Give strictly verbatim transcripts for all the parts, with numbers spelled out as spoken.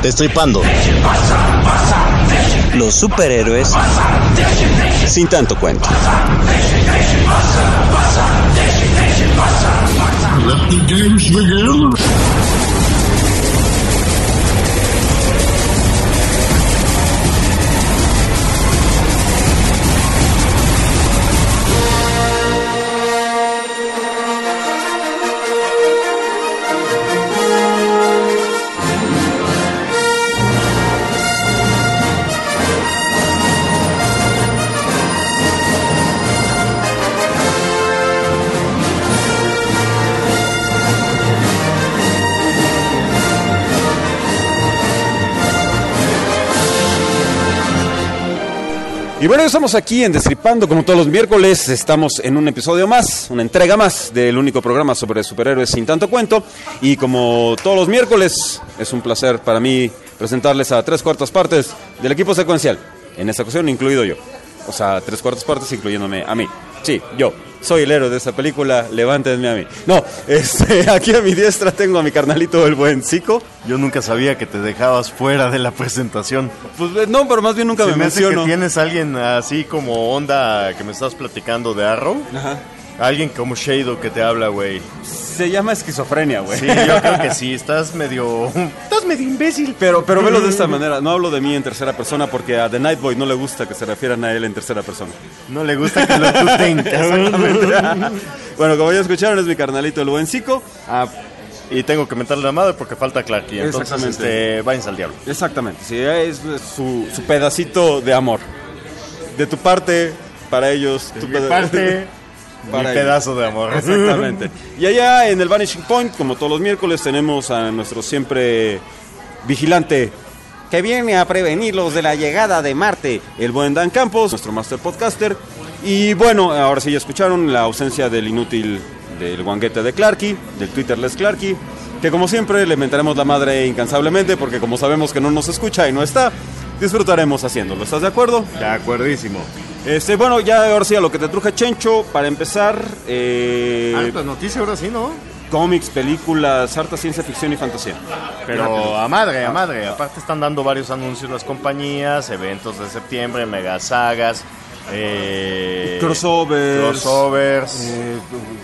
Destripando los superhéroes sin tanto cuento. Let the games begin. Y bueno, estamos aquí en Destripando, como todos los miércoles, estamos en un episodio más, una entrega más del único programa sobre superhéroes sin tanto cuento. Y como todos los miércoles, es un placer para mí presentarles a tres cuartas partes del equipo secuencial. En esta ocasión incluido yo, o sea, tres cuartas partes incluyéndome a mí. Sí, yo, soy el héroe de esta película, levántenme a mí. No, este, aquí a mi diestra tengo a mi carnalito, el buen Zico. Yo nunca sabía que te dejabas fuera de la presentación. Pues no, pero más bien nunca Se me me hace menciono. que tienes alguien así como onda que me estás platicando de Arrow. Ajá. Alguien como Shadow que te habla, güey. Se llama esquizofrenia, güey. Sí, yo creo que sí, estás medio... Estás medio imbécil. Pero, pero velo de esta manera, no hablo de mí en tercera persona porque a The Nightboy no le gusta que se refieran a él en tercera persona. No le gusta que lo tú tengas. Bueno, como ya escucharon, es mi carnalito el buen Zico. Ah, y tengo que mentarle la madre porque falta Clarky. Entonces, Exactamente. este, váyanse al diablo. Exactamente, sí, es su, su pedacito de amor. De tu parte, para ellos. De tu mi peda- parte, para mi ellos. pedazo de amor. Exactamente. Y allá en el Vanishing Point, como todos los miércoles, tenemos a nuestro siempre vigilante que viene a prevenirlos de la llegada de Marte, el buen Dan Campos, nuestro master podcaster. Y bueno, ahora sí ya escucharon la ausencia del inútil del guanguete de Clarky, del Twitterless Clarky, que como siempre le mentaremos la madre incansablemente porque como sabemos que no nos escucha y no está, disfrutaremos haciéndolo. ¿Estás de acuerdo? De acuerdísimo. Este, bueno, ya ahora sí a lo que te truje, Chencho, para empezar, eh, Harta noticia ahora sí, ¿no? cómics, películas, harta ciencia ficción y fantasía. Pero a madre, a madre. Aparte están dando varios anuncios las compañías, eventos de septiembre, mega sagas, eh, Crossovers, crossovers. eh,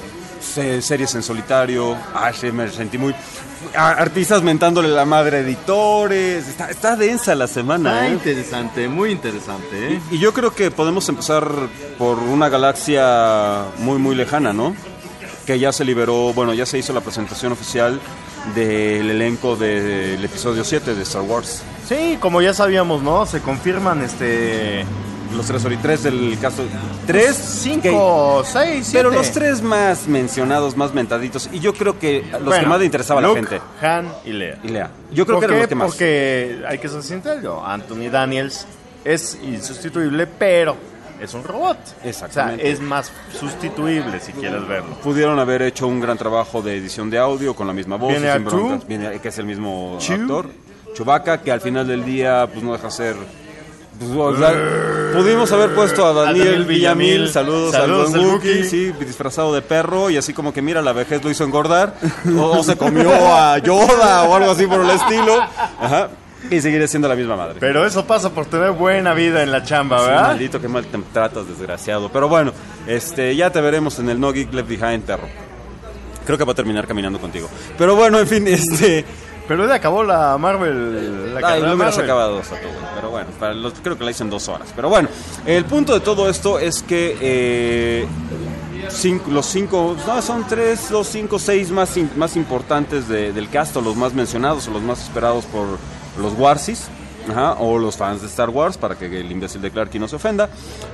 se- series en solitario. Ay, sí, me sentí muy... a- Artistas mentándole la madre a editores. Está, está densa la semana, Ah, ¿eh? interesante, muy interesante, ¿eh? Y yo creo que podemos empezar por una galaxia muy, muy lejana, ¿no? Que ya se liberó, bueno, ya se hizo la presentación oficial del elenco del episodio siete de Star Wars. Sí, como ya sabíamos, ¿no? Se confirman, este... Los tres, ori- tres del caso. Tres, Cinco, seis, siete. pero los tres más mencionados, más mentaditos. Y yo creo que los Bueno, que más le interesaba a la Luke, gente. Han y Leia. Y Lea. Yo creo ¿Por que eran qué? los que más. Porque hay que ser sincero, Anthony Daniels es insustituible, pero es un robot. Exactamente. O sea, es más sustituible si quieres verlo. Pudieron haber hecho un gran trabajo de edición de audio con la misma voz. Viene y sin Artú. broncas. Viene, que es el mismo Chew. actor. Chewbacca, que al final del día pues no deja ser... Pues, o sea, pudimos haber puesto a Daniel, Daniel Villamil, Villamil. saludos, Saludos al buen al Wookiee, Wookiee. sí, disfrazado de perro y así como que mira, la vejez lo hizo engordar, o, o se comió a Yoda o algo así por el estilo, ajá, y seguiré siendo la misma madre. Pero eso pasa por tener buena vida en la chamba, Sí, ¿verdad? maldito, qué mal te tratas, desgraciado. Pero bueno, este, ya te veremos en el No Geek Left Behind, perro. Creo que va a terminar caminando contigo. Pero bueno, en fin, este... Pero ya acabó la Marvel. La Ay, carrera no hubieras Marvel. acabado dos a todo, pero bueno, para los, creo que la hice en dos horas. Pero bueno, el punto de todo esto es que eh, cinco, los cinco, no, son tres, los cinco, seis más, in- más importantes de- del cast, o los más mencionados, o los más esperados por los Warsis, ajá, o los fans de Star Wars, para que el imbécil de Clarky no se ofenda.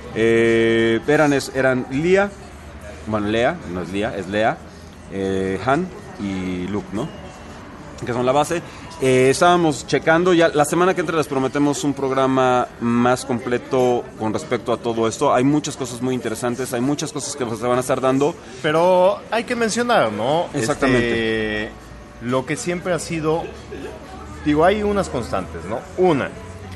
Eh, eran, es- eran Leia, bueno, Lea, no es Leia, es Lea, eh, Han y Luke, ¿no? Que son la base. Eh, estábamos checando, ya la semana que entra les prometemos un programa más completo con respecto a todo esto. Hay muchas cosas muy interesantes, hay muchas cosas que se van a estar dando. Pero hay que mencionar, ¿no? Exactamente. Este, lo que siempre ha sido. Digo, hay unas constantes, ¿no? Una.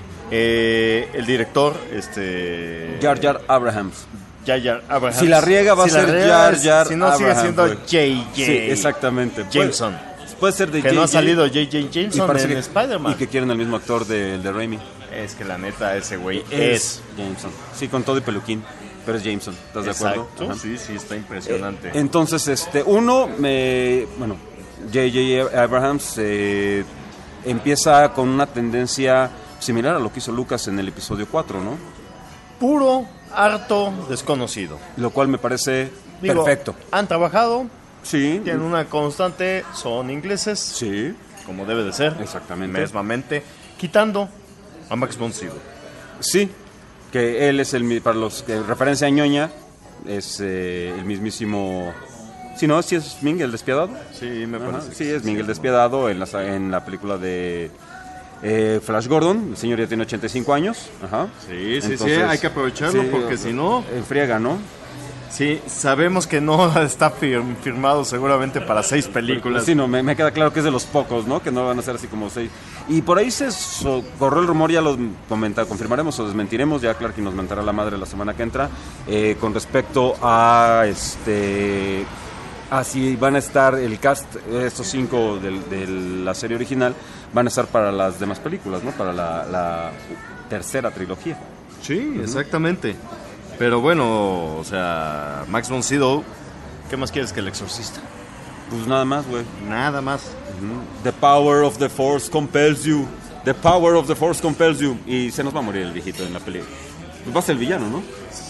eh, el director, este. Jar Jar Abrahams. Jar Jar Abrahams. Si la riega va Si a la ser riega Jar es- Jar Si no sigue Abrahams, siendo güey. J J. Sí, exactamente. Jameson. Puede, puede ser de que J J. no ha salido J J Y Jameson parece en que- Spider-Man. Y que quieren el mismo actor de, de Raimi. Es que la neta, ese güey Es es. Jameson. Sí, con todo y peluquín. Pero es Jameson, ¿estás de acuerdo? Exacto. Ajá. Sí, sí, está impresionante. Entonces, este, uno, me, bueno, J J Abrams eh, empieza con una tendencia similar a lo que hizo Lucas en el episodio cuatro, ¿no? Puro, harto, desconocido. Lo cual me parece Digo, perfecto. Han trabajado, Sí, tienen una constante, son ingleses, sí, como debe de ser. Exactamente. Mismamente, quitando a Max von Sydow. sí, que él es el, mi- para los que referencia a ñoña, es eh, el mismísimo, sí, no, sí es Ming el despiadado. Sí, me Ajá, parece. sí, es Ming el despiadado en la, sa- en la película de eh, Flash Gordon. El señor ya tiene ochenta y cinco años. Ajá. Sí, sí, Entonces, sí, hay que aprovecharlo sí, porque si no, en friega, ¿no? sí, sabemos que no está fir- firmado seguramente para seis películas. Sí, no, me, me queda claro que es de los pocos, ¿no? Que no van a ser así como seis. Y por ahí se so- corrió el rumor, ya lo comenta, confirmaremos o desmentiremos, ya Clarky nos mentará la madre la semana que entra, eh, con respecto a este a si van a estar el cast, estos cinco del- de la serie original, van a estar para las demás películas, ¿no? Para la, la tercera trilogía. Sí, exactamente. Pero bueno, o sea, Max von Sydow, ¿qué más quieres que el exorcista? Pues nada más, güey. Nada más. The power of the force compels you. The power of the force compels you. Y se nos va a morir el viejito en la película. Pues va a ser el villano, ¿no?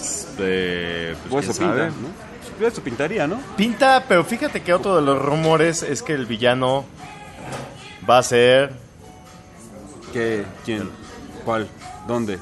Eh, O pues, eso quién pinta, sabe. ¿no? Eso pintaría, ¿no? Pinta, pero fíjate que otro de los rumores es que el villano va a ser ¿Qué? ¿Quién? ¿Cuál? ¿Dónde?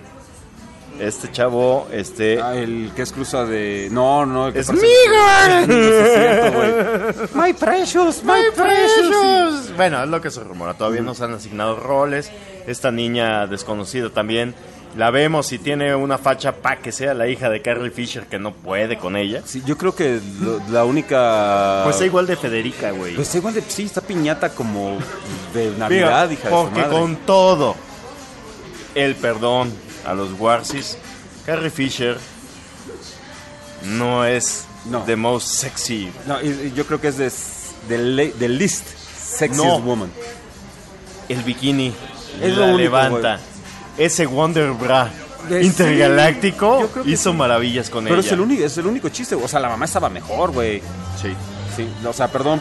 este chavo, este... Ah, el que es cruza de... No, no, el que ¡Es parece- Miguel! No, sí es cierto, güey. ¡My precious! ¡My precious! Bueno, es lo que se rumora. Todavía no se han asignado roles. Esta niña desconocida también la vemos y tiene una facha para que sea la hija de Carrie Fisher, que no puede con ella. Sí, yo creo que lo- la única... Pues es igual de Federica, güey. Pues igual de... Sí, está piñata como de Navidad, hija de su Porque madre. con todo el perdón a los Warsis, Carrie Fisher no es No. the most sexy. No, y, y yo creo que es de, de, le- de least sexiest No. woman. El bikini Es la lo único, levanta. Ese Wonder Bra Eh, intergaláctico sí, yo creo que hizo sí. maravillas con Pero ella. es el, único, es el único chiste. O sea, la mamá estaba mejor, güey. Sí. Sí, o sea, perdón,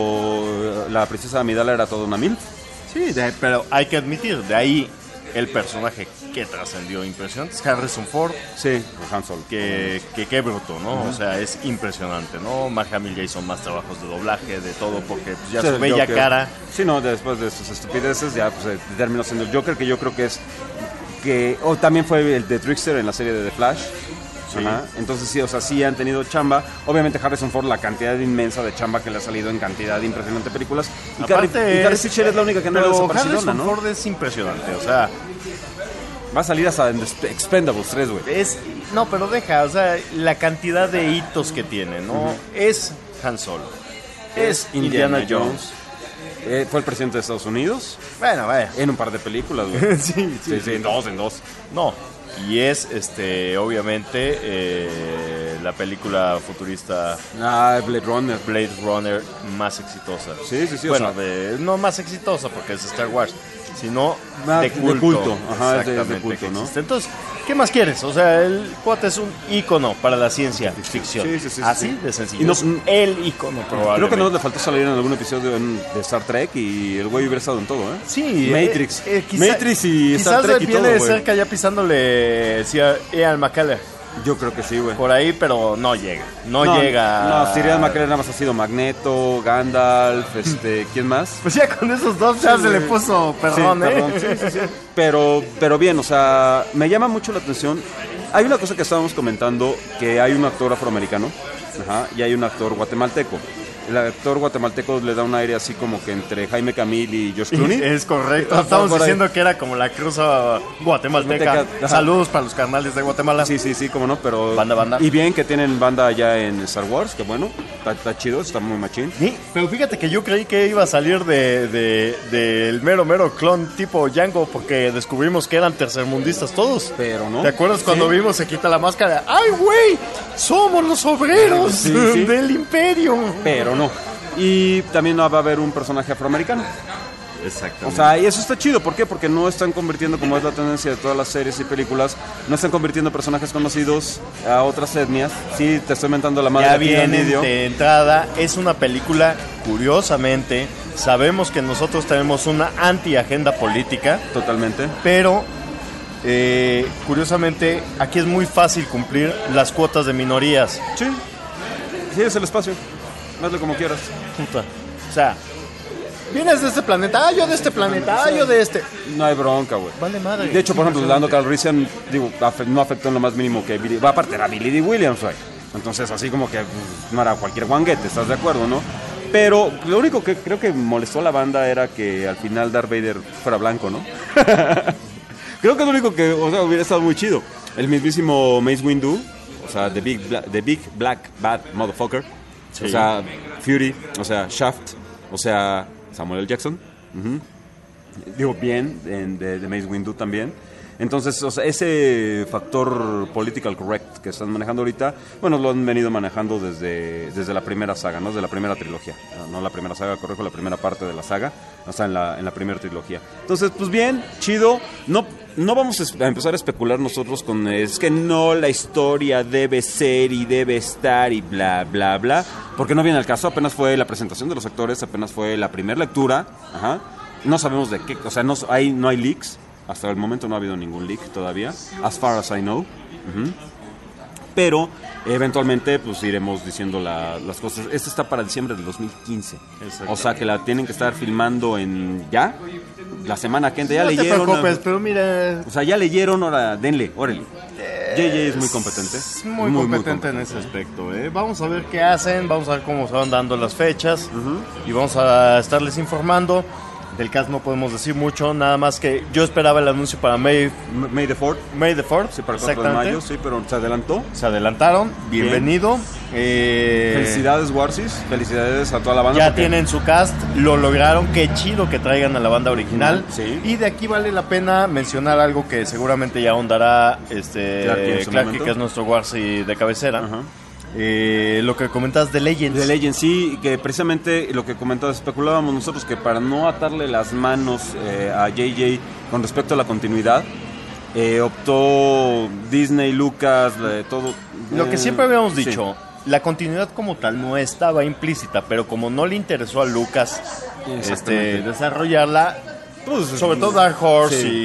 pero la princesa Amidala era toda una mil. Sí, de- pero hay que admitir, de ahí el personaje que trascendió impresionante es Harrison Ford, Sí, Han Solo. que, que qué bruto, ¿no? O sea, es impresionante, ¿no? Mark Hamill ya hizo más trabajos de doblaje, de todo, porque pues, ya Sí, su el bella Joker. cara... Sí, no, después de sus estupideces ya pues, eh, terminó siendo el Joker, que yo creo que es... que O también fue el de Trickster en la serie de The Flash. Sí. Ajá. Entonces sí, o sea, sí han tenido chamba. Obviamente Harrison Ford, la cantidad inmensa de chamba que le ha salido en cantidad de impresionante películas. Y Carrie, y Carrie Fisher es la única que no ha pero desaparecido, Harrison ¿no? Ford es impresionante, o sea, Va a salir hasta en Exp- Expendables tres, güey. es... No, pero deja, o sea, la cantidad de hitos que tiene, ¿no? Es Han Solo, es Indiana, Jones. Eh, fue el presidente de Estados Unidos Bueno, vaya. en un par de películas, güey. sí, sí, Sí, sí, en dos, en dos. No, y es, este, obviamente, eh, la película futurista Ah, Blade Runner. Blade Runner más exitosa. Sí, sí, sí, o Bueno, sea- de- no más exitosa porque es Star Wars, sino Ah, de de culto. culto, ajá, es de- de Exactamente, culto, que ¿no? existe. Entonces, ¿qué más quieres? O sea, el cuate es un ícono para la ciencia ficción. Sí, sí, sí, sí, Así sí. de sencillo. Y no- es el ícono probablemente. Creo que no le faltó salir en algún episodio en- de Star Trek y el güey hubiera estado en todo, ¿eh? Sí, Matrix. eh, eh, quizá- Matrix y Star quizás Trek y viene todo, de güey. cerca ya pisándole sí, a Ian McKellen Yo creo que sí, güey. por ahí, pero no llega. No, llega. No, Sirian McKellen nada más ha sido Magneto, Gandalf, este, ¿quién más? Pues ya con esos dos ya Sí, se le güey. puso perdón, sí, ¿eh? perdón, sí, sí, sí. Pero, pero bien, o sea, me llama mucho la atención. Hay una cosa que estábamos comentando, que hay un actor afroamericano, ajá, y hay un actor guatemalteco. El actor guatemalteco le da un aire así como que entre Jaime Camil y George Clooney. Es correcto. Ah, Estamos por ahí. diciendo que era como la cruza guatemalteca. Guatemalteca, ajá. Saludos para los carnales de Guatemala. Sí, sí, sí, como no, pero... Banda, banda. Y bien que tienen banda allá en Star Wars, que bueno, está, está chido, está muy machín. Sí, pero fíjate que yo creí que iba a salir de, de, del mero mero clon tipo Django porque descubrimos que eran tercermundistas todos. Pero no. ¿Te acuerdas cuando Sí. vimos se quita la máscara? ¡Ay, güey! ¡Somos los obreros Sí, sí. del imperio! Pero no. Y también va a haber un personaje afroamericano. Exactamente. O sea, y eso está chido. ¿Por qué? Porque no están convirtiendo, como es la tendencia de todas las series y películas, no están convirtiendo personajes conocidos a otras etnias. Sí, te estoy mentando la madre Ya aquí en el viene video. de entrada. Es una película, curiosamente, sabemos que nosotros tenemos una anti-agenda política, Totalmente. pero eh, curiosamente aquí es muy fácil cumplir las cuotas de minorías. Sí. Sí, es el espacio. Hazle como quieras. Puta. O sea, vienes de este planeta, ah, yo de este planeta, ah, yo de este. No hay bronca, güey. Vale madre. De hecho, por ejemplo, Lando Calrissian, digo, afe- no afectó en lo más mínimo que Billy. Va, aparte era Billy Dee Williams, güey. Entonces, así como que pues, no era cualquier guanguete, ¿estás de acuerdo, no? Pero lo único que creo que molestó a la banda era que al final Darth Vader fuera blanco, ¿no? Creo que es lo único que, o sea, hubiera estado muy chido. El mismísimo Mace Windu, o sea, The Big, Bla- The Big Black Bad Motherfucker. Sí. O sea, Fury, o sea, Shaft, o sea, Samuel L. Jackson. Ujú. Digo, bien, en- de, de Mace Windu también. Entonces, o sea, ese factor political correct que están manejando ahorita, bueno, lo han venido manejando desde, desde la primera saga, ¿no? Desde la primera trilogía. No la primera saga, correcto, la primera parte de la saga, o sea, en la, en la primera trilogía. Entonces, pues bien, chido. No, no vamos a es- a empezar a especular nosotros con, es que no, la historia debe ser y debe estar y bla, bla, bla, porque no viene al caso. Apenas fue la presentación de los actores, apenas fue la primera lectura, ajá. No sabemos de qué, o sea, no, hay, no hay leaks. Hasta el momento no ha habido ningún leak todavía, as far as I know. Ujú. Pero eventualmente pues iremos diciendo la- las cosas. Esta está para diciembre del dos mil quince. O sea que la tienen que estar filmando en ya, la semana que entra. Ya No te leyeron. preocupes, pero mira, O sea, ya leyeron, ahora denle, órale. J J es muy competente. es muy, competente en ese aspecto. ¿eh? Vamos a ver qué hacen, vamos a ver cómo se van dando las fechas y vamos a estarles informando. Del cast no podemos decir mucho, nada más que yo esperaba el anuncio para May, M- May the fourth. May the fourth, Sí, para el cuatro de mayo, sí, pero se adelantó. Se adelantaron, bienvenido. Eh, Felicidades, Warsis. Felicidades a toda la banda. Ya porque- tienen su cast, lo lograron, qué chido que traigan a la banda original. Sí. Y de aquí vale la pena mencionar algo que seguramente ya ahondará este Clarky en su Clarky, momento. que es nuestro Warsi de cabecera. Ajá. Eh, lo que comentas de Legends. De Legends, sí, que precisamente lo que comentabas, especulábamos nosotros que para no atarle las manos eh, a J J con respecto a la continuidad, eh, optó Disney, Lucas, eh, todo. Lo que eh, siempre habíamos sí. dicho, la continuidad como tal no estaba implícita, pero como no le interesó a Lucas este, Exactamente. desarrollarla, Pues, sobre todo Dark Horse, sí.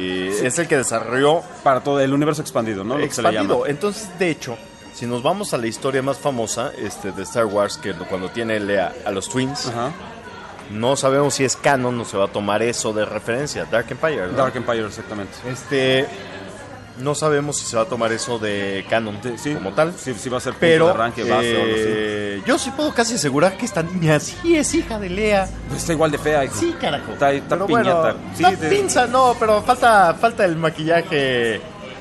y es el que desarrolló Para todo el universo expandido, ¿no? Lo que se le expandido. llama. Entonces, de hecho, si nos vamos a la historia más famosa este, de Star Wars, que cuando tiene Lea a los Twins, Ajá. no sabemos si es canon o se va a tomar eso de referencia, Dark Empire, ¿no? Dark Empire, exactamente. Este, no sabemos si se va a tomar eso de canon Sí, sí. como tal. Sí, sí va a ser punto Pero de arranque, base o algo así. eh, yo sí puedo casi asegurar que esta niña sí es hija de Lea. Está igual de fea. hijo. Sí, carajo. Está- está Pero piñata. bueno, Sí, está de- pinza, no, pero falta, falta el maquillaje.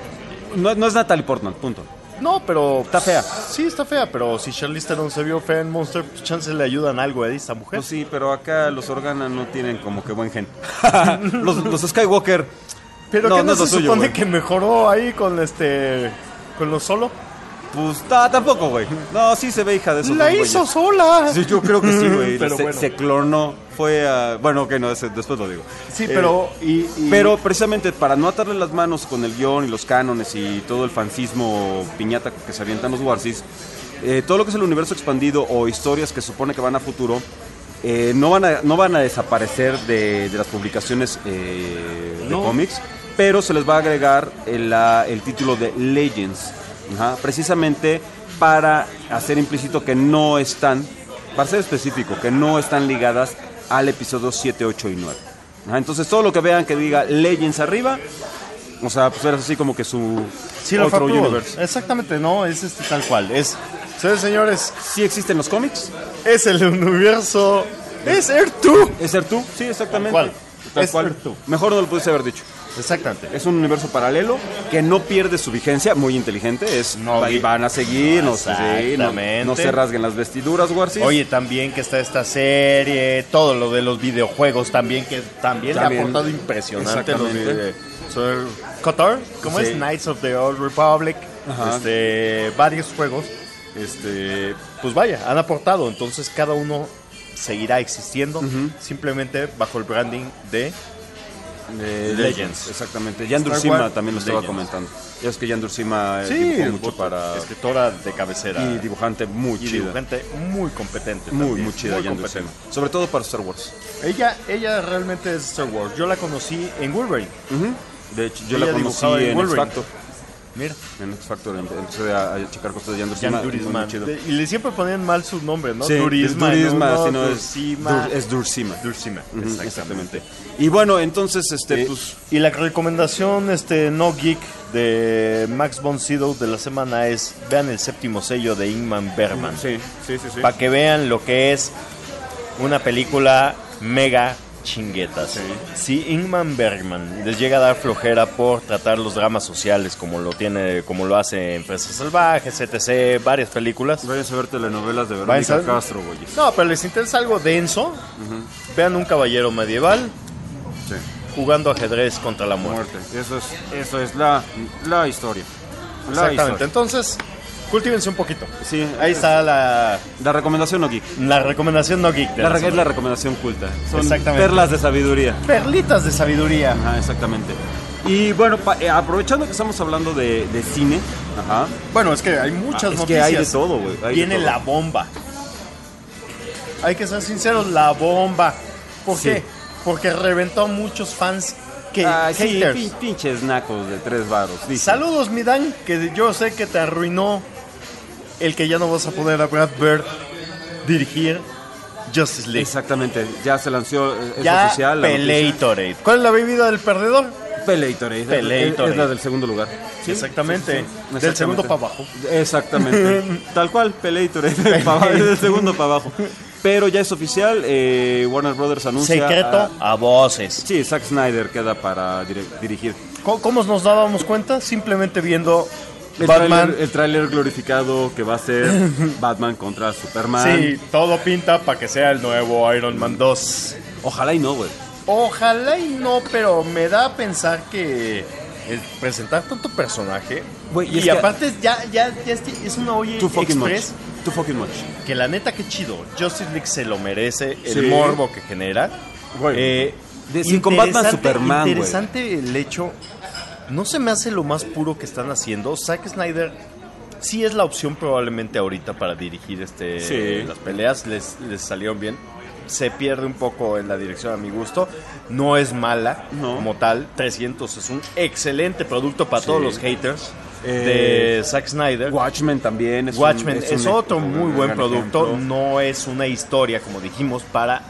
No, no es Natalie Portman, punto. No, pero... Está fea. Sí, está fea, pero si Charlize Theron se vio fea en Monster, pues chance le ayudan algo a esta mujer. Pues sí, pero acá los Organa no tienen como que buen gen. los, los Skywalker. pero no, ¿qué no, no es se lo suyo, supone güey. que mejoró ahí con este... con lo solo? Pues ta- tampoco, güey. No, sí se ve hija de esos ¡La dos hizo güeyes. sola! Sí, yo creo que sí, güey. Pero se, bueno. se clonó. Fue a... Bueno, ok, no, ese- después lo digo. Sí, Eh, pero... y, y- Pero precisamente para no atarle las manos con el guión y los cánones y todo el fancismo piñata que se avientan los Warsis, eh, todo lo que es el universo expandido o historias que supone que van a futuro, eh, no, van a, no van a desaparecer de, de las publicaciones eh, de No. cómics, pero se les va a agregar el, la- el título de Legends, ajá, precisamente para hacer implícito que no están, para ser específico, que no están ligadas al episodio siete, ocho y nueve. Ajá, entonces todo lo que vean que diga Legends arriba, o sea, pues es así como que su Sí, lo otro factual. universo. Exactamente, no, es este tal cual. Es, señores, señores, Sí existen los cómics, es el universo. Es Earth dos. es ser tú, sí, exactamente. Tal cual. Tal Es cual. Earth dos. Mejor no lo pudiste haber dicho. Exactamente. Es un universo paralelo que no pierde su vigencia, muy inteligente. Es No, ahí y- van a seguir, no, sí, no, Exactamente. no se rasguen las vestiduras, Warsis. Oye, también que está esta serie, todo lo de los videojuegos también, que también, le ha También. aportado impresionante. Los Exactamente. de, sobre Kotor, ¿cómo Sí. es? Knights of the Old Republic, Ajá. este, varios juegos, este, pues vaya, han aportado, entonces cada uno seguirá existiendo, uh-huh. simplemente bajo el branding de Eh, Legends, exactamente. Jan Duursema también lo estaba Legends. comentando. Ya es que Jan Duursema sí, dibujó mucho para... escritora de cabecera. Y dibujante muy y chida. dibujante muy competente Muy, también. muy chida Jan Duursema. Sobre todo para Star Wars. Ella, ella realmente es Star Wars. Yo la conocí en Wolverine. Uh-huh. De hecho, yo ella la conocí en X Factor. Mira. En X Factor empecé a, a checar cosas de Jan Duursema. Jan Duursema. Y le siempre ponían mal su nombre, ¿no? Sí, Duursema. Duursema, no, no, sino Duursema. Es Duursema. Duursema, uh-huh, exactamente. exactamente. Y bueno, entonces, este, eh, pues... Y la recomendación este, no geek de Max von Sydow de la semana es, vean el séptimo sello de Ingmar Bergman. Sí, sí, sí. sí. Para que vean lo que es una película mega chinguetas. Sí. Si Ingmar Bergman les llega a dar flojera por tratar los dramas sociales como lo tiene, como lo hace en Fresas Salvajes, etcétera, varias películas. Vayan a ver telenovelas de Verónica Castro, güey. No, pero les interesa algo denso. Uh-huh. Vean un caballero medieval. Sí. Jugando ajedrez contra la muerte. muerte. Eso es, eso es la, la historia. La Exactamente. Historia. Entonces, cultívense un poquito. Sí, ahí está la la recomendación no geek. La recomendación no geek. La, la es la recomendación culta. Son exactamente. Perlas de sabiduría. Perlitas de sabiduría. Ajá, exactamente. Y bueno, pa, eh, aprovechando que estamos hablando de, de cine. Ajá. Bueno, es que hay muchas ah, es noticias. Que hay de todo, güey. Viene la bomba. Hay que ser sinceros, la bomba. ¿Por sí. qué? Porque reventó a muchos fans que ah, haters. Sí, pinches nacos de tres varos. Saludos, mi Dan, que yo sé que te arruinó el que ya no vas a poder a Brad Bird dirigir Justice League. Exactamente, ya se lanzó, es ya oficial. Pelatorade. ¿Cuál es la bebida del perdedor? Pelatorade. Pelatorade. Es la del segundo lugar. ¿Sí? Exactamente. Sí, sí, sí. Del segundo para abajo. Exactamente. Tal cual, Pelatorade. Del segundo para abajo. Pero ya es oficial, eh, Warner Brothers anuncia... Secreto a, a voces. Sí, Zack Snyder queda para dir- dirigir. ¿Cómo, ¿Cómo nos dábamos cuenta? Simplemente viendo el Batman. Trailer, el tráiler glorificado que va a ser Batman contra Superman. Sí, todo pinta para que sea el nuevo Iron Man dos. Ojalá y no, güey. Ojalá y no, pero me da a pensar que el presentar tanto personaje... Wey, y y aparte ya, ya, ya es, es una olla express... Too fucking much. Que la neta, que chido. Justice League se lo merece. El sí. morbo que genera. Eh, de, sin con Batman Superman, interesante wey. El hecho. No se me hace lo más puro que están haciendo. Zack Snyder sí es la opción probablemente ahorita para dirigir este sí. las peleas. Les, les salieron bien. Se pierde un poco en la dirección a mi gusto. No es mala no. como tal. trescientos es un excelente producto para sí. todos los haters. Eh, de Zack Snyder. Watchmen también es, Watchmen un, es, es un otro un, muy buen producto. ejemplo. No es una historia, como dijimos, para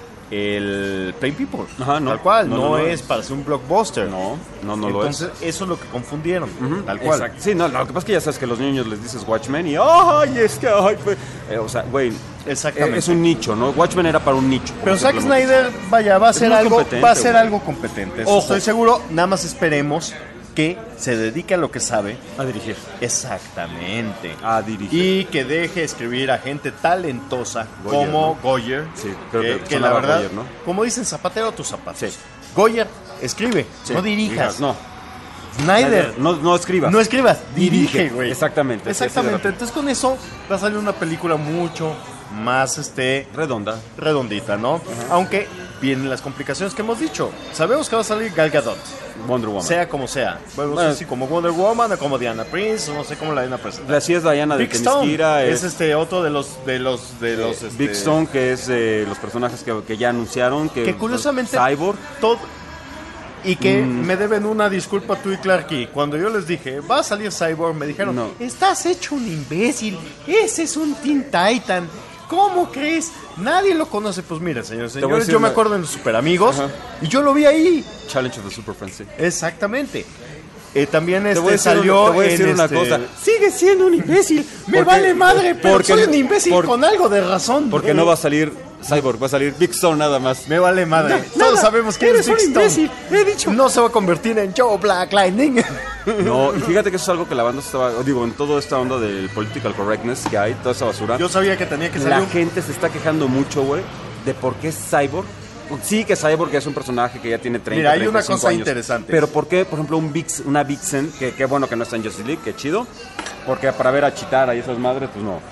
el Plain People. Ajá, no, tal cual, no, no, no, no es para ser un blockbuster. No, no, no Entonces, lo es. Entonces, eso es lo que confundieron. Uh-huh, tal cual. Exacto. Sí, no, lo que pasa es que ya sabes que a los niños les dices Watchmen y ¡ay, es que ay! Pues, eh, o sea, güey. Exactamente. Es un nicho, ¿no? Watchmen era para un nicho. Pero Zack Snyder, vaya, va a ser algo, va a ser algo competente. Ojo. Estoy seguro, nada más esperemos que se dedique a lo que sabe. A dirigir. Exactamente. A dirigir. Y que deje escribir a gente talentosa Goyer, como ¿no? Goyer. Sí, creo que, que, que la verdad, Goyer, ¿no? como dicen, zapatero a tus zapatos. Sí. Goyer, escribe, sí. no dirijas. No. Snyder, no, no escribas. No escribas, dirige, güey. Exactamente. Exactamente. Entonces con eso va a salir una película mucho más este redonda, redondita, ¿no? Uh-huh. Aunque vienen las complicaciones que hemos dicho. Sabemos que va a salir Gal Gadot, Wonder Woman, sea como sea. Bueno, bueno, no sé si como Wonder Woman o como Diana Prince, no sé cómo la van a presentar. Así es Diana de Themyscira, es, es este otro de los de los de los eh, este, Big Stone, que es eh, los personajes que, que ya anunciaron que, que curiosamente Cyborg todo. Y que mm. me deben una disculpa tú y Clarky. Cuando yo les dije, va a salir Cyborg, me dijeron, no. estás hecho un imbécil, ese es un Teen Titan, ¿cómo crees? Nadie lo conoce. Pues mira, señores, señores, yo me la... acuerdo en los Super Amigos, uh-huh. y yo lo vi ahí. Challenge of the Super Friends, sí. Exactamente. Eh, también este te voy salió una, te voy a decir en una este... cosa. Sigue siendo un imbécil. Me porque, vale madre, pero porque, soy un imbécil por, con algo de razón. Porque no va a salir Cyborg, va a salir Big Stone nada más. Me vale madre. No, Todos nada. sabemos que eres un imbécil. He dicho. No se va a convertir en Joe Black Lightning. No, y fíjate que eso es algo que la banda estaba, digo, en toda esta onda del political correctness que hay, toda esa basura. Yo sabía que tenía que salir. La un... gente se está quejando mucho, güey, de por qué Cyborg. Sí, que Cyborg es un personaje que ya tiene treinta, Mira, hay una cosa años, interesante. Pero ¿por qué, por ejemplo, un Vix, una Vixen, que, que bueno que no está en Justice League, que chido? Porque para ver a Chitara y esas madres, pues no.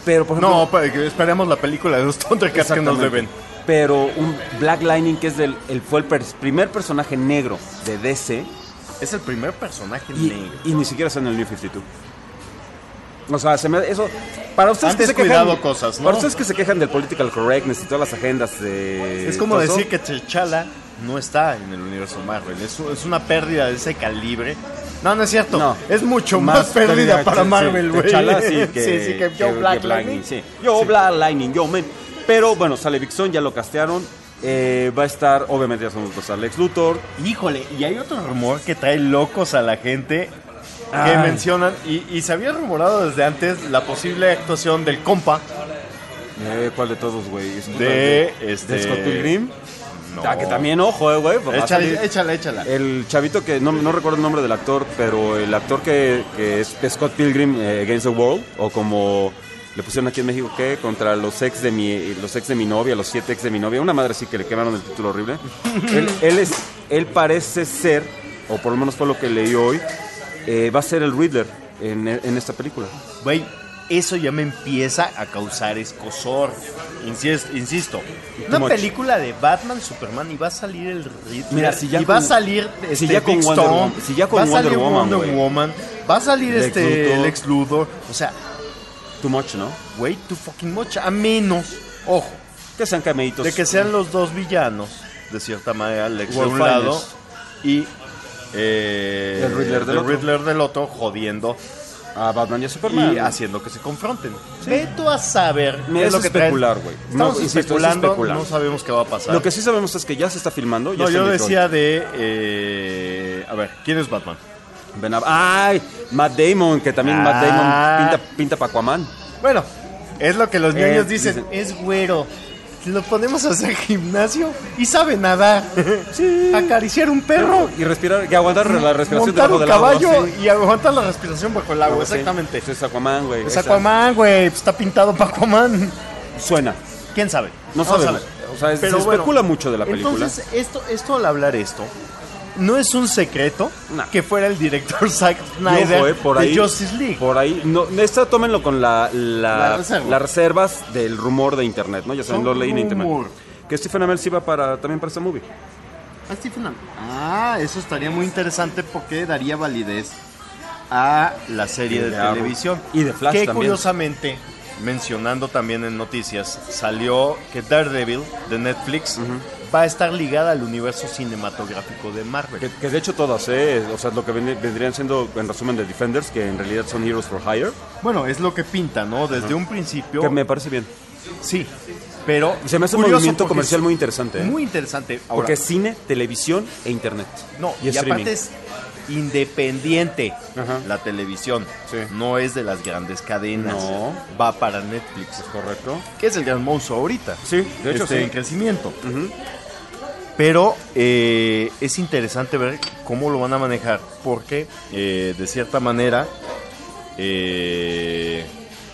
Pero, por ejemplo... No, pa- que esperemos la película de los Thundercats que nos Exactamente. deben. Pero un Black Lightning, que es del, el, fue el per- primer personaje negro de D C, Es el primer personaje y, negro. y ni siquiera está en el New cincuenta y dos. O sea, se me, eso... Para ustedes Han que se descuidado quejan... cosas, ¿no? Para ustedes que se quejan del political correctness y todas las agendas de... Es como todo eso, decir que T'Challa no está en el universo Marvel. Es, es una pérdida de ese calibre. No, no es cierto. No. Es mucho más, pérdida que- para sí, Marvel, güey. T'Challa, sí, que, sí, sí, que Joe Black que Lightning. sí. Yo Sí. Black Lightning, yo, man. Pero bueno, sale Big Son, ya lo castearon. Eh, va a estar, obviamente ya sabemos que va a estar Lex Luthor. Híjole, y hay otro rumor que trae locos a la gente que Ay. mencionan, y, y se había rumorado desde antes la posible actuación del compa Eh, ¿Cuál de todos, güey? Es- de este ¿De Scott Pilgrim? No. Ah, que también, ojo, eh, güey. va a salir Échale, échala, échala. El chavito que, no, no recuerdo el nombre del actor, pero el actor que, que es Scott Pilgrim eh, Against the World, o como le pusieron aquí en México, ¿qué? Contra los ex de mi los ex de mi novia, los siete ex de mi novia. Una madre sí que le quemaron el título horrible. él, él, es, él parece ser, o por lo menos fue lo que leí hoy, eh, va a ser el Riddler en, en esta película. Güey, eso ya me empieza a causar escozor. Insisto, insisto. Una much. película de Batman, Superman, y va a salir el Riddler. Mira, si ya y va a con- salir este, si ya con Big Wonder Stone, Woman- si ya con va a salir Wonder Woman, Wonder güey. Woman, va a salir Lex este Luthor. Lex Luthor. O sea, Too much, ¿no? güey, too fucking much. A menos, ojo, Que sean cameitos. de que sean los dos villanos, de cierta manera, Lex de Wolf un lado Fiennes. y eh, El Riddler del el otro. Riddler del otro, jodiendo A Batman y a Superman. y haciendo que se confronten. Veto a saber Mira, qué es lo que traen. especular, güey. Estamos No, insisto, es especulando, especular. no sabemos qué va a pasar. Lo que sí sabemos es que ya se está filmando. Ya no, está yo en Detroit. decía de... eh, a ver, ¿quién es Batman? Ben Aff- ¡Ay! Matt Damon, que también Matt Ah. Damon pinta, pinta pa' Aquaman. Bueno, es lo que los Eh, niños dicen. dicen- Es güero. Lo ponemos a hacer gimnasio y sabe nadar. Acariciar un perro. Y respirar, que aguantar la respiración Montar debajo un del agua. caballo sí. y aguantar la respiración bajo el agua. Sí. Exactamente. Pues es Aquaman, güey. Es Esa- Aquaman, güey. Está pintado para Aquaman. Suena. ¿Quién sabe? No Vamos a sabemos. ver. O sea, es- Pero se bueno, especula mucho de la película. Entonces, esto, esto al hablar esto, no es un secreto No. que fuera el director Zack Y Snyder ojo, eh, por de ahí, Justice League. Por ahí, no, esto tómenlo con la, la- La reserva. las reservas del rumor de internet, ¿no? Ya saben, Son lo leí en internet. rumor. Que Stephen Amell sí va para, también para esta movie. Ah, Stephen Amell. Ah, eso estaría muy interesante porque daría validez a la serie Y de, de Arrow. televisión. Y de Flash que también. curiosamente, mencionando también en noticias, salió que Daredevil de Netflix va a estar ligada al universo cinematográfico de Marvel. Que, que de hecho todas, ¿eh? O sea, lo que ven- vendrían siendo, en resumen, de Defenders, que en realidad son Heroes for Hire. Bueno, es lo que pinta, ¿no? Desde un principio. Que me parece bien. Sí, pero Y se me hace un curioso movimiento porque comercial es muy interesante, ¿eh? Muy interesante. Ahora, Porque es cine, televisión e internet. no, y y, streaming. aparte es independiente. Ajá. La televisión Sí. no es de las grandes cadenas. No. Va para Netflix, ¿Correcto? que es el gran monstruo ahorita. Sí, de hecho Este, sí. en crecimiento. Pero eh, es interesante ver cómo lo van a manejar, porque eh, de cierta manera, eh,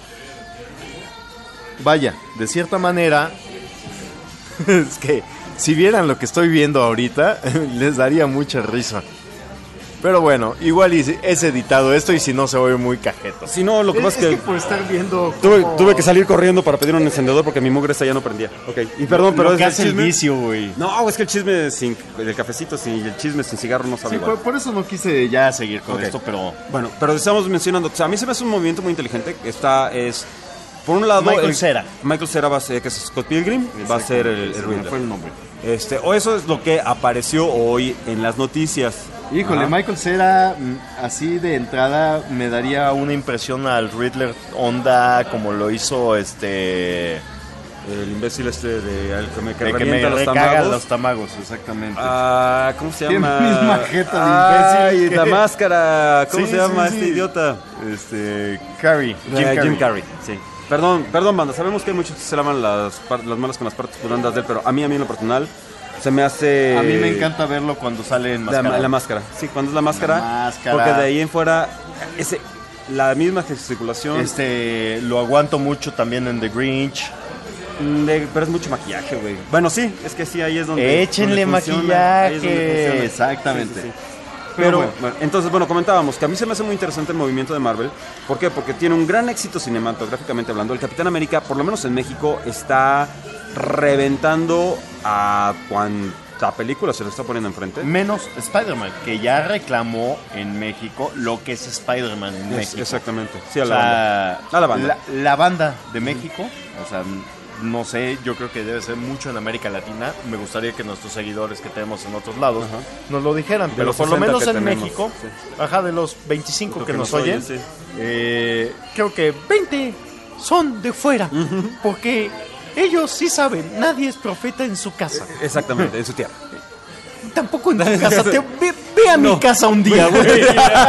vaya, de cierta manera, es que si vieran lo que estoy viendo ahorita, les daría mucha risa. Pero bueno, igual y es editado esto y si no se oye muy cajeto. Si no, lo que pasa es que... por estar viendo Tuve, cómo- tuve que salir corriendo para pedir un encendedor porque mi mugre esta ya no prendía. Ok, y perdón, pero lo es que el hace el chisme. vicio, güey. No, es que el chisme sin del cafecito sin el chisme sin cigarro no sabe Sí, igual. por, por eso no quise ya seguir con Ok. esto, pero Bueno, pero estamos mencionando, o sea, a mí se me hace un movimiento muy inteligente. Está es por un lado Michael el- Cera. Michael Cera va a ser que es Scott Pilgrim, va a ser el, el Se me Riddler. fue el nombre. Este, o eso es lo que apareció hoy en las noticias. Híjole, Ajá. Michael Cera, mm, así de entrada, me daría una impresión al Riddler onda como lo hizo este. El imbécil este de el que me, que de que me revienta los recaga tamagos. los tamagos, exactamente. Ah, ¿cómo se Tiene llama? misma jeta de Ay, imbécil la que- máscara. ¿Cómo Sí, se llama sí, este sí. idiota? Este. Carrey. Jim Eh, Carrey. Jim Carrey, sí. Perdón, perdón, banda. Sabemos que hay muchos que se lavan las, par- las manos con las partes purandas de él, pero a mí, a mí en lo personal, se me hace... A mí me encanta verlo cuando sale en la, máscara. la máscara. Sí, cuando es la máscara. La máscara. Porque de ahí en fuera, ese, la misma gesticulación. Este, lo aguanto mucho también en The Grinch. mm, de- pero es mucho maquillaje, güey. Bueno, sí, es que sí, ahí es donde... Échenle donde funciona, ahí es donde maquillaje. funciona. Exactamente. Sí, sí, sí. Pero, bueno. bueno, entonces, bueno, comentábamos que a mí se me hace muy interesante el movimiento de Marvel. ¿Por qué? Porque tiene un gran éxito cinematográficamente hablando. El Capitán América, por lo menos en México, está reventando a cuanta película se le está poniendo enfrente. Menos Spider-Man, que ya reclamó en México lo que es Spider-Man en Es- México. exactamente. Sí, a O la sea, banda. A la banda. La, la banda de México, o sea, no sé, yo creo que debe ser mucho en América Latina. Me gustaría que nuestros seguidores que tenemos en otros lados Ajá. nos lo dijeran, pero los por lo sesenta menos que en tenemos, México, sí. ajá, de los veinticinco Lo que, que nos nos oyen, oyen, sí. eh, creo que veinte son de fuera, porque ellos sí saben, nadie es profeta en su casa. Exactamente, en su tierra. Tampoco en tu casa. Te- ve, ve a mi casa un día, güey.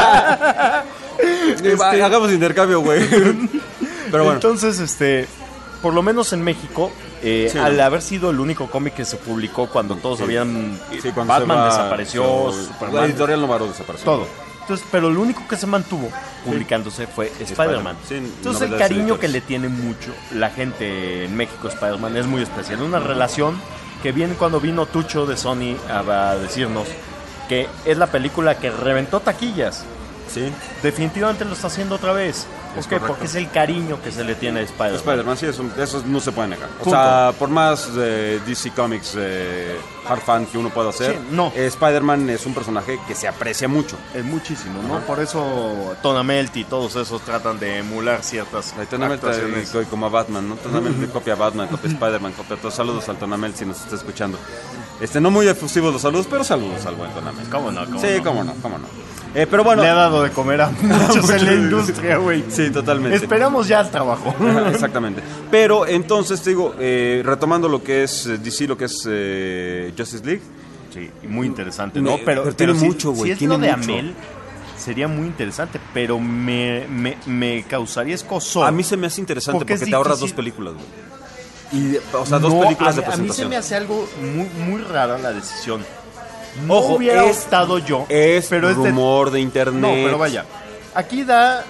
Este- Hagamos intercambio, güey. Pero bueno. Entonces, este, por lo menos en México, eh, Sí, al ¿no? haber sido el único cómic que se publicó cuando todos Sí. habían Sí, cuando Batman se va- desapareció, se- Superman, La editorial Novaro desapareció. todo. Entonces, pero lo único que se mantuvo publicándose fue Spider-Man. Sí, Entonces, el novedades cariño editores. que le tiene mucho la gente en México a Spider-Man es muy especial. Una relación que viene cuando vino Tucho de Sony a, a decirnos que es la película que reventó taquillas. Sí. Definitivamente lo está haciendo otra vez. ¿Por Es qué? correcto. Porque es el cariño que se le tiene a Spider-Man. Spider-Man, sí, eso, eso no se puede negar. O Punto. sea, por más eh, D C Comics eh, hard fan que uno pueda hacer, Sí, no. eh, Spider-Man es un personaje que se aprecia mucho. Es muchísimo, ¿no? Por eso Tonamelt y todos esos tratan de emular ciertas Ahí Tonamel actuaciones. eh, como a Batman, ¿no? Tonamel copia a Batman, copia a Spider-Man, copia a todos. Saludos al Tonamel si nos está escuchando. Este, no muy efusivos los saludos, pero saludos al buen Tonamel. ¿Cómo no? ¿Cómo Sí, no? cómo no, cómo no. Eh, pero bueno. Le ha dado de comer a muchos en la industria, güey. Sí, totalmente. Esperamos ya el trabajo. Ajá, exactamente. Pero entonces, te digo, eh, retomando lo que es eh, D C, lo que es eh, Justice League. Sí, y muy interesante, ¿no? Me- pero, pero tiene si- mucho, güey, Si es tiene lo de mucho. Amel, sería muy interesante, pero me, me, me causaría escosor. A mí se me hace interesante Porque porque, es te ahorras difícil. dos películas, güey. Y, o sea, dos No, películas a, de mí- a mí se presentación. me hace algo muy, muy rara la decisión. No Ojo, hubiera es- optado yo, Es pero es de- rumor de, internet. No, pero vaya. Aquí da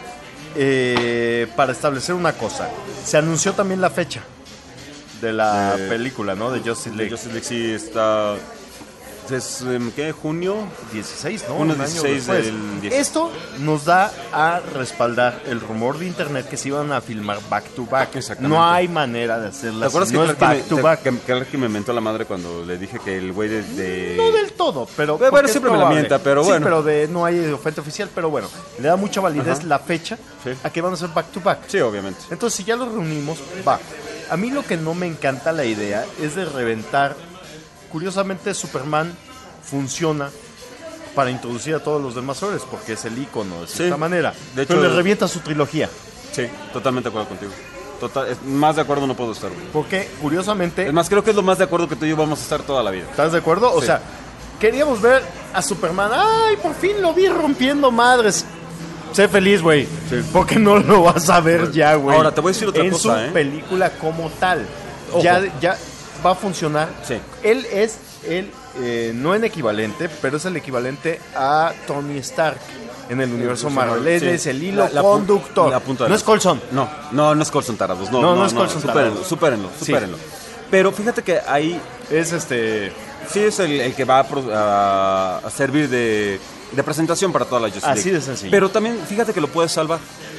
eh, para establecer una cosa. Se anunció también la fecha de la Eh, película, ¿no? De Justice De League. Justice League sí está... ¿Es, em, ¿Qué? ¿Junio? dieciséis, ¿no? Uno Un año dieciséis después. del diez. Esto nos da a respaldar el rumor de internet que se iban a filmar back to back. Exactamente. No hay manera de ¿Te hacerla acuerdas si que, no es Clarky back me, to te- back. que, que Clarky me mentó la madre cuando le dije que el güey de... de- No del todo, pero... Bueno, porque es siempre me la probable. mienta, pero Sí, bueno. pero de, no hay oferta oficial, pero bueno. Le da mucha validez Ajá. la fecha Sí. a que van a ser back to back. Sí, obviamente. Entonces, si ya los reunimos, va. A mí lo que no me encanta la idea es de reventar. Curiosamente, Superman funciona para introducir a todos los demás héroes, porque es el icono de Sí. cierta manera. De hecho- Pero le revienta su trilogía. Sí, totalmente de acuerdo contigo. Total, es- más de acuerdo no puedo estar, güey. Porque, curiosamente, Es más, creo que es lo más de acuerdo que tú y yo vamos a estar toda la vida. ¿estás de acuerdo? O Sí. sea, queríamos ver a Superman. ¡Ay, por fin lo vi rompiendo madres! Sé feliz, güey. Sí. Porque no lo vas a ver ya, güey. Ahora, te voy a decir otra en cosa, su ¿eh? película como tal. Ojo. Ya, ya va a funcionar. Sí. Él es el, eh, no en equivalente, pero es el equivalente a Tony Stark en el universo Marvel. Él Sí. es el hilo La- la pu- conductor. la punta de no la- es Coulson. No, no, no es Coulson Tarados. No, No, no, no no, es Coulson supérenlo, Tarados. supérenlo, Sí. supérenlo. Pero fíjate que ahí Es este... sí es el, el que va a, pro- a- a servir de, de presentación para toda la Justice Así League. de sencillo. Pero también, fíjate que lo puedes salvar.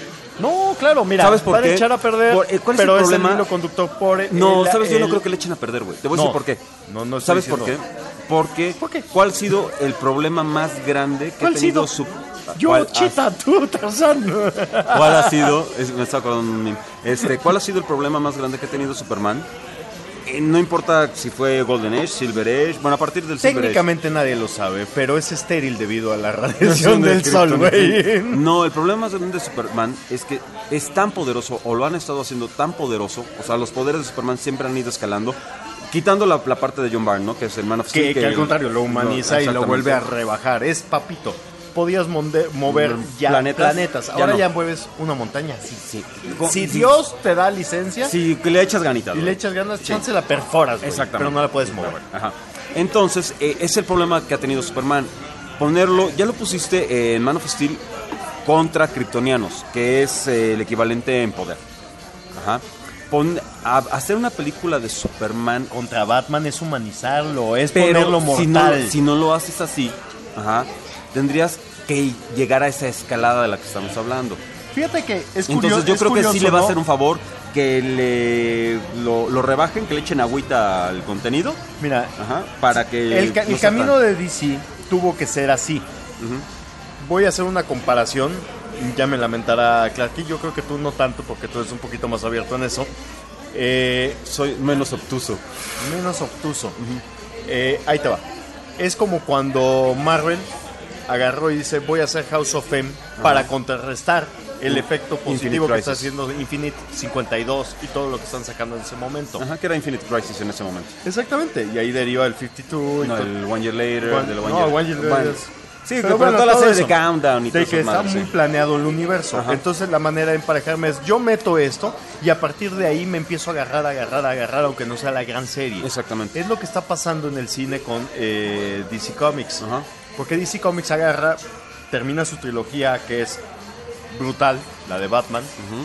No, claro, mira, ¿Sabes por van a qué? echar a perder, Por- eh, ¿cuál es el pero es problema? el hilo conductor por el- No, sabes, yo no el- creo que le echen a perder, güey. Te voy a No. decir por qué. No, no estoy ¿Sabes por qué? diciendo- Porque, ¿Por qué? ¿cuál ha sido el problema más grande que ¿Cuál ha ha tenido sido? su... Yo, ¿Cuál ha- Chita, tú, Tarzán. ¿Cuál ha sido? es- me estaba acordando de un meme. Este, ¿cuál ha sido el problema más grande que ha tenido Superman? Eh, no importa si fue Golden Age, Silver Age, bueno, a partir del Silver Age. Técnicamente nadie lo sabe, pero es estéril debido a la radiación del sol, güey. No, el problema más grande de Superman es que es tan poderoso, o lo han estado haciendo tan poderoso, o sea, los poderes de Superman siempre han ido escalando, quitando la, la parte de John Byrne, ¿no? Que es el Man of Steel. Que, que al contrario, lo humaniza y lo exactamente. vuelve a rebajar. Es papito. Podías monde- mover Mm, ya planetas, planetas, ya ahora no. ya mueves una montaña. Sí, sí. Si Sí. Dios te da licencia Sí, que le echas ganitas. y güey. le echas ganas, chance la perforas, güey, Exactamente. pero no la puedes mover. Ajá. Entonces, eh, es el problema que ha tenido Superman. Ponerlo, ya lo pusiste en Man of Steel contra kryptonianos, que es eh, el equivalente en poder. Ajá. Pon- a- hacer una película de Superman, Contra Batman es humanizarlo, es pero ponerlo si no, mortal. si no lo haces así, ajá, tendrías que llegar a esa escalada de la que estamos hablando. Fíjate que es curioso. Entonces yo es creo curioso, que sí le va ¿no? a hacer un favor que le lo, lo rebajen, que le echen agüita al contenido. Mira, Ajá, para que el, ca- no el sea camino tan- de D C tuvo que ser así. Ujú. Voy a hacer una comparación. Ya me lamentará Clarky. Yo creo que tú no tanto, porque tú eres un poquito más abierto en eso. Eh, Soy menos obtuso. menos obtuso. Eh, ahí te va. Es como cuando Marvel agarró y dice: voy a hacer House of M para contrarrestar el efecto positivo Infinite que está Crisis. haciendo Infinite cincuenta y dos y todo lo que están sacando en ese momento. Ajá, que era Infinite Crisis en ese momento. Exactamente. Y ahí deriva el cincuenta y dos. Y No, todo. el One Year Later, One- del One no, Year, One Year Later Bueno, es- sí, Pero pero, bueno, toda la todo serie de eso. Countdown y De todo que eso. está madre, muy sí. planeado el universo. Ajá. Entonces la manera de emparejarme es: yo meto esto y a partir de ahí me empiezo a agarrar, agarrar, agarrar, aunque no sea la gran serie. Exactamente. Es lo que está pasando en el cine con eh, D C Comics. Ajá. Porque D C Comics agarra, termina su trilogía que es brutal, la de Batman,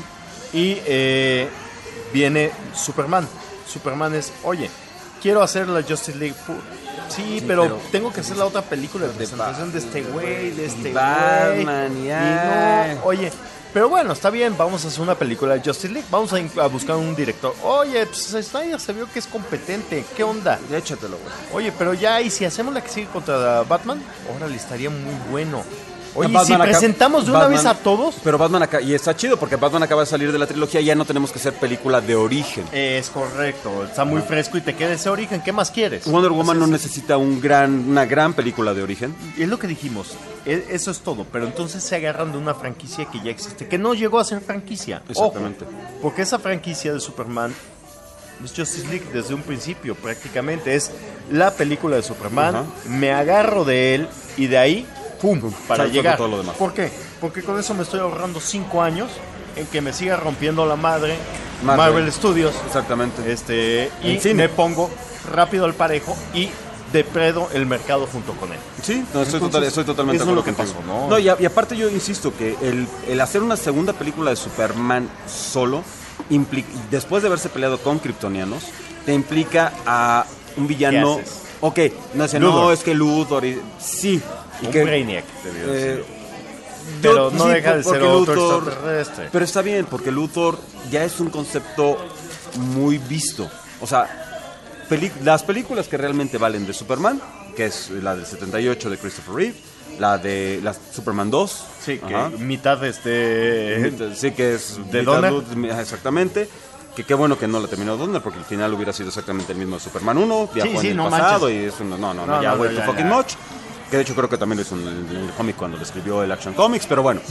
y eh, viene Superman. Superman es: oye, quiero hacer la Justice League. Pu- Sí, Sí, pero, pero- tengo que hacer la otra película de presentación de este güey, de este güey. Batman, Y ya. no, oye, pero bueno, está bien, vamos a hacer una película de Justice League, vamos a, in- a buscar un director. Oye, pues Snyder se vio que es competente, ¿qué onda? Ya échatelo, güey. Oye, pero ya, y si hacemos la que sigue contra Batman, órale, estaría muy bueno. Oye, Batman si acá- presentamos de una Batman- vez a todos, Pero Batman acá, y está chido porque Batman acaba de salir de la trilogía, ya no tenemos que hacer película de origen. es correcto, está muy fresco y te queda ese origen, ¿qué más quieres? Wonder Woman no necesita un gran, una gran película de origen. Y es lo que dijimos, e- eso es todo, pero entonces se agarran de una franquicia que ya existe, que no llegó a ser franquicia. Exactamente. Ojo, porque esa franquicia de Superman es Justice League desde un principio, prácticamente. Es la película de Superman, Ajá. me agarro de él y de ahí, ¡pum!, para Salto llegar. todo lo demás. ¿Por qué? Porque con eso me estoy ahorrando cinco años en que me siga rompiendo la madre Marvel. Marvel, Studios. Exactamente. Este, y En cine. me pongo rápido al parejo y depredo el mercado junto con él. Sí, no, estoy, Entonces, total- estoy totalmente eso de es lo acuerdo que contigo. pasó, ¿no? y, a- y aparte yo insisto que el, el hacer una segunda película de Superman solo, implica, después de haberse peleado con kryptonianos, te implica a un villano... ¿Qué haces? Ok, no sé, no, Luthor. es que Luthor... y- sí. Y Un que, Brainiac, debió eh, decir. yo- Pero no sí, deja de porque ser otro Luthor- extraterrestre. Pero está bien, porque Luthor ya es un concepto muy visto. O sea, peli- las películas que realmente valen de Superman, que es la del setenta y ocho de Christopher Reeve, la de la Superman dos. Sí, que ajá. mitad de este... Sí, que es ¿De mitad Donner? luz, mi- exactamente. Que qué bueno que no la terminó Donner, porque el final hubiera sido exactamente el mismo de Superman uno, viajó Sí, sí, en el no pasado manches. y es un, no, no, no, No, ya no, way no, too ya, fucking ya. much. Que de hecho creo que también lo hizo en el, en el cómic cuando lo escribió el Action Comics, pero bueno,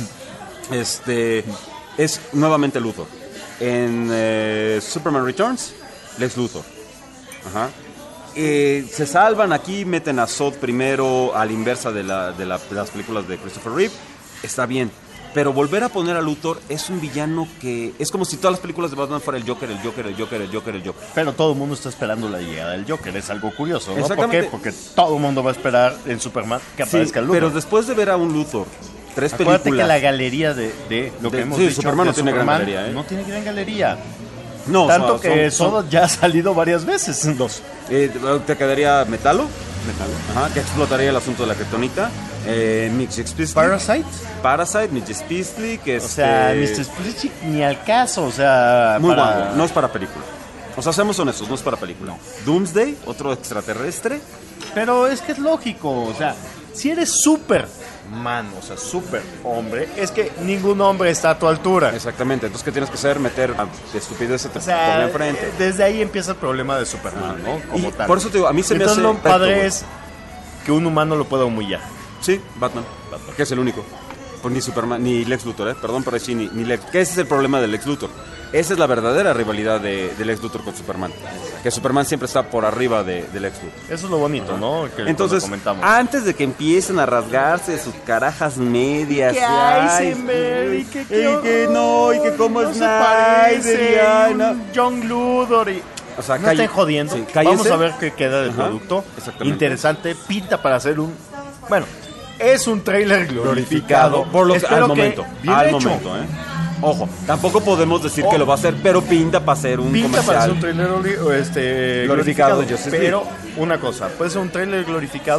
este es nuevamente Luthor. En eh, Superman Returns, Lex Luthor. Ajá. Eh, se salvan aquí, meten a Zod primero a la inversa de, la, de, la- de las películas de Christopher Reeve. Está bien. Pero volver a poner a Luthor es un villano que... Es como si todas las películas de Batman fuera el Joker, el Joker, el Joker, el Joker, el Joker. Pero todo el mundo está esperando la llegada del Joker, es algo curioso, ¿no? ¿Por Exactamente. qué? Porque todo el mundo va a esperar en Superman que Sí, aparezca el Luthor. pero después de ver a un Luthor, tres Acuérdate películas... que la galería de, de lo que De- hemos sí, dicho Superman de no tiene gran Superman galería, ¿eh? no tiene gran galería. No, Tanto son- que son- Soda ya ha salido varias veces en dos. Eh, te quedaría Metalo, Ajá, que explotaría el asunto de la kriptonita. Eh, Mitch Spisley. Parasite. Parasite, Mitch Spisley, que es... O sea, eh, mister Splitchick ni al caso, o sea... Muy para- guapo, no es para película. O sea, seamos honestos, no es para película. Doomsday, otro extraterrestre. Pero es que es lógico, o sea, si eres Superman, o sea, super hombre, es que ningún hombre está a tu altura. Exactamente, entonces ¿qué tienes que hacer? Meter a estupideces te O sea, ponga enfrente. desde ahí empieza el problema de Superman, ¿no? Como Y tal. por eso te digo, a mí se me Entonces hace lo padre recto, güey. es que un humano lo pueda humillar. Sí, Batman, que es el único. Pues ni Superman, ni Lex Luthor, ¿eh? Perdón, pero sí, ni, ni Lex. Que ese es el problema de Lex Luthor. Esa es la verdadera rivalidad de, de Lex Luthor con Superman. Que Superman siempre está por arriba de, de Lex Luthor. Eso es lo bonito, ¿no? Que Entonces, cuando comentamos. antes de que empiecen a rasgarse sus carajas medias, ¿Qué y, hay, ay, Zimmer? sí, ¿Y qué- y qué que no, y que cómo no es se Snyder, parece, y ay, un no. John Luthor y... O sea, no calle- estén jodiendo. sí, cállense. Vamos a ver qué queda del Ajá, producto. exactamente. Interesante, pinta para hacer un... Bueno, es un trailer glorificado. Por lo que, Espero al que momento, bien al hecho. momento, ¿eh? Ojo, tampoco podemos decir que Oh. lo va a hacer, pero pinta para ser un Pinta para ser comercial. un trailer oli- este, Glorificado de Justice League. pero una cosa, puede ser un trailer glorificado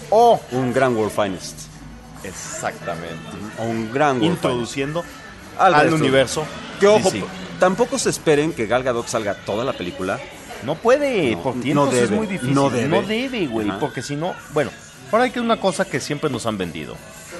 O un gran World Finest. Exactamente. O un gran World Introduciendo al, al resto. universo. Que ojo, D C. tampoco se esperen que Gal Gadot salga toda la película. No puede, No, por no tiempos debe, es muy difícil. no debe. No debe, güey, Ajá. porque si no, bueno, ahora hay que una cosa que siempre nos han vendido.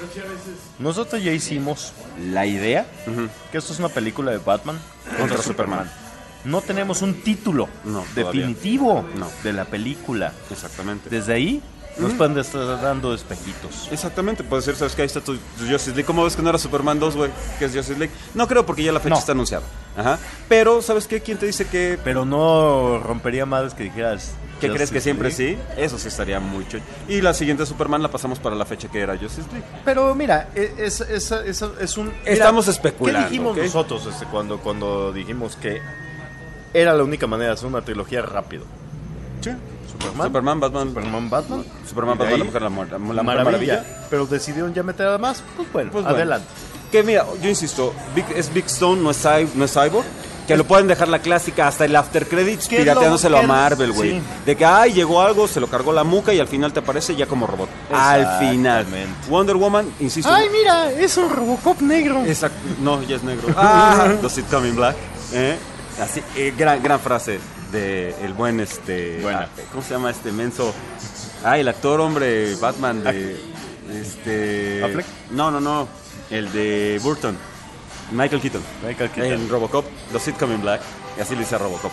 Nosotros ya hicimos la idea Ujú. que esto es una película de Batman Contra Superman. No tenemos un título No, todavía. definitivo No. de la película. Exactamente. Desde ahí nos pueden estar dando espejitos. Exactamente, puede ser, ¿sabes qué? Ahí está tu, tu Justice League. ¿Cómo ves que no era Superman dos, güey? Que es Justice League. No creo porque ya la fecha No. está anunciada. Ajá. Pero, ¿sabes qué? ¿Quién te dice que... Pero no rompería madres que dijeras. ¿Qué crees Justice que siempre League. sí? Eso sí estaría muy chido. Y la siguiente Superman la pasamos para la fecha que era Justice League. Pero mira, es, es, es, es un... mira, Estamos especulando, ¿Qué dijimos ¿ok? nosotros este, cuando, cuando dijimos que era la única manera de hacer una trilogía rápido? Sí. Superman, Superman, Batman. Superman, Batman. Superman, Y de Batman, ahí, la Mujer, la Mujer, la Mujer maravilla. Maravilla. Pero decidieron ya meter además, pues bueno, Pues bueno. adelante. Que mira, yo insisto, Big- es Big Stone, no es, Cy- no es Cyborg. Que lo pueden dejar la clásica hasta el after credits ¿Qué es pirateándoselo lo- a qué- Marvel, güey. sí. De que, ay, llegó algo, se lo cargó la muca y al final te aparece ya como robot. Al final. Exactamente. Wonder Woman, insisto. Ay, mira, es un Robocop negro. Exacto, no, ya es negro. Ah, does it come in black? ¿Eh? Así, eh, gran, gran frase de el buen este. Buena. ah, ¿Cómo se llama este menso? Ah, el actor, hombre, Batman de. Este. ¿Affleck? No, no, no. El de Burton. Michael Keaton. Michael Keaton. En Robocop. Does it come in black? Y así le dice a Robocop.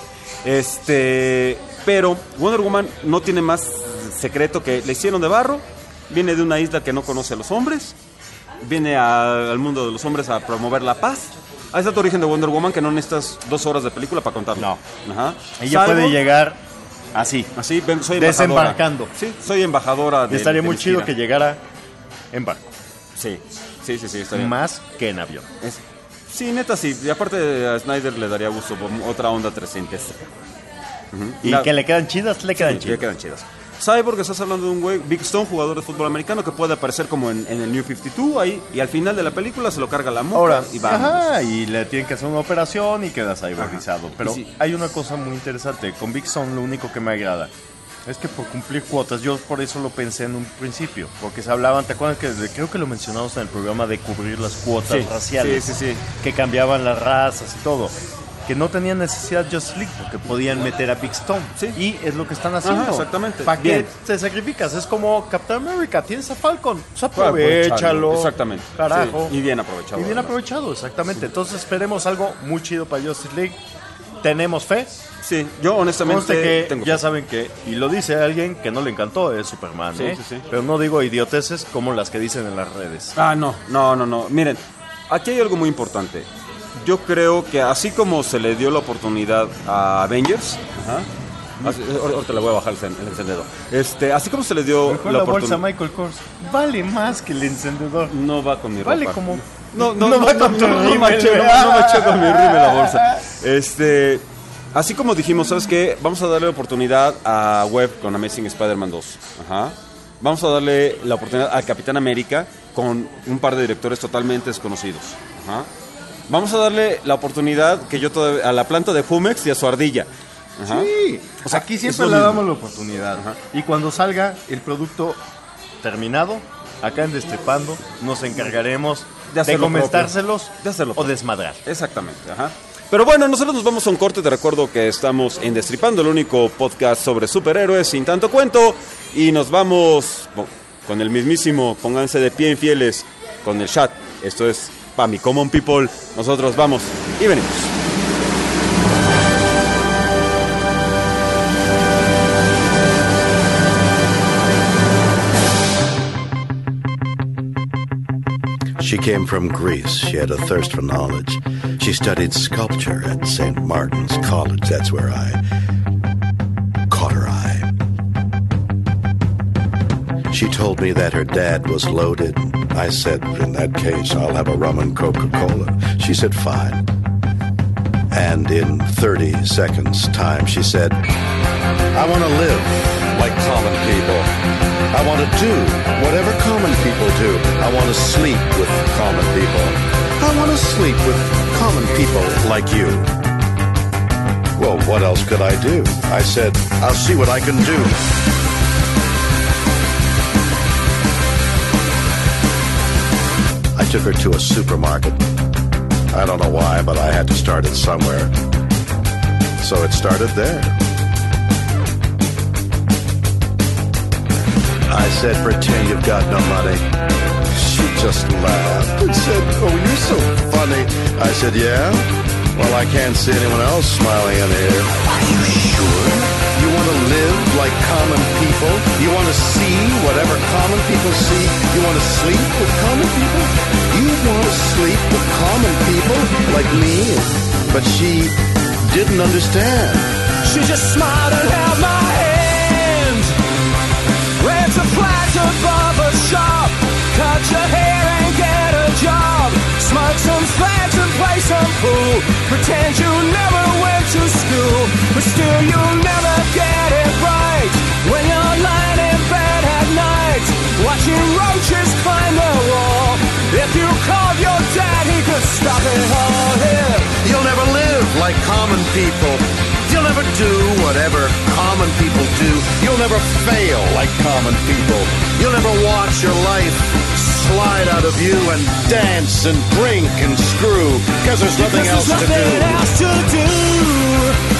Este. Pero Wonder Woman no tiene más secreto que le hicieron de barro. Viene de una isla que no conoce a los hombres. Viene a- al mundo de los hombres a promover la paz. Ahí está tu origen de Wonder Woman, que no necesitas dos horas de película para contarlo. No. Ajá. Ella Cyborg, puede llegar así. Así, ven, soy embajadora. Desembarcando. Sí, soy embajadora Y de. estaría de muy mi chido gira. que llegara en barco. Sí, sí, sí, sí, estaría. Más que en avión. Es- sí, neta, sí. Y aparte a Snyder le daría gusto por otra onda trescientos. Y que le quedan chidas, le quedan Sí, chidas. ya quedan chidas. Cyborg, estás hablando de un güey, Big Stone, jugador de fútbol americano, que puede aparecer como en, en el New cincuenta y dos ahí, y al final de la película se lo carga la moca Ahora, y vamos. ajá, y le tienen que hacer una operación y queda cyborgizado. Pero Y sí. hay una cosa muy interesante. Con Big Son lo único que me agrada es que por cumplir cuotas, yo por eso lo pensé en un principio, porque se hablaban, ¿te acuerdas que de- creo que lo mencionamos en el programa de cubrir las cuotas Sí, raciales? sí, sí, sí. Que cambiaban las razas y todo. Que no tenían necesidad de Justice League porque podían meter a Big Stone. Sí. Y es lo que están haciendo. Ajá, exactamente. ¿Para qué Bien. te sacrificas? Es como Captain America, tienes a Falcon. Pues Aprovechalo. aprovechalo. Exactamente. Carajo. Sí, y bien aprovechado. Y bien además. aprovechado, exactamente. Entonces esperemos algo muy chido para Justice League. Tenemos fe. Sí, yo honestamente Conste que tengo ya fe. saben que, y lo dice alguien que no le encantó, es Superman, Sí, ¿eh? sí, sí. Pero no digo idioteces como las que dicen en las redes. Ah, no, no, no, no. Miren, aquí hay algo muy importante. Yo creo que así como se le dio la oportunidad a Avengers, ajá, así- ahor- ahorita le voy a bajar el, cen- el encendedor. Este, así como se le dio Mejor la la bolsa oportunidad. Michael Kors vale más que el encendedor. No va con mi ropa. Vale como... No, no, no no, va no, con no, tu no, rímel, maché, no, ¿verdad? no maché con mi rímel la bolsa. Este, así como dijimos, ¿sabes qué? Vamos a darle oportunidad a Webb con Amazing Spider-Man dos. Ajá. Vamos a darle la oportunidad al Capitán América con un par de directores totalmente desconocidos. Ajá. Vamos a darle la oportunidad que yo todavía, a la planta de Jumex y a su ardilla. Ajá. Sí, O sea, aquí es siempre lo le mismo. damos la oportunidad. Y cuando salga el producto terminado, acá en Destripando, nos encargaremos De de, hacerlo comentárselos propio. De hacerlo o propio. desmadrar. Exactamente, ajá. Pero bueno, nosotros nos vamos a un corte. Te recuerdo que estamos en Destripando, el único podcast sobre superhéroes sin tanto cuento. Y nos vamos bo- con el mismísimo, pónganse de pie infieles, con el chat. Esto es Pami Common People. Nosotros vamos y venimos. She came from Greece. She had a thirst for knowledge. She studied sculpture at Saint Martin's College. That's where I caught her eye. She told me that her dad was loaded. I said, in that case, I'll have a rum and Coca-Cola. She said, fine. And in thirty seconds time, she said, I want to live like common people. I want to do whatever common people do. I want to sleep with common people. I want to sleep with common people like you. Well, what else could I do? I said, I'll see what I can do. took her to a supermarket. I don't know why, but I had to start it somewhere. So it started there. I said, pretend you've got no money. She just laughed and said, oh, you're so funny. I said, yeah? Well, I can't see anyone else smiling in here. Are you sure? You want to live like common people? You want to see whatever common people see? You want to sleep with common people? You want to sleep with common people like me? But she didn't understand. She just smiled and held my hand. Went to flat above a shop. Cut your hair and get a job. Smoke some fags and play some pool. Pretend you never went to school, but still you'll never get it right. When you're lying in bed at night, watching roaches climb the wall. If you called your dad, he could stop it all here. You'll never live like common people. You'll never do whatever common people do. You'll never fail like common people. You'll never watch your life slide out of you and dance and drink and screw, because there's nothing else to do. Nothing else to do.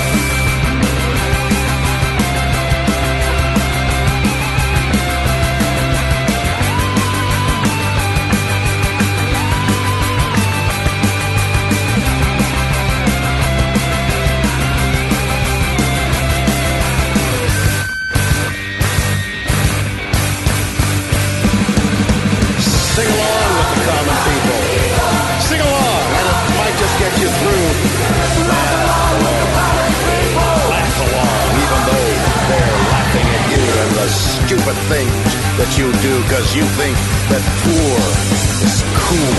Stupid things that you do because you think that poor is cool.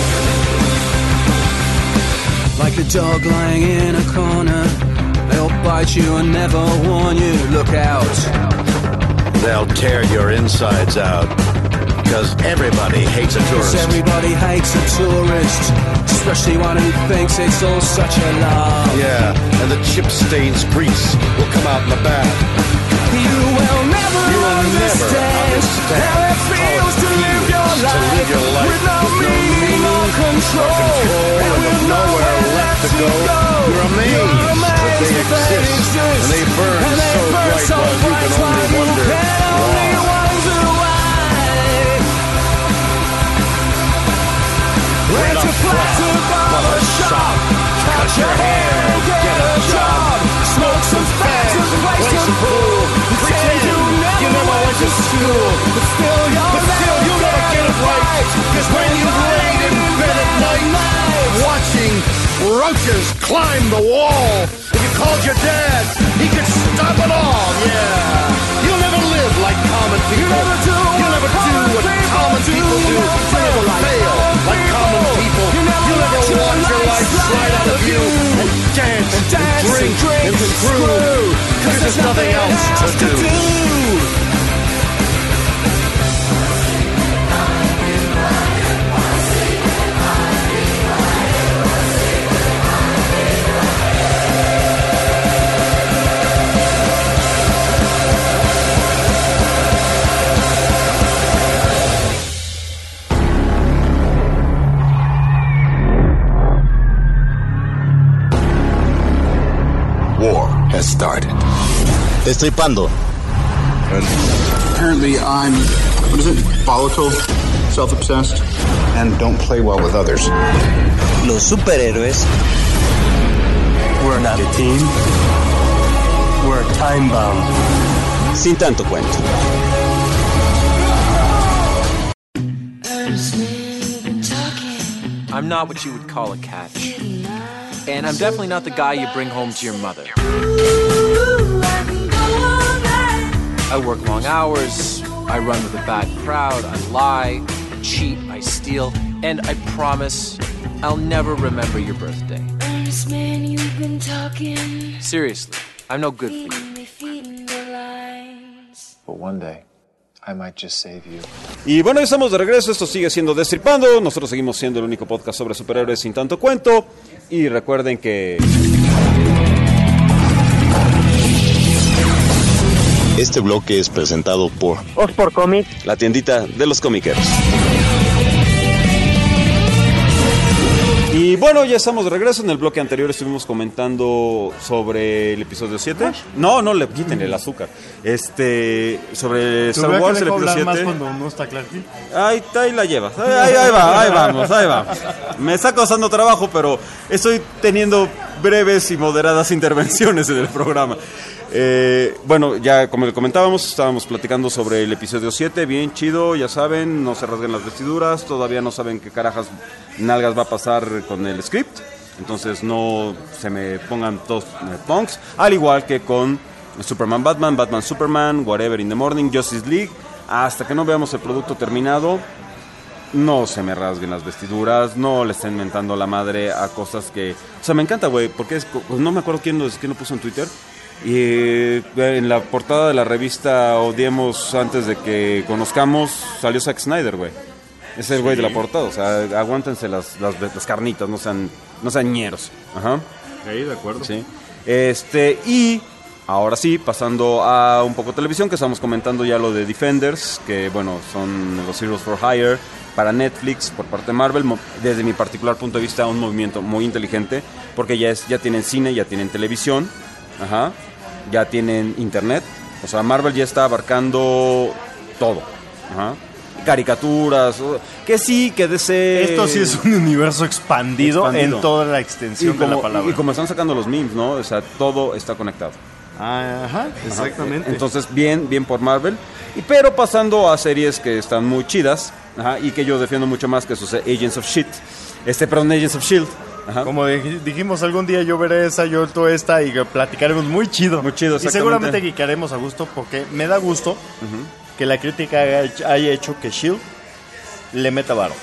Like a dog lying in a corner, they'll bite you and never warn you. Look out. They'll tear your insides out because everybody hates a tourist. Everybody hates a tourist, especially one who thinks it's all such a lie. Yeah, and the chip stains grease will come out in the bath. You will never You will never understand, understand how it feels to live your to life, live your life with no with no meaning or control, control and with nowhere left to go. You're amazed that they exist, and they burn and they so burn bright so while you can bright only while wonder you can only wonder why. Went to flat to barber shop, cut your hair, get a job, smoke some fags and play some pool. Pretend you never, you never went to school, but still you'll But still, never, you'll never get it right. Because when you've laid in bed at night, watching roaches climb the wall, if you called your dad, he could stop it all. Yeah. You'll never live like common people. You'll never do You'll never do what common people do. You'll never fail like common people. You'll never watch your life slide out of you and dance and drink and screw. Because there's nothing else to do. War has started. Destripando. Apparently I'm, what is it, volatile, self-obsessed, and don't play well with others. Los superhéroes. We're not a team. We're a time bomb. Sin tanto cuento. I'm not what you would call a catch. And I'm definitely not the guy you bring home to your mother. I work long hours, I run with a bad crowd, I lie, I cheat, I steal, and I promise I'll never remember your birthday. Seriously, I'm no good for you. But one day, I might just save you. Y bueno, estamos de regreso, esto sigue siendo Destripando, nosotros seguimos siendo el único podcast sobre superhéroes sin tanto cuento, y recuerden que... Este bloque es presentado por Oxford Comics, la tiendita de los comiqueros. Y bueno, ya estamos de regreso. En el bloque anterior estuvimos comentando sobre el episodio siete. No, no, le quiten el azúcar. Este, sobre Star Wars, el episodio siete. Más cuando no está Clark Kent. Ahí, ahí la llevas. Ahí, ahí, ahí va, ahí vamos, ahí vamos. Me está costando trabajo, pero estoy teniendo breves y moderadas intervenciones en el programa. Eh, bueno, ya como le comentábamos, estábamos platicando sobre el episodio siete, bien chido, ya saben, no se rasguen las vestiduras, todavía no saben qué carajas nalgas va a pasar con el script, entonces no se me pongan todos eh, punks, al igual que con Superman Batman, Batman Superman, Whatever in the Morning, Justice League, hasta que no veamos el producto terminado, no se me rasguen las vestiduras, no le estén mentando la madre a cosas que... O sea, me encanta, güey, porque es, pues no me acuerdo quién lo, quién lo puso en Twitter. Y eh, en la portada de la revista Odiemos antes de que conozcamos salió Zack Snyder, güey. Es el güey sí. de la portada, o sea, aguántense las, las, las carnitas, no sean, no sean ñeros. Ajá. Sí, de acuerdo. Sí. Este, y ahora sí, pasando a un poco de televisión, que estamos comentando ya lo de Defenders, que bueno, son los Heroes for Hire para Netflix por parte de Marvel. Desde mi particular punto de vista, un movimiento muy inteligente, porque ya, es, ya tienen cine, ya tienen televisión, ajá. Ya tienen internet, o sea, Marvel ya está abarcando todo, ajá. Caricaturas, que sí, que D C... Esto sí es un universo expandido, expandido. en toda la extensión como, de la palabra. Y como están sacando los memes, ¿no? O sea, todo está conectado. Ajá, exactamente. Ajá. Entonces, bien, bien por Marvel. Y pero pasando a series que están muy chidas, ajá, y que yo defiendo mucho más que sus Agents of Shit. Este, perdón, Agents of Shield. Ajá. Como dijimos, algún día yo veré esa, yo toda esta y platicaremos muy chido. Muy chido, y seguramente guicaremos a gusto porque me da gusto uh-huh. que la crítica haya, haya hecho que Shield le meta varo.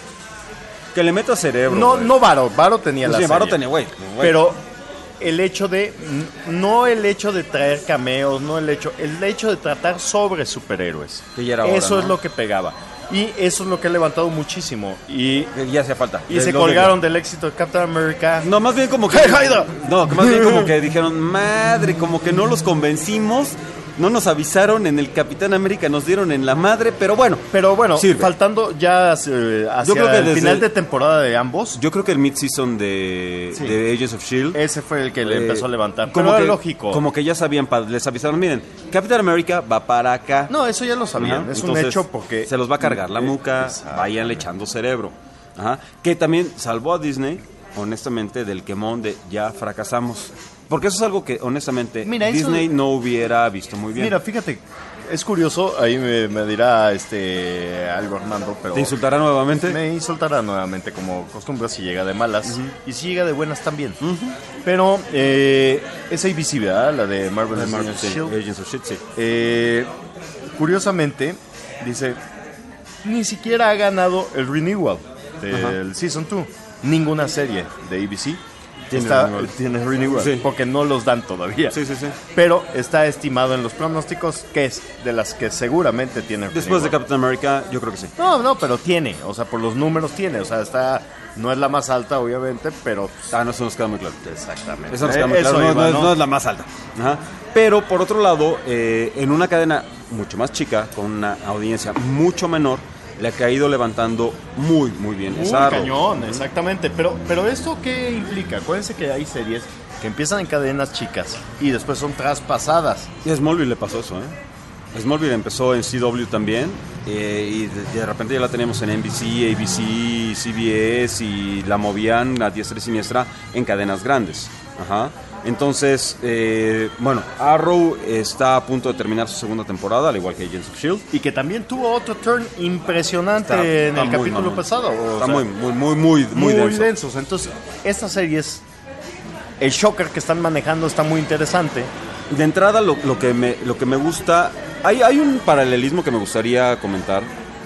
Que le meta cerebro. No, wey. no varo, varo tenía no, la sí, serie. Varo tenía, güey. Pero el hecho de, no el hecho de traer cameos, no el hecho, el hecho de tratar sobre superhéroes. Que ya era hora, Eso ¿no? es lo que pegaba. Y eso es lo que ha levantado muchísimo. Y ya hacía falta. Y de se colgaron de... del éxito de Captain America. No, más bien como que... ¡Hey, no, más bien como que dijeron, madre, como que no los convencimos. No nos avisaron en el Capitán América, nos dieron en la madre, pero bueno. Pero bueno, sirve. Faltando ya hacia, hacia yo creo que el desde, final de temporada de ambos. Yo creo que el mid-season de, sí. de Agents of Shield. Ese fue el que le eh, empezó a levantar. Como pero que, lógico. Como que ya sabían, les avisaron, miren, Capitán América va para acá. No, eso ya lo sabían, Ajá. es Entonces, un hecho porque... Se los va a cargar la muca, Exacto. vayan echando cerebro. Ajá. Que también salvó a Disney, honestamente, del quemón de ya fracasamos. Porque eso es algo que, honestamente, Mira, Disney eso... no hubiera visto muy bien. Mira, fíjate, es curioso, ahí me, me dirá este algo Armando, pero... ¿Te insultará nuevamente? Me insultará nuevamente, como costumbre, si llega de malas. Uh-huh. Y si llega de buenas también. Uh-huh. Pero eh, es A B C, ¿verdad? La de Marvel, Marvel Agents of Shield. Agents of Shield, sí. Eh, curiosamente, dice, ni siquiera ha ganado el renewal del uh-huh. Season dos. Ninguna serie de A B C Tiene está, renewal. Tiene renewal, sí. porque no los dan todavía. Sí, sí, sí. Pero está estimado en los pronósticos que es de las que seguramente tiene Después renewal. de Captain America, yo creo que sí. No, no, pero tiene, o sea, por los números tiene, o sea, está, no es la más alta, obviamente, pero... Ah, no, eso nos queda muy claro. Exactamente. Eso nos queda muy claro, no, iba, no, ¿no? no es la más alta. Ajá. Pero, por otro lado, eh, en una cadena mucho más chica, con una audiencia mucho menor, le ha ido levantando muy, muy bien. Muy cañón, exactamente. Pero, pero ¿esto qué implica? Acuérdense que hay series que empiezan en cadenas chicas y después son traspasadas. Y a Smallville le pasó eso, ¿eh? Smallville empezó en C W también eh, y de, de repente ya la tenemos en N B C, A B C, C B S y la movían a diestra y siniestra en cadenas grandes. Ajá. Entonces, eh, bueno, Arrow está a punto de terminar su segunda temporada, al igual que Agents of Shield. Y que también tuvo otro turn impresionante está, en está el capítulo mamón. pasado. O está sea, muy, muy, muy, muy, muy, muy denso. densos. Entonces, estas series, el shocker que están manejando está muy interesante. De entrada, lo, lo, que, me, lo que me gusta, hay, hay un paralelismo que me gustaría comentar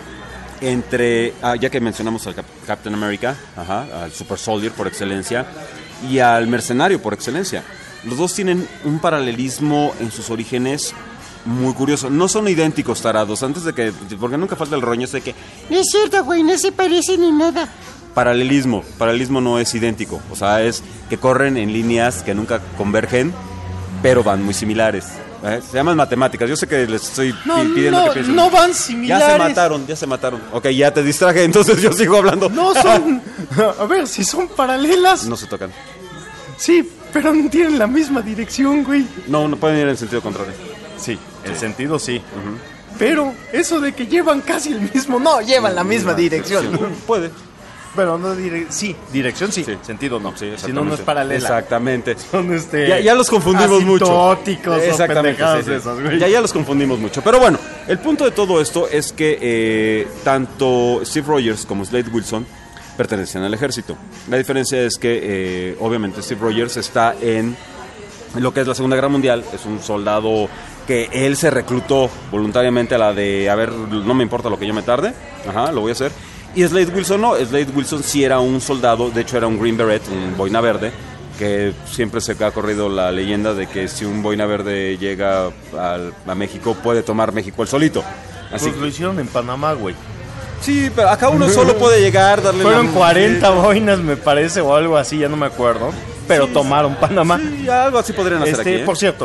entre, ah, ya que mencionamos al Cap- Captain America, ajá, al Super Soldier por excelencia, y al Mercenario por excelencia. Los dos tienen un paralelismo en sus orígenes muy curioso. No son idénticos, tarados. Antes de que... Porque nunca falta el roño ese de que... No es cierto, güey, no se parecen ni nada. Paralelismo. Paralelismo no es idéntico. O sea, es que corren en líneas que nunca convergen, pero van muy similares. ¿Eh? Se llaman matemáticas. Yo sé que les estoy No, pi- pidiendo no, que piensen. no van similares. Ya se mataron, ya se mataron. Ok, ya te distraje, entonces yo sigo hablando. No son... A ver, si son paralelas. No se tocan. Sí, pero no tienen la misma dirección, güey. No, no pueden ir en sentido contrario. Sí, el sentido sí. Pero eso de que llevan casi el mismo... No, llevan la misma dirección. Sí, puede. Pero no dire... Sí, dirección sí, sentido no. Sí, Si no, no es paralela. Exactamente. Son este... Ya, ya los confundimos mucho. Asintóticos o Exactamente. pendejadas Sí, sí. esas, güey. Ya, ya los confundimos mucho. Pero bueno, el punto de todo esto es que eh, tanto Steve Rogers como Slade Wilson pertenecen al ejército. La diferencia es que, eh, obviamente, Steve Rogers está en lo que es la Segunda Guerra Mundial. Es un soldado que él se reclutó voluntariamente a la de, a ver, no me importa lo que yo me tarde. Ajá, lo voy a hacer. Y Slade Wilson no, Slade Wilson sí era un soldado, de hecho era un Green Beret, un boina verde, que siempre se ha corrido la leyenda de que si un boina verde llega al, a México, puede tomar México el solito. Así Pues lo hicieron en Panamá, güey. Sí, pero acá uno solo puede llegar, darle Fueron la... cuarenta boinas, me parece, o algo así, ya no me acuerdo. Pero Sí, tomaron Panamá. Sí, algo así podrían hacer Este, aquí, ¿eh? por cierto,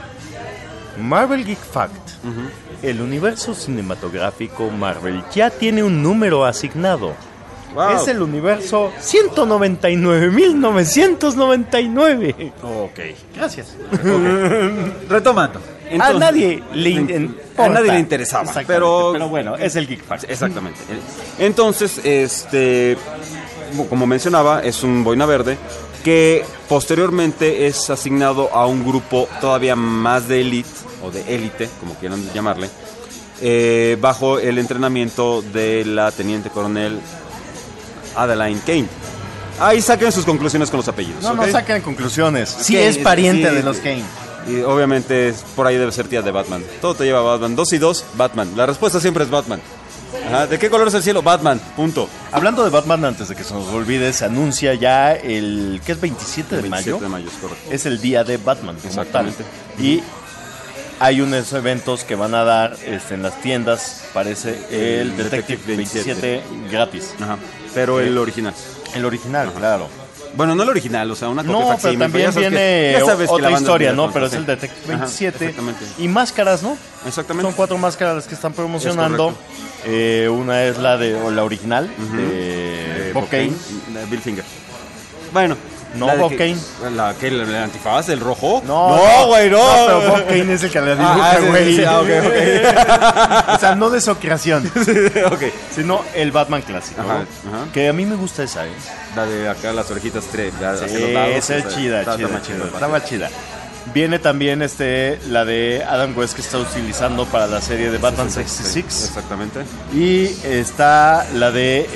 Marvel Geek Fact. El universo cinematográfico Marvel ya tiene un número asignado. Wow. Es el universo ciento noventa y nueve mil novecientos noventa y nueve. Ok. Gracias. Retomando. a nadie le in- a importa. nadie le interesaba, Exactamente, pero pero bueno, es el Geek Fact. Exactamente. Entonces, este, como mencionaba, es un boina verde que posteriormente es asignado a un grupo todavía más de élite, o de élite, como quieran llamarle, eh, bajo el entrenamiento de la teniente coronel Adeline Kane. Ahí saquen sus conclusiones con los apellidos. No, ¿ok? no saquen conclusiones. Sí Kane, es pariente sí, de los Kane. Y obviamente es- por ahí debe ser tía de Batman. Todo te lleva a Batman. Dos y dos, Batman. La respuesta siempre es Batman. Ajá. ¿De qué color es el cielo? Batman. Punto. Hablando de Batman, antes de que se nos olvide, se anuncia ya el... ¿Qué es? veintisiete de mayo. veintisiete de mayo, es correcto. Es el día de Batman. como Exactamente. tal. Y hay unos eventos que van a dar este, en las tiendas, parece el El Detective Detective veintisiete gratis. Ajá. Pero el Eh, original. El original, claro. Bueno, no el original, o sea, una copia No, pero facsímil, también ya sabes viene que- ya sabes que otra la banda historia, tiene ¿no? razón, Pero es sí. el Detective Ajá, veintisiete. exactamente. Y máscaras, ¿no? Exactamente. Son cuatro máscaras las que están promocionando. Es Eh, una es la de o la original Ujú. de Eh, Bob Kane. de Bill Finger. Bueno. No, la de Bob que- Kane. La que el, el antifaz, el rojo. No, no, güey, no. pero Bob Kane es el que la Ah, dibuja, ah, sí, güey. sí, ah, ok, ok. O sea, no de su creación, Ok. sino el Batman clásico. Ajá, ¿no? ajá. Que a mí me gusta esa, ¿eh? La de acá, las orejitas tres. la- Sí, hacia los lados, esa es esa- chida, está- chida, está más chida, chida, está más chida. Viene también este la de Adam West que está utilizando para la serie de Batman sesenta y seis. Exactamente. Y está la de...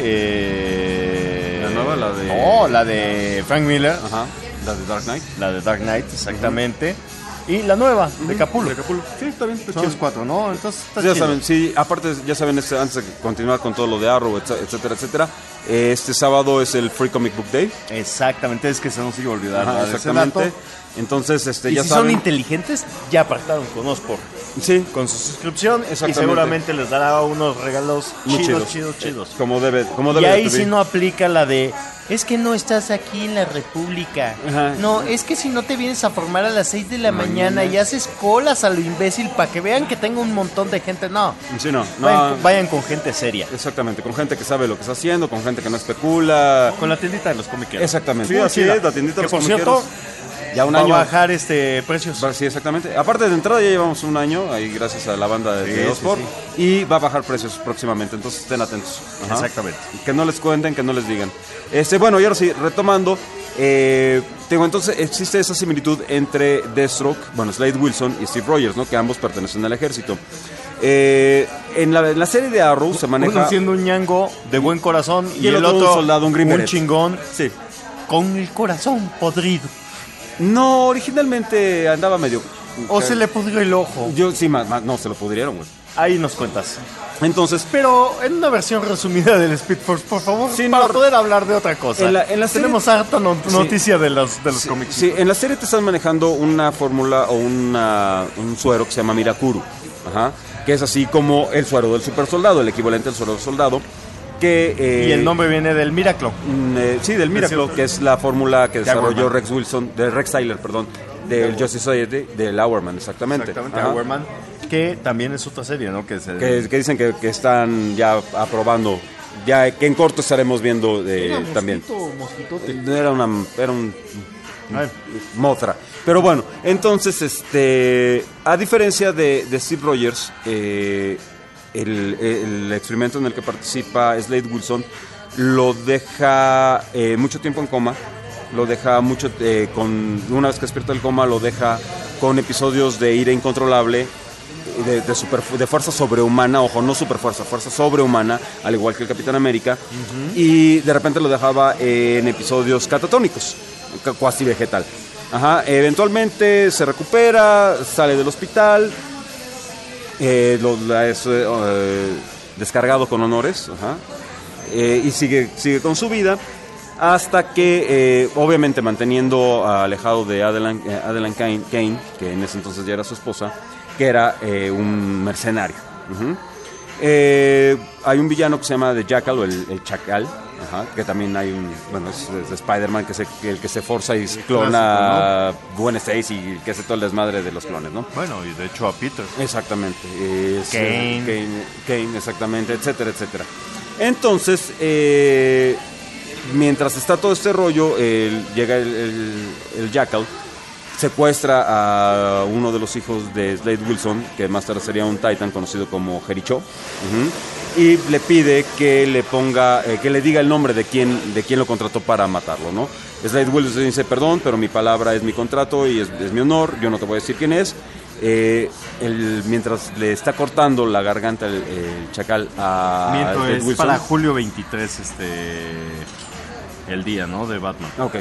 eh, La nueva, la de- No, la de Frank Miller. Ajá. La de Dark Knight. La de Dark Knight, exactamente. Y la nueva, de Capullo. De Capullo. Sí, está bien. Está Son chido. los cuatro, ¿no? Entonces está Ya chido. saben, sí, aparte, ya saben, este, antes de continuar con todo lo de Arrow, etc- etcétera, etcétera, eh, este sábado es el Free Comic Book Day. Exactamente, es que se nos iba a olvidar. Ajá, ¿verdad? Ese exactamente. dato. Entonces, este, Y ya si saben. son inteligentes, ya apartaron con Ospor. Sí, Con su suscripción y Exactamente. seguramente les dará unos regalos muy chidos, chidos, chidos, chidos. como debe, como Y debe ahí de sí ser. no aplica la de, es que no estás aquí en la República. Ajá. No, es que si no te vienes a formar a las seis de la mañana, Mañana. y haces colas a lo imbécil para que vean que tengo un montón de gente. No, Sí, no, no, vayan, con- vayan con gente seria. exactamente, con gente que sabe lo que está haciendo, con gente que no especula. Con la tiendita de los comiqueros. Exactamente. Muy Sí, así chida. es, la tiendita de Que los por cierto, comiqueros. Ya un va año. a bajar este precios. Va- Sí, exactamente. Aparte de entrada ya llevamos un año, ahí gracias a la banda de, Sí, de sí, Ospor, sí. y va a bajar precios próximamente, entonces estén atentos. Ajá. Exactamente. Que no les cuenten, que no les digan. Este, bueno, y ahora sí, retomando, eh, tengo entonces, existe esa similitud entre Deathstroke, bueno, Slade Wilson y Steve Rogers, ¿no? Que ambos pertenecen al ejército. Eh, en, la, en la serie de Arrow se maneja... Uno siendo un ñango de buen corazón y, Y el otro un soldado, un Green Beret. chingón Sí. con el corazón podrido. No, originalmente andaba medio... O se le pudrió el ojo. Yo sí, más, más- no, se lo pudrieron, güey. Ahí nos cuentas. Entonces, Pero en una versión resumida del Speed Force, por favor, Sí, para no, poder hablar de otra cosa. en la- en la serie- Tenemos harta no- Sí. noticia de los, de los sí, cómics. sí, en la serie te están manejando una fórmula o una, un suero que se llama Mirakuru, ajá, que es así como el suero del super soldado, el equivalente al suero del soldado, que... eh, Y el nombre viene del Miraclo. mm, eh, sí, del Miracle, cierto. que es la fórmula que De desarrolló Aquaman. Rex Wilson, de Rex Tyler, perdón, del Justice Society, del Hourman, exactamente. Exactamente, Ajá. Hourman, que también es otra serie, ¿no? Que, es el... que, que dicen que, que están ya aprobando, ya que en corto estaremos viendo eh, Era mosquito, también. mosquitote. Era una, era un mothra. Pero bueno, entonces, este, a diferencia de, de Steve Rogers, eh, el, el experimento en el que participa Slade Wilson lo deja eh, mucho tiempo en coma, lo deja mucho eh, con una vez que despierta del coma, lo deja con episodios de ira incontrolable, de, de, super, de fuerza sobrehumana, ojo, no superfuerza, fuerza sobrehumana, al igual que el Capitán América, uh-huh. y de repente lo dejaba en episodios catatónicos, cuasi vegetal. Ajá, eventualmente se recupera, sale del hospital, eh, lo, la es eh, descargado con honores, ajá, eh, y sigue, sigue con su vida, hasta que, eh, obviamente manteniendo alejado de Adeline, eh, Adeline Kane, Kane, que en ese entonces ya era su esposa, que era eh, un mercenario. Uh-huh. Eh, hay un villano que se llama The Jackal, o el, el Chacal, ajá, que también hay un, bueno, es, es Spider-Man, que se, el que se forza y clona a Gwen Stacy y que hace todo el desmadre de los clones, ¿no? Bueno, y de hecho a Peter. Exactamente. Es, Kane. Kane. Kane, exactamente, etcétera, etcétera. Entonces, eh, mientras está todo este rollo, el, llega el, el, el Jackal, secuestra a uno de los hijos de Slade Wilson, que más tarde sería un Titan conocido como Jericho, uh-huh, y le pide que le ponga, eh, que le diga el nombre de quién, de quién lo contrató para matarlo, ¿no? Slade Wilson dice, perdón, pero mi palabra es mi contrato y es, es mi honor, yo no te voy a decir quién es. Eh, el, mientras le está cortando la garganta el, el Chacal a Miento, Slade es Wilson. para julio veintitrés, este, el día, ¿no? De Batman. Ok.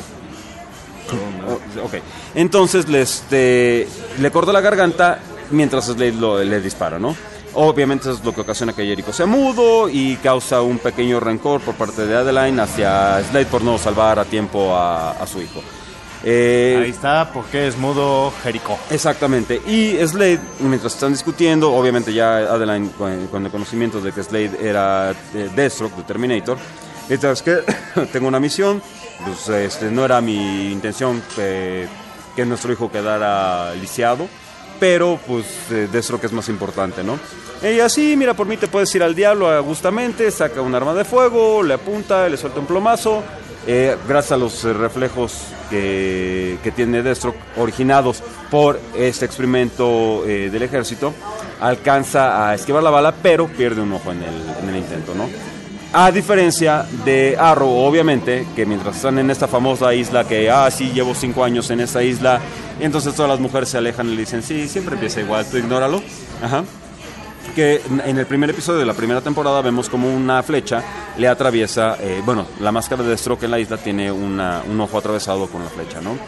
Oh, ok, entonces le, este, le corta la garganta mientras Slade lo, le dispara, ¿no? Obviamente eso es lo que ocasiona que Jericho sea mudo y causa un pequeño rencor por parte de Adeline hacia Slade por no salvar a tiempo a, a su hijo. Eh, Ahí está, porque es mudo Jericho. Exactamente, y Slade, mientras están discutiendo, obviamente ya Adeline con, con el conocimiento de que Slade era eh, Deathstroke, de Terminator, entonces que tengo una misión. Pues este, no era mi intención eh, que nuestro hijo quedara lisiado, pero pues eh, Deathstroke es más importante, ¿no? Ella, sí, mira, por mí te puedes ir al diablo agustamente, saca un arma de fuego, le apunta, le suelta un plomazo, eh, gracias a los eh, reflejos que, que tiene Deathstroke, originados por este experimento eh, del ejército, alcanza a esquivar la bala, pero pierde un ojo en el, en el intento, ¿no? A diferencia de Arrow, obviamente, que mientras están en esta famosa isla que, ah, sí, llevo cinco años en esta isla, y entonces todas las mujeres se alejan y le dicen, sí, siempre empieza igual, tú ignóralo. Ajá. Que en el primer episodio de la primera temporada vemos como una flecha le atraviesa, eh, bueno, la máscara de Deathstroke en la isla tiene una, un ojo atravesado con la flecha, ¿no?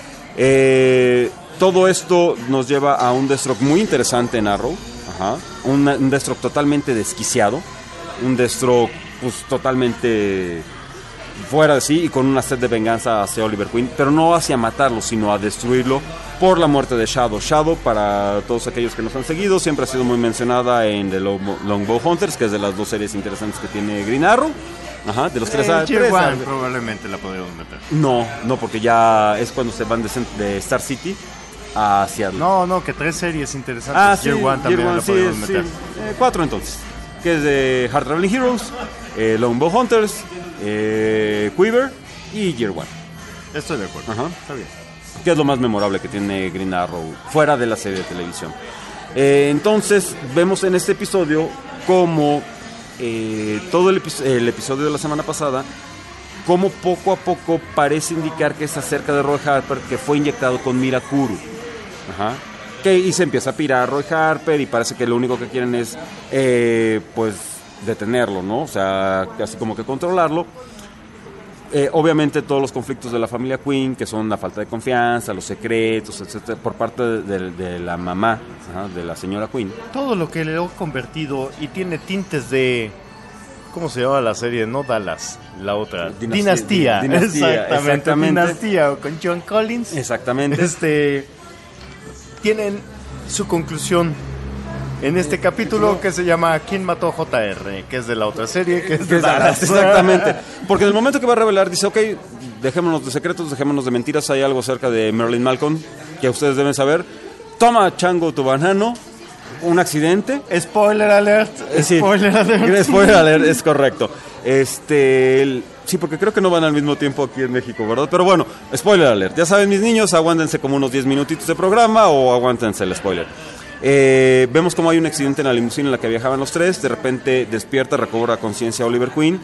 Eh, todo esto nos lleva a un Deathstroke muy interesante en Arrow, ajá. Un, un Deathstroke totalmente desquiciado, un Deathstroke pues totalmente fuera de sí y con una sed de venganza hacia Oliver Queen, pero no hacia matarlo, sino a destruirlo por la muerte de Shadow. Shadow, para todos aquellos que nos han seguido, siempre ha sido muy mencionada en The Longbow Hunters, que es de las dos series interesantes que tiene Green Arrow. Ajá, de los tres a tres. One, probablemente la podríamos meter. No, no, porque ya es cuando se van de, de Star City a Seattle. No, no, que tres series interesantes. Ah, sí, Year One también Year One, la podríamos sí, meter. Sí. Eh, cuatro entonces, que es de Hard Traveling Heroes, eh, Longbow Hunters, eh, Quiver y Year One. Estoy de acuerdo. Ajá. Está bien. Que es lo más memorable que tiene Green Arrow fuera de la serie de televisión. Eh, entonces vemos en este episodio como eh, todo el, epi- el episodio de la semana pasada, como poco a poco parece indicar que es acerca de Roy Harper, que fue inyectado con Mirakuru. Ajá. Que, y se empieza a pirar Roy Harper y parece que lo único que quieren es eh, pues detenerlo, ¿no? O sea, así como que controlarlo. Eh, obviamente todos los conflictos de la familia Queen, que son la falta de confianza, los secretos, etcétera, por parte de, de, de la mamá, ajá, de la señora Queen. Todo lo que le ha convertido y tiene tintes de... ¿Cómo se llama la serie? No Dallas, la otra. Dinastía. Dinastía. Dinastía, Exactamente. exactamente. Dinastía con John Collins. Exactamente. Este, tienen su conclusión en este capítulo que se llama ¿Quién mató a J R? Que es de la otra serie, que es de Dallas. Exactamente. Porque en el momento que va a revelar, dice, ok, dejémonos de secretos, dejémonos de mentiras, hay algo acerca de Marilyn Malcolm. que ustedes deben saber. Toma, chango, tu banano. Un accidente. Spoiler alert. Sí, Spoiler alert. Spoiler alert, es correcto. Este, el, sí, porque creo que no van al mismo tiempo aquí en México, ¿verdad? Pero bueno, spoiler alert. Ya saben, mis niños, aguántense como unos diez minutitos de programa o aguántense el spoiler. Eh, vemos como hay un accidente en la limusina en la que viajaban los tres. De repente despierta, recobra conciencia Oliver Queen.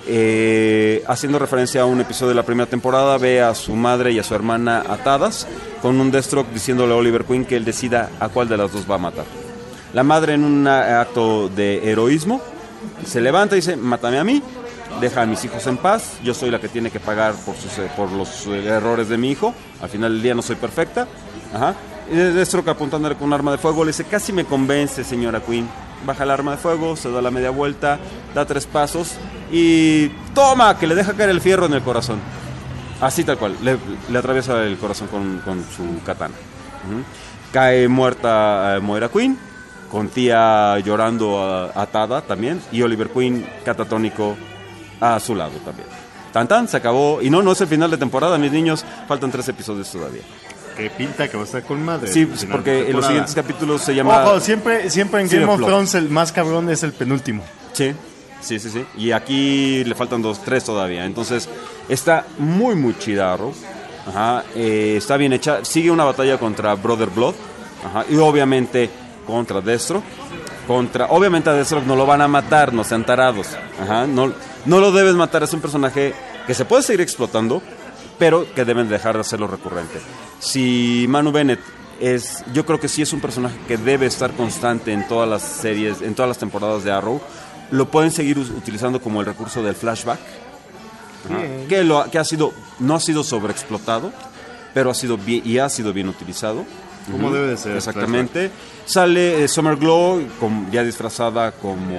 Eh, haciendo referencia a un episodio de la primera temporada, ve a su madre y a su hermana atadas con un Deathstroke diciéndole a Oliver Queen que él decida a cuál de las dos va a matar. La madre, en un acto de heroísmo, se levanta y dice: mátame a mí, deja a mis hijos en paz, yo soy la que tiene que pagar por, sus, por los errores de mi hijo, al final del día no soy perfecta. Ajá. Y Deathstroke, apuntándole con un arma de fuego, le dice: casi me convence, señora Queen. Baja el arma de fuego, se da la media vuelta, da tres pasos y ¡toma! Que le deja caer el fierro en el corazón. Así tal cual, le, le atraviesa el corazón con, con su katana. Uh-huh. Cae muerta uh, Moira Queen, con tía llorando uh, atada también, y Oliver Queen catatónico a su lado también. Tan tan, se acabó. Y no, no es el final de temporada, mis niños, faltan tres episodios todavía. Que pinta que va a estar con madre. Sí, porque en los siguientes capítulos se llama... Ojo, siempre, siempre en Game of Thrones el más cabrón es el penúltimo. Sí, sí, sí, sí. Y aquí le faltan dos, tres todavía. Entonces, está muy, muy chida Arrow. Ajá, eh, está bien hecha. Sigue una batalla contra Brother Blood. Ajá, y obviamente contra Deathstroke. Contra, obviamente a Deathstroke no lo van a matar, no sean tarados. Ajá, no, no lo debes matar, es un personaje que se puede seguir explotando, pero que deben dejar de hacerlo recurrente. Si Manu Bennett es, yo creo que sí es un personaje que debe estar constante en todas las series, en todas las temporadas de Arrow, lo pueden seguir utilizando como el recurso del flashback, ¿no? que, lo, que ha sido, no ha sido sobreexplotado, pero ha sido bien, y ha sido bien utilizado. Como uh-huh. debe de ser. Exactamente. Sale eh, Summer Glau, con, ya disfrazada como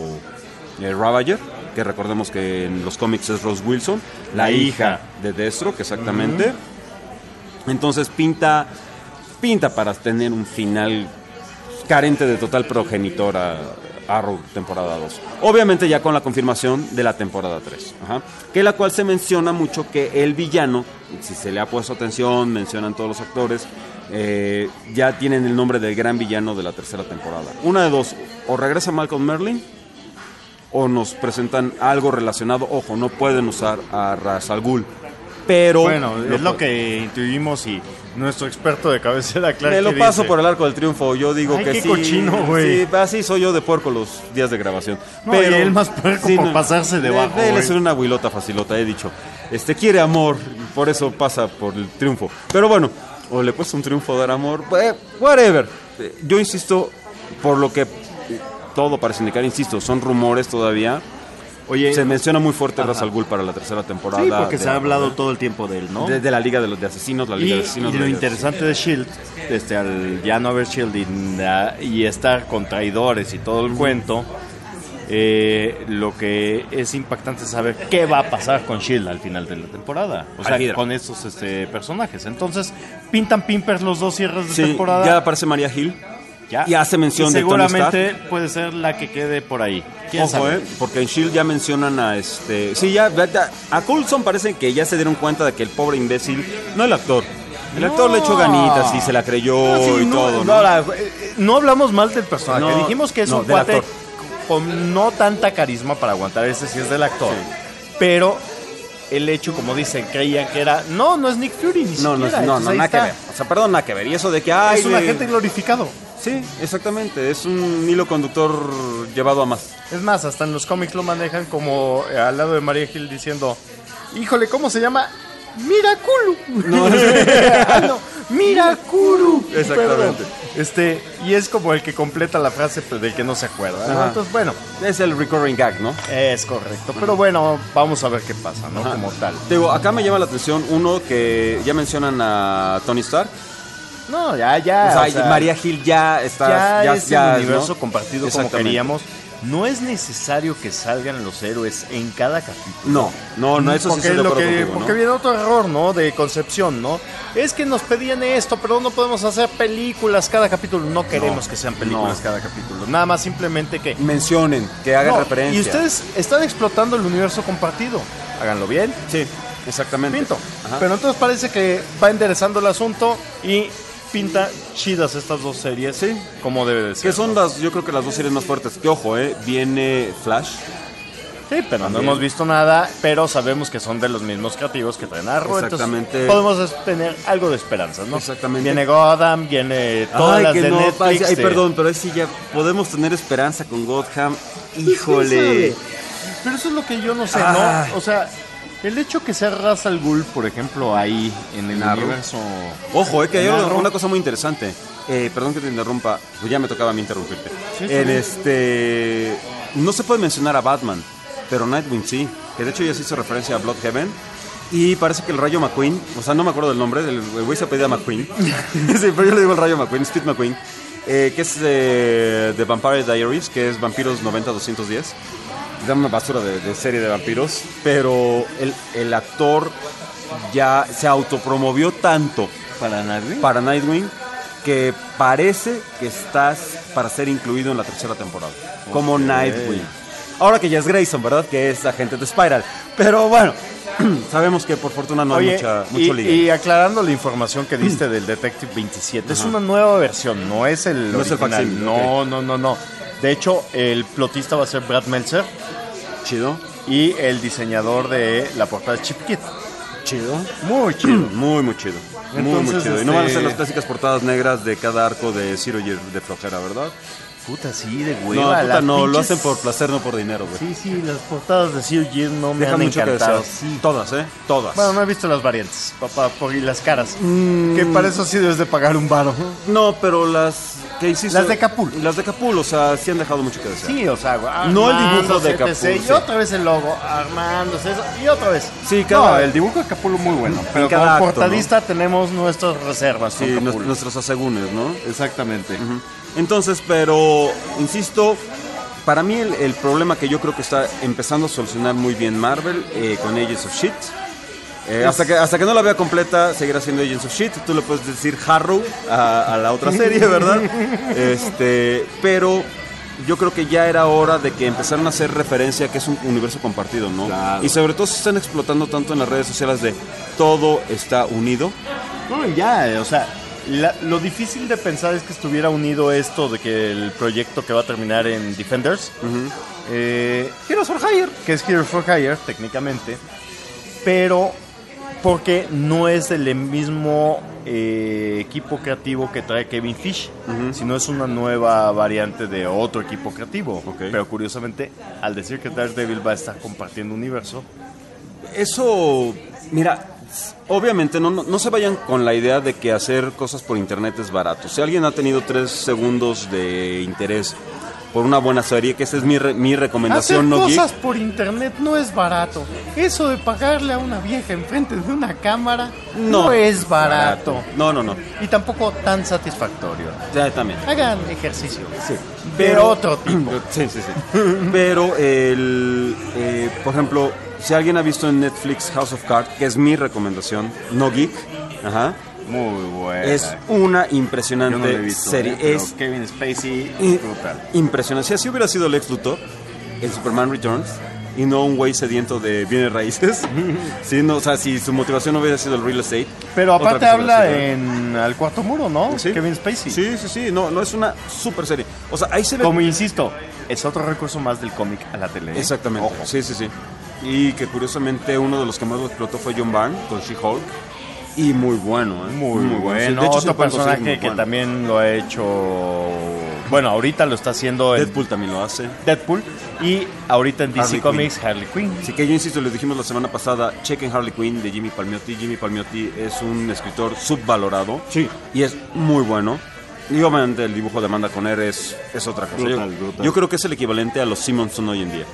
eh, Ravager, que recordemos que en los cómics es Rose Wilson, la, la hija. hija de Deathstroke, exactamente. Uh-huh. Entonces pinta pinta para tener un final carente de total progenitora Arrow temporada dos. Obviamente ya con la confirmación de la temporada tres. Ajá. Que la cual se menciona mucho que el villano, si se le ha puesto atención, mencionan todos los actores, eh, ya tienen el nombre del gran villano de la tercera temporada. Una de dos, o regresa Malcolm Merlyn, o nos presentan algo relacionado. Ojo, no pueden usar a Ra's al Ghul, pero bueno, lo es lo que intuimos y nuestro experto de cabecera, claro. Me lo paso dice, por el arco del triunfo. Yo digo ay, que qué sí. Cochino, güey. Sí, así soy yo de puerco los días de grabación. No, pero y él más puerco sí, por no, pasarse debajo. Él es una huilota facilota, he dicho. Este quiere amor, por eso pasa por el triunfo. Pero bueno, o le cuesta un triunfo dar amor, eh, whatever. Yo insisto, por lo que todo parece indicar, insisto, son rumores todavía. Oye, se menciona muy fuerte Ra's al Ghul para la tercera temporada. Sí, porque de, se ha hablado todo el tiempo de él, ¿no? De, de la Liga de los de Asesinos, la Liga y, de Asesinos. Y lo de interesante de S H I E L D, este, al ya no haber S H I E L D y, y estar con traidores y todo el uh-huh. cuento, eh, lo que es impactante es saber qué va a pasar con S H I E L D al final de la temporada. O sea, con estos este, personajes. Entonces, pintan pimpers los dos cierres de sí, temporada. Ya aparece Maria Hill. Ya, y hace mención y de Tony Stark. Seguramente puede ser la que quede por ahí. Ojo, sabe? Eh, porque en S H I E L D ya mencionan a este... Sí, ya, ya a Coulson parece que ya se dieron cuenta de que el pobre imbécil, no el actor, el no. actor le echó ganitas y se la creyó no, sí, y no, todo. No, ¿no? La, no hablamos mal del personaje, no, dijimos que es no, un cuate actor. Con no tanta carisma para aguantar, ese sí es del actor. Sí. Pero el hecho, como dicen, creían que era... No, no es Nick Fury, ni no, siquiera. No, no, no, nada está. que ver. O sea, perdón, nada que ver. Y eso de que... Ay, es un agente glorificado. Sí, exactamente, es un hilo conductor llevado a más. Es más, hasta en los cómics lo manejan como eh, al lado de Maria Hill diciendo, híjole, ¿cómo se llama? Miraculu. No, no Miraculu. Exactamente. Pero, este, y es como el que completa la frase del que no se acuerda, ¿no? Entonces, bueno. Es el recurring gag, ¿no? Es correcto, pero bueno, vamos a ver qué pasa, ¿no? Ajá. Como tal. Te digo, acá me llama la atención uno que ya mencionan a Tony Stark. No, ya, ya. O sea, o sea, Maria Hill ya está... Ya, ya es ya, el universo ¿no? compartido como queríamos. No es necesario que salgan los héroes en cada capítulo. No, no, no, eso porque sí estoy de lo acuerdo que, contigo, porque ¿no? viene otro error, ¿no? De concepción, ¿no? Es que nos pedían esto, pero no podemos hacer películas cada capítulo. No queremos no, que sean películas no. cada capítulo. Nada más simplemente que... mencionen, que hagan no, referencia. Y ustedes están explotando el universo compartido. Háganlo bien. Sí, exactamente. Pinto. Ajá. Pero entonces parece que va enderezando el asunto y... pinta chidas estas dos series, sí, como debe de ser. Que son las, yo creo que las dos series más fuertes. Que ojo, eh, viene Flash. Sí, pero también no hemos visto nada, pero sabemos que son de los mismos creativos que traen Arrow. Exactamente. Entonces podemos tener algo de esperanza, ¿no? Exactamente. Viene Gotham, viene todas ay, las que de no, Netflix. Ay, ay, de... perdón, pero ahí sí ya podemos tener esperanza con Gotham. Híjole. Pero eso es lo que yo no sé, ah. ¿no? O sea, el hecho que sea Ra's al Ghul, por ejemplo, ahí en el Arrow. universo... Ojo, eh, que hay una, Arrow. una cosa muy interesante. Eh, perdón que te interrumpa, pues ya me tocaba a mí interrumpirte. Sí, sí, en sí. este... No se puede mencionar a Batman, pero Nightwing sí. Que de hecho ya se hizo referencia a Bloodhaven. Y parece que el Rayo McQueen, o sea, no me acuerdo del nombre, el güey se pedía McQueen. Sí, pero yo le digo el Rayo McQueen, Steve McQueen. Eh, que es de, de Vampire Diaries, que es Vampiros noventa doscientos diez. Es una basura de, de serie de vampiros. Pero el, el actor ya se autopromovió tanto para Nightwing, para Nightwing que parece que estás para ser incluido en la tercera temporada. Okay. Como Nightwing. Ahora que ya es Grayson, ¿verdad? Que es agente de Spiral. Pero bueno, sabemos que por fortuna no Oye, hay mucha, mucho y, liga. y aclarando la información que diste del Detective veintisiete, Ajá. es una nueva versión, no es el no original. Es el facsímile, no, okay. no, no, no. De hecho, el plotista va a ser Brad Meltzer. Chido. Y el diseñador de la portada es Chip Kidd. Chido. Muy chido. Muy, muy chido. Entonces, muy, muy chido. Y no van a ser este- las clásicas portadas negras de cada arco de Zero Year de flojera, ¿verdad? Puta, sí, de No, hueva. puta, las no, lo pinches- hacen por placer, no por dinero, güey. Sí, sí, las portadas de Zero Year no me Dejan han mucho que encantado. desear. Sí. Todas, ¿eh? Todas. Bueno, no he visto las variantes, papá, por y las caras. Mm. Que para eso sí debes de pagar un varo. No, pero las que hiciste... Las de Capul. Las de Capul, o sea, sí han dejado mucho que desear. Sí, o sea, No el dibujo Armando, de etcétera, Capul, Y sí. otra vez el logo, armándose eso, y otra vez. Sí, cada- No, el dibujo de Capullo muy bueno. Pero cada como acto, portadista tenemos nuestras reservas Sí, con nues- Capullo. nuestros asegúnes, ¿no? Exactamente. Ujú. Entonces, pero, insisto, para mí el, el problema que yo creo que está empezando a solucionar muy bien Marvel eh, con Agents of Shield. Eh, hasta, que, hasta que no la vea completa, seguirá siendo Agents of Shield. Tú le puedes decir Harrow a, a la otra serie, ¿verdad? este, pero yo creo que ya era hora de que empezaran a hacer referencia a que es un universo compartido, ¿no? Claro. Y sobre todo se están explotando tanto en las redes sociales de todo está unido. No, ya, eh, o sea, la- lo difícil de pensar es que estuviera unido esto de que el proyecto que va a terminar en Defenders, eh, Heroes for Hire, que es Heroes for Hire técnicamente, pero porque no es el mismo eh, equipo creativo que trae Kevin Fish, sino es una nueva variante de otro equipo creativo. Pero curiosamente, al decir que Daredevil va a estar compartiendo universo, Eso, mira, obviamente no, no, no se vayan con la idea de que hacer cosas por internet es barato. Si alguien ha tenido tres segundos de interés por una buena serie, que esa es mi, re- mi recomendación, Hacer no geek. cosas por internet no es barato. Eso de pagarle a una vieja enfrente de una cámara no, es barato. No, no, no. y tampoco tan satisfactorio. Ya, también. Hagan ejercicio. Sí. De otro tipo. Sí, sí, sí. Pero, el, eh, por ejemplo, si alguien ha visto en Netflix House of Cards, que es mi recomendación, no geek, ajá, Muy buena. es una impresionante Yo no la he visto, serie. eh, pero es Kevin Spacey, i- brutal. impresionante. Si así hubiera sido Lex Luthor en Superman Returns y no un güey sediento de bienes raíces, sí, no, o sea, si su motivación no hubiera sido el real estate. Pero otra aparte cosa hubiera habla sido. en Al Cuarto Muro, ¿no? ¿Sí? Kevin Spacey. Sí, sí, sí, no, no es una super serie. O sea, ahí se ve. Como insisto, es otro recurso más del cómic a la tele. ¿eh? Exactamente. Ojo. Sí, sí, sí. Y que curiosamente uno de los que más lo explotó fue John Byrne con She-Hulk. Y muy bueno, ¿eh? Muy, bueno. De hecho, Otro se puede conseguir personaje muy que bueno. también lo ha hecho. Bueno, ahorita lo está haciendo en Deadpool también lo hace. Deadpool. Y ahorita en D C Harley Comics, Quinn. Harley Quinn. Así que yo insisto, les dijimos la semana pasada, chequen Harley Quinn de Jimmy Palmiotti. Jimmy Palmiotti es un escritor subvalorado. Sí. Y es muy bueno. Y obviamente el dibujo de Amanda Conner es, es otra cosa. Brutal, yo, brutal. yo creo que es el equivalente a los Simonson hoy en día.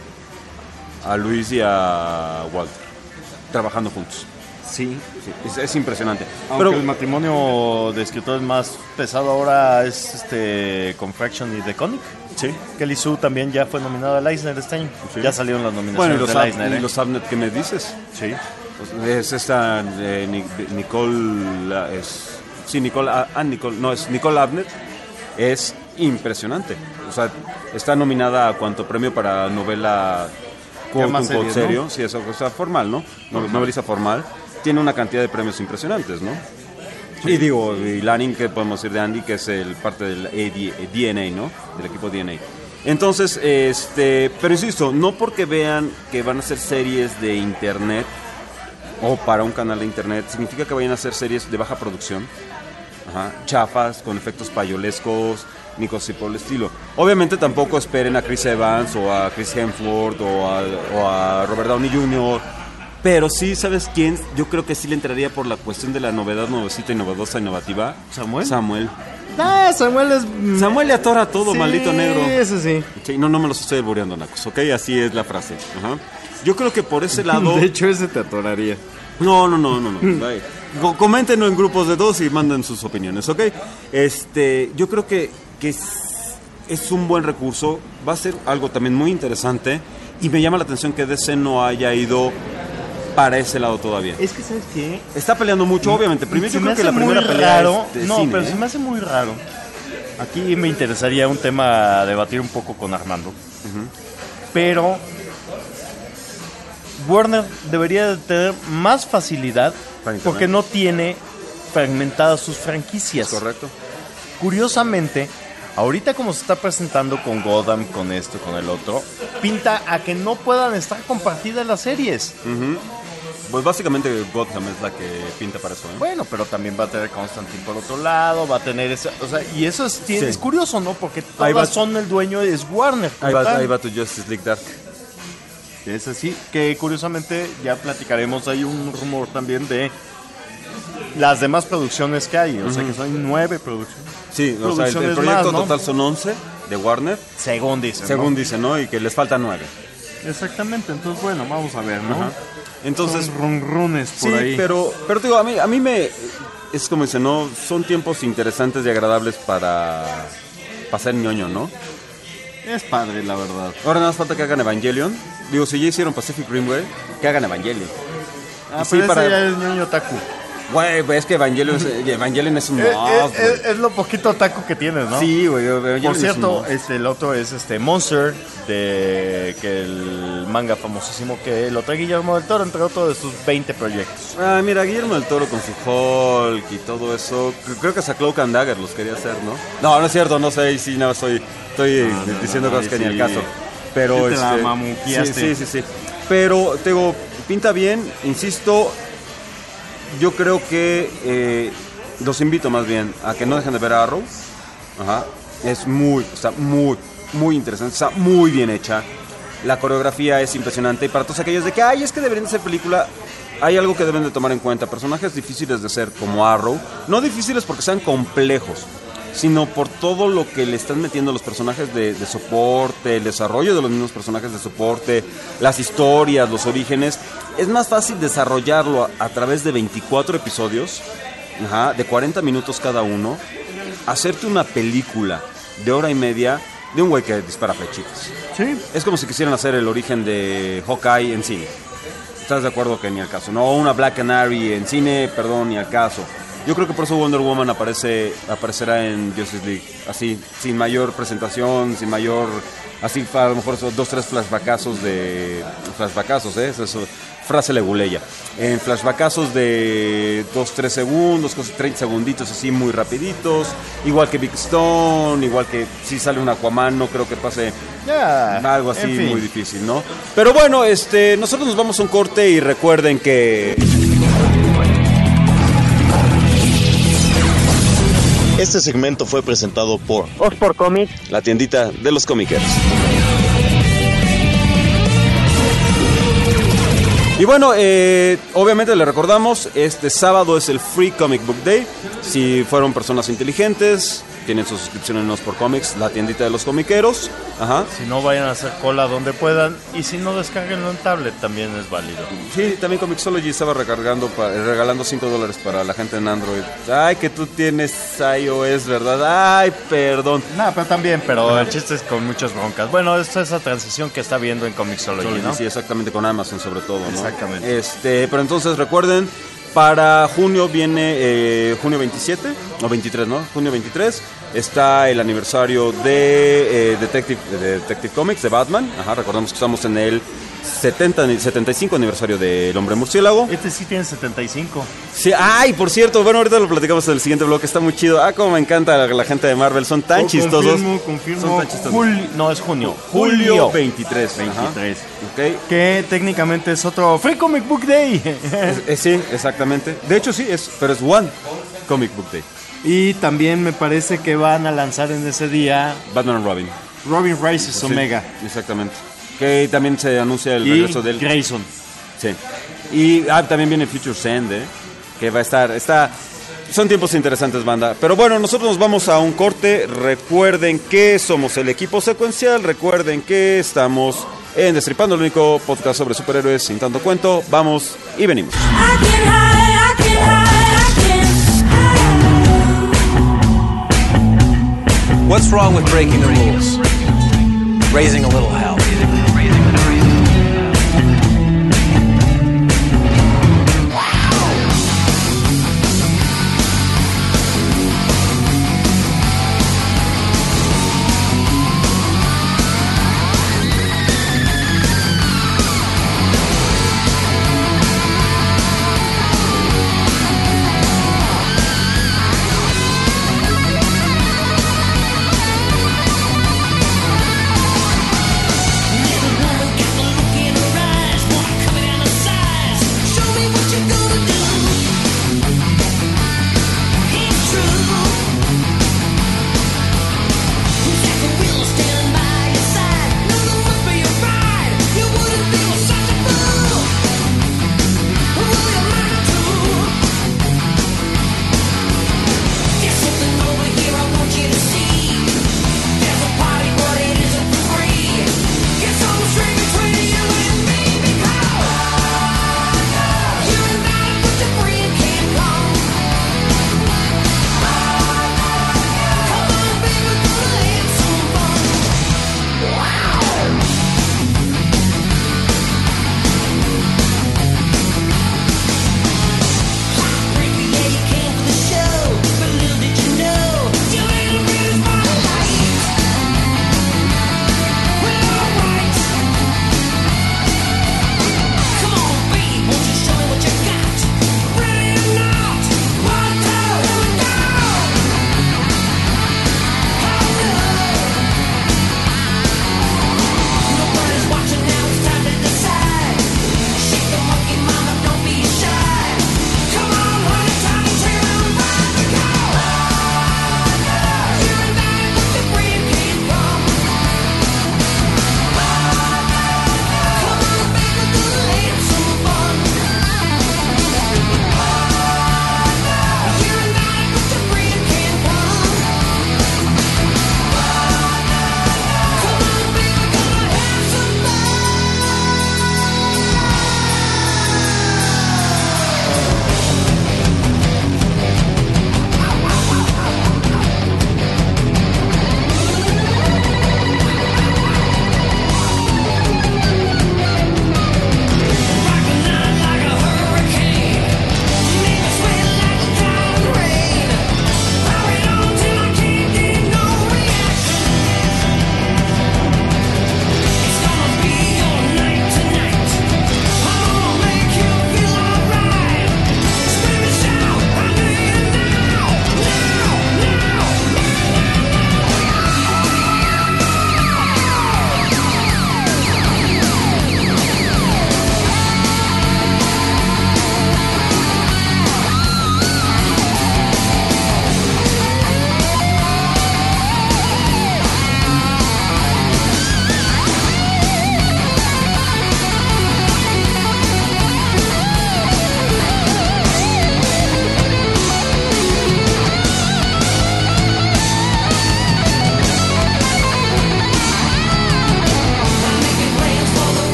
A Luis y a Walter. Trabajando juntos. Sí. Sí, es, es impresionante. Aunque Pero el matrimonio de escritores más pesado ahora es este con Fraction y The Conic. sí. Kelly Sue también ya fue nominada al Eisner este año. Sí. Ya salieron las Bueno, y nominaciones los, del Ab- Eisner. y ¿eh? los Abnet que me dices. Sí. Pues, es esta eh, Ni- Nicole la- es sí Nicole ah, ah, Nicole no es Nicole Abnet, es impresionante. O sea, está nominada a cuanto premio para novela Ya con más un series, serio, ¿no? sí, eso, o sea, formal, ¿no? No- Noveliza formal. Tiene una cantidad de premios impresionantes, ¿no? Y digo, y Lanning, que podemos decir de Andy, que es el parte del D N A, ¿no? Del equipo D N A. Entonces, este, pero insisto, no porque vean que van a hacer series de internet o para un canal de internet, significa que vayan a hacer series de baja producción, ajá, chafas, con efectos payolescos, ni cosas así por el estilo. Obviamente tampoco esperen a Chris Evans o a Chris Hemsworth o a, o a Robert Downey junior, pero sí, ¿sabes quién? Yo creo que sí le entraría por la cuestión de la novedad, nuevecita, innovadosa, innovativa. ¿Samuel? Samuel. Ah, Samuel es... Samuel le atora todo, sí, maldito negro. Ese sí. Sí, no, no me los estoy albureando, nacos, ¿ok? Así es la frase. Ajá. Yo creo que por ese lado... De hecho, ese te atoraría. No, no, no, no, no. Co- coméntenlo en grupos de dos y manden sus opiniones, ¿ok? Este, yo creo que, que es, es un buen recurso. Va a ser algo también muy interesante. Y me llama la atención que D C no haya ido para ese lado todavía. Es que, ¿sabes qué? Está peleando mucho, obviamente. Primero, yo creo que la primera pelea raro, es de No, cine, pero ¿eh? se me hace muy raro. Aquí me interesaría un tema a debatir un poco con Armando. Uh-huh. Pero Warner debería de tener más facilidad porque no tiene fragmentadas sus franquicias. Es correcto. Curiosamente, ahorita como se está presentando con Gotham, con esto, con el otro, pinta a que no puedan estar compartidas las series. Uh-huh. Pues básicamente Gotham es la que pinta para eso, ¿eh? Bueno, pero también va a tener Constantine por otro lado, va a tener esa, o sea, y eso es, sí. es curioso, ¿no? Porque todas va, son el dueño, es Warner. Ahí va, ahí va tu Justice League Dark. Es así, que curiosamente ya platicaremos, hay un rumor también de las demás producciones que hay, o uh-huh. sea que son nueve producciones. Sí, o sea, el, el proyecto más, ¿no? total son once de Warner. Según dicen, Según ¿no? dicen, ¿no? Y que les faltan nueve. Exactamente, entonces bueno, vamos a ver, ¿no? Ajá. Entonces, son runrunes por sí, ahí. pero, pero te digo, a mí, a mí me, es como dicen, ¿no? Son tiempos interesantes y agradables para pasar ñoño, ¿no? Es padre, la verdad. Ahora nada más falta que hagan Evangelion. Digo, si ya hicieron Pacific Rim, güey, que hagan Evangelion. Ah, pero sí, para... ya es ñoño otaku. Güey, es que Evangelion es, Evangelion es un es, más, es, es lo poquito otaku que tienes, ¿no? Sí, güey. Por cierto, este, el otro es este Monster, de que el manga famosísimo que lo trae Guillermo del Toro, entre otros de sus veinte proyectos. Ah, mira, Guillermo del Toro con su Hulk y todo eso. Creo que hasta Cloak and Dagger los quería hacer, ¿no? No, no es cierto, no sé, sí, no, estoy, estoy no, no, diciendo no, no, cosas que sí. ni al caso. Pero sí te este, la sí, sí, sí, sí. Pero, te digo, pinta bien, insisto. Yo creo que eh, los invito más bien a que no dejen de ver a Arrow. Ajá. Es muy, está muy, muy interesante, está muy bien hecha. La coreografía es impresionante. Y para todos aquellos de que, ay, es que deberían de ser película, hay algo que deben de tomar en cuenta. Personajes difíciles de ser como Arrow, no difíciles porque sean complejos, sino por todo lo que le están metiendo los personajes de, de soporte, el desarrollo de los mismos personajes de soporte, las historias, los orígenes. Es más fácil desarrollarlo a, a través de veinticuatro episodios, ajá, de cuarenta minutos cada uno, hacerte una película de hora y media de un güey que dispara flechitas. Sí. Es como si quisieran hacer el origen de Hawkeye en cine. ¿Estás de acuerdo que ni al caso? No, una Black Canary en cine, perdón, ni al caso. Yo creo que por eso Wonder Woman aparece aparecerá en Justice League, así, sin mayor presentación, sin mayor, así a lo mejor esos dos, tres flashbackazos de, flashbackazos, ¿eh? Eso es frase leguleya, en flashbackazos de dos, tres segundos, treinta segunditos así muy rapiditos, igual que Big Stone, igual que si sale un Aquaman, no creo que pase yeah, algo así en fin. muy difícil, ¿no? Pero bueno, este, nosotros nos vamos a un corte y recuerden que... Este segmento fue presentado por Oxford Comics, la tiendita de los comiqueros. Y bueno, eh, obviamente le recordamos, este sábado es el Free Comic Book Day. Si fueron personas inteligentes, tienen su suscripción en Oxford Comics, la tiendita de los comiqueros. Ajá. Si no, vayan a hacer cola donde puedan. Y si no, descarguenlo en tablet, también es válido. Sí, también Comixology estaba recargando para, regalando cinco dólares para la gente en Android. Ay, que tú tienes iOS, ¿verdad? Ay, perdón. No, pero también, pero el chiste es con muchas broncas. Bueno, esta es esa transición que está viendo en Comixology, ¿no? Sí, exactamente, con Amazon sobre todo, ¿no? Exactamente. Este, pero entonces recuerden, para junio viene, eh, junio veintisiete, o veintitrés, ¿no? Junio veintitrés, está el aniversario de, eh, Detective, de Detective Comics, de Batman. Ajá, recordamos que estamos en el setenta, setenta y cinco aniversario del Hombre Murciélago. Este sí tiene setenta y cinco. Sí, ay, por cierto, bueno, ahorita lo platicamos en el siguiente bloque, está muy chido. Ah, como me encanta la, la gente de Marvel, son tan Oh, chistosos. Confirmo, confirmo. Son tan chistosos. Julio, no, es junio. Julio veintitrés. veintitrés. Okay. Que técnicamente es otro Free Comic Book Day. Es, es, sí, exactamente. De hecho, sí, es, pero es One Comic Book Day. Y también me parece que van a lanzar en ese día Batman and Robin. Robin Rises Sí, Omega. Exactamente. Que también se anuncia el Y regreso del Grayson. Sí. Y ah, también viene Future's End, ¿eh? Que va a estar, está... Son tiempos interesantes, banda. Pero bueno, nosotros nos vamos a un corte. Recuerden que somos el equipo secuencial. Recuerden que estamos en Destripando, el único podcast sobre superhéroes sin tanto cuento. Vamos y venimos. What's wrong with breaking the rules? Raising a little hell.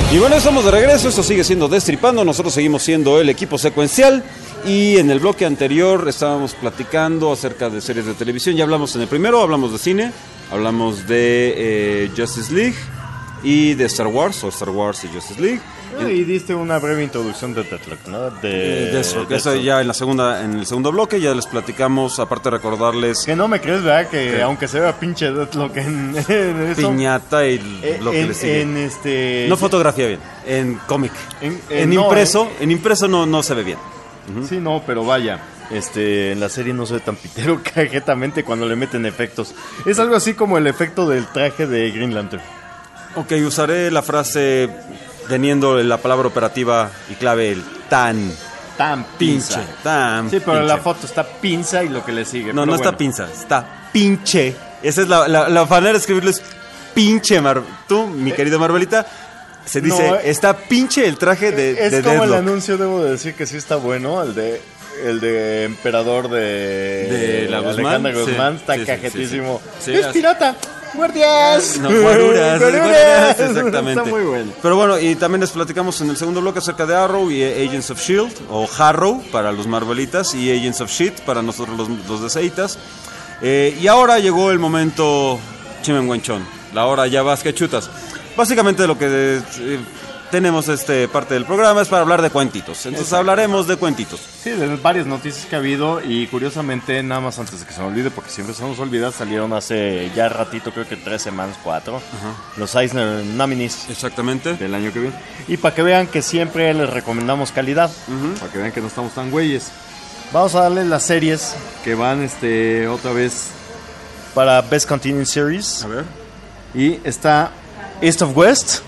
Y bueno, estamos de regreso, esto sigue siendo Destripando, nosotros seguimos siendo el equipo secuencial y en el bloque anterior estábamos platicando acerca de series de televisión, ya hablamos en el primero, hablamos de cine, hablamos de eh, Justice League y de Star Wars, o Star Wars y Justice League. Ah, y diste una breve introducción de Deathlock, ¿no? De, Eh, Deathstroke, eso ya en la segunda, en el segundo bloque ya les platicamos, aparte de recordarles Que no me crees, ¿verdad? Que ¿Qué? aunque se vea pinche Deathlock en, en eso, piñata y eh, lo que en, le sigue. en este... No fotografía bien, en cómic. En, En, en- no, impreso, eh. en impreso no, no se ve bien. Sí, no, pero vaya, este, en la serie no se ve tan pitero cajetamente cuando le meten efectos. Es algo así como el efecto del traje de Green Lantern. Ok, usaré la frase teniendo la palabra operativa y clave el tan Tan pinche. pinza. Tan Sí, pero pinche. la foto está pinza y lo que le sigue. No, pero no está bueno. pinza, está pinche. Esa es la, la, la manera de escribirlo es pinche. Mar Tú, mi querido Marvelita, se dice, No, eh, está pinche el traje de, Es de como el Deathlock. anuncio, debo de decir que sí está bueno, el de el de emperador de, De la Guzmán. Alejandra Guzmán, Sí, está sí, sí, cajetísimo. sí, sí. ¡Es Sí, pirata! ¡Guardias! No, guaruras, ¡Guaruras! guaruras, exactamente. Está muy bueno. Pero bueno, y también les platicamos en el segundo bloque acerca de Arrow y eh, Agents of Shield, o Harrow para los Marvelitas y Agents of Shit para nosotros los, los de Seitas. Eh, y ahora llegó el momento chimenguenchón, la hora ya vas que chutas. Básicamente lo que eh, tenemos este parte del programa es para hablar de cuentitos. Entonces Exacto. hablaremos de cuentitos. Sí, de varias noticias que ha habido y curiosamente, nada más antes de que se me olvide, porque siempre se nos olvida, salieron hace ya ratito, creo que tres semanas, cuatro, los Eisner Nominees. Exactamente. Del año que viene. Y para que vean que siempre les recomendamos calidad, para que vean que no estamos tan güeyes. Vamos a darle las series que van este otra vez para Best Continuing Series. A ver. Y está East of West.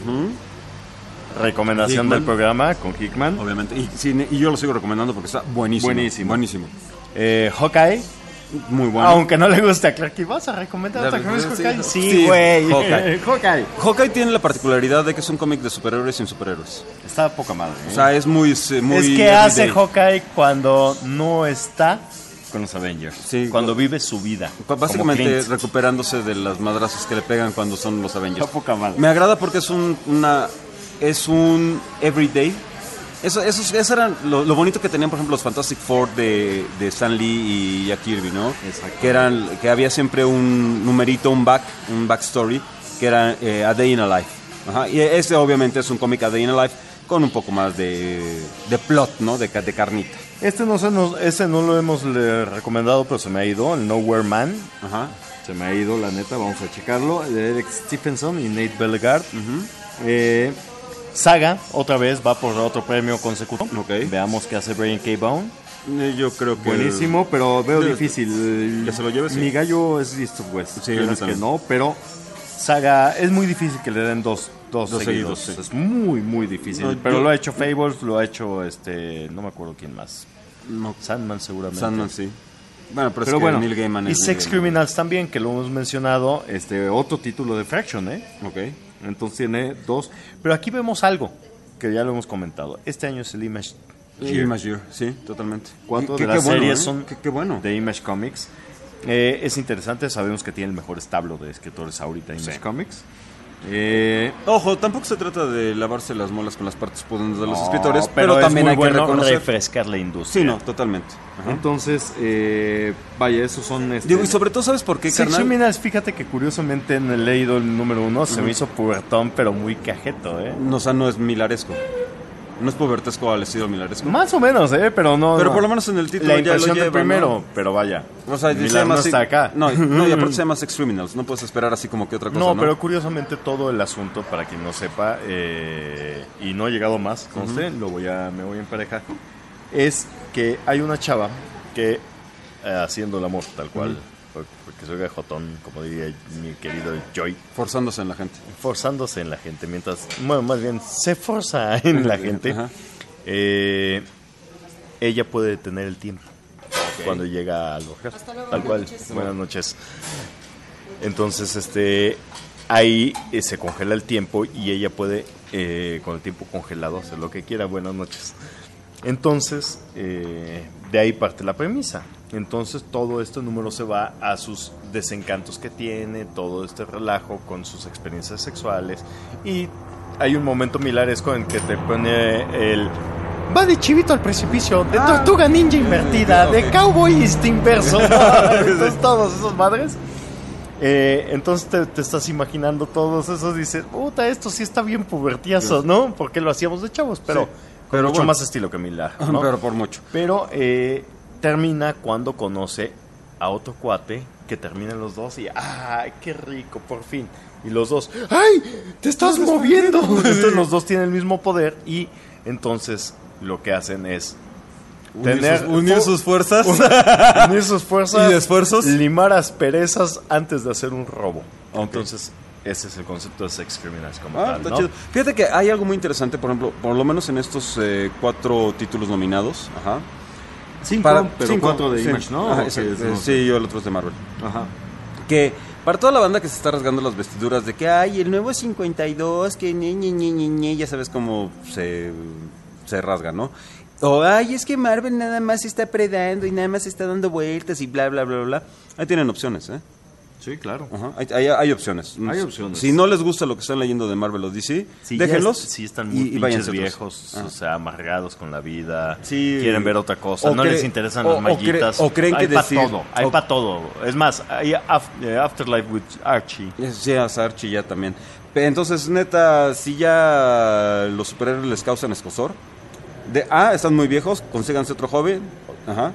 Recomendación Hickman. del programa con Hickman. Obviamente. Y, sí, y yo lo sigo recomendando porque está buenísimo. Buenísimo. Buenísimo. Eh, Hawkeye. Muy bueno. Aunque no le guste a Clarky, ¿vas a recomendar Ya, otra que no es sí, Hawkeye? sí, Sí, güey. Hawkeye. Hawkeye. Hawkeye tiene la particularidad de que es un cómic de superhéroes sin superhéroros. Está poca madre. ¿eh? O sea, es muy... muy es que hace everyday. Hawkeye cuando no está con los Avengers. Sí, cuando cu- vive su vida. Pa- Básicamente como Clint. recuperándose de las madrazos que le pegan cuando son los Avengers. Está poca madre. Me agrada porque es un una es un everyday. Eso, eso, eso era lo, lo bonito que tenían, por ejemplo, los Fantastic Four de, de Stan Lee y Jack Kirby, ¿no? Exacto. Que eran que había siempre un numerito, un back, un backstory que era eh, A Day in a Life. Ajá. Y este obviamente es un cómic A Day in a Life con un poco más de, de plot, ¿no? De, ca- de carnita. Este no, se nos, este no lo hemos le, recomendado, pero se me ha ido. El Nowhere Man. Ajá. Se me ha ido, la neta. Vamos a checarlo. De Eric Stephenson y Nate Bellegarde. eh, Saga, otra vez, va por otro premio consecutivo. Ok. Veamos qué hace Brian K. Vaughan. Eh, Yo creo que... Buenísimo, pero veo Yo- difícil. ¿Que se lo lleve? Sí. Mi gallo es East of West. Sí, Quieras yo que también. no, pero Saga es muy difícil que le den dos, dos, Dos seguidos. seguidos, sí. Es muy, muy difícil. No, pero yo- lo ha hecho Fables, lo ha hecho este, no me acuerdo quién más. No, Sandman seguramente. Sandman sí. Bueno, pero, Pero es que bueno, Neil Gaiman y es Sex Neil Criminals también, que lo hemos mencionado, este otro título de Fraction, ¿eh? Gaiman. Ok. Entonces tiene dos. Pero aquí vemos algo que ya lo hemos comentado. Este año es el Image Year. Image Year, sí, totalmente. Cuatro Qué- de qué las bueno, series ¿eh? son Qué, qué bueno. de Image Comics. Eh, es interesante, sabemos que tiene el mejor establo de escritores ahorita Image Sí. Comics. Eh, Ojo, tampoco se trata de lavarse las muelas con las partes pudendas de los no, escritores, pero, es también muy hay que bueno reconocer. refrescar la industria. Sí, no, totalmente. Ajá. Entonces, eh, vaya, esos son... Este, Digo, y sobre todo, ¿sabes por qué, Sex carnal? Criminals, fíjate que curiosamente en el leído el número uno se me hizo pubertón, pero muy cajeto, ¿eh? No, o sea, no es milaresco. No es pubertesco al estilo milaresco. Más o menos, ¿eh? Pero no... Pero no. por lo menos en el título la ya lo impresión del lleva, primero, ¿no? pero vaya. O sea, se Millar llama no así- está acá. No, y- no, y aparte se llama Sex Criminals. No puedes esperar así como que otra cosa, No, ¿no? pero curiosamente todo el asunto, para quien no sepa, eh, y no he llegado más, conste, lo voy a, me voy a emparejar, es que hay una chava que, eh, haciendo el amor tal cual, por- porque soy gajotón, como diría mi querido Joy, Forzándose en la gente. forzándose en la gente, mientras, bueno, más bien se forza en la gente, Ajá. eh, ella puede detener el tiempo cuando llega al orgasmo. Tal cual. Buenas noches. Entonces, este, ahí eh, se congela el tiempo y ella puede, eh, con el tiempo congelado, hacer lo que quiera. Buenas noches. Entonces, eh, de ahí parte la premisa. Entonces, todo este número se va a sus desencantos que tiene, todo este relajo con sus experiencias sexuales y hay un momento milaresco en que te pone el... Va de chivito al precipicio, de tortuga ninja invertida, de cowboy inverso. Entonces, todos esos madres. Eh, entonces te, te estás imaginando todos esos. Dices, puta, esto sí está bien pubertiazo, ¿no? Porque lo hacíamos de chavos, pero, Sí, con pero mucho bueno. más estilo que Miller, ¿no? Pero por mucho. Pero eh, termina cuando conoce a otro cuate que terminan los dos y ¡ay, qué rico, por fin! Y los dos, ¡ay, te estás moviendo! Entonces los dos tienen el mismo poder y entonces lo que hacen es Unir tener sus- unir sus fuerzas. unir sus fuerzas Y esfuerzos. limar asperezas antes de hacer un robo. Entonces ese es el concepto de Sex Criminals como Ah, tal, está ¿no? chido. Fíjate que hay algo muy interesante, por ejemplo, por lo menos en estos eh, cuatro títulos nominados. Ajá. Cinco, pero cuatro de sí. Image, ¿no? Ajá, ¿O ese- qué es? eh, No sí, sé. yo el otro es de Marvel. Ajá. Que para toda la banda que se está rasgando las vestiduras de que ay, el nuevo cincuenta y dos, que ñe, ñe, ñe, ñe, ñe, ya sabes cómo se, se rasga, ¿no? O ay, es que Marvel nada más está predando y nada más está dando vueltas y bla, bla, bla, bla. Ahí tienen opciones, ¿eh? Sí, claro. Ajá, hay, hay, hay opciones. Hay opciones. Si no les gusta lo que están leyendo de Marvel o D C, Sí, déjenlos. ya es- sí están y- muy y pinches váyanse otros. viejos, Ah. o sea, amargados con la vida, Sí. quieren ver otra cosa, O no cre- les interesan o- las o mallitas. cre- o creen hay que para decir- todo, hay o- para todo. Es más, hay af- eh, Afterlife with Archie. Sí, a Sarchi ya también. Pe- Entonces, neta, si ya los superhéroes les causan escozor, de A, están muy viejos, consíganse otro joven. Ajá.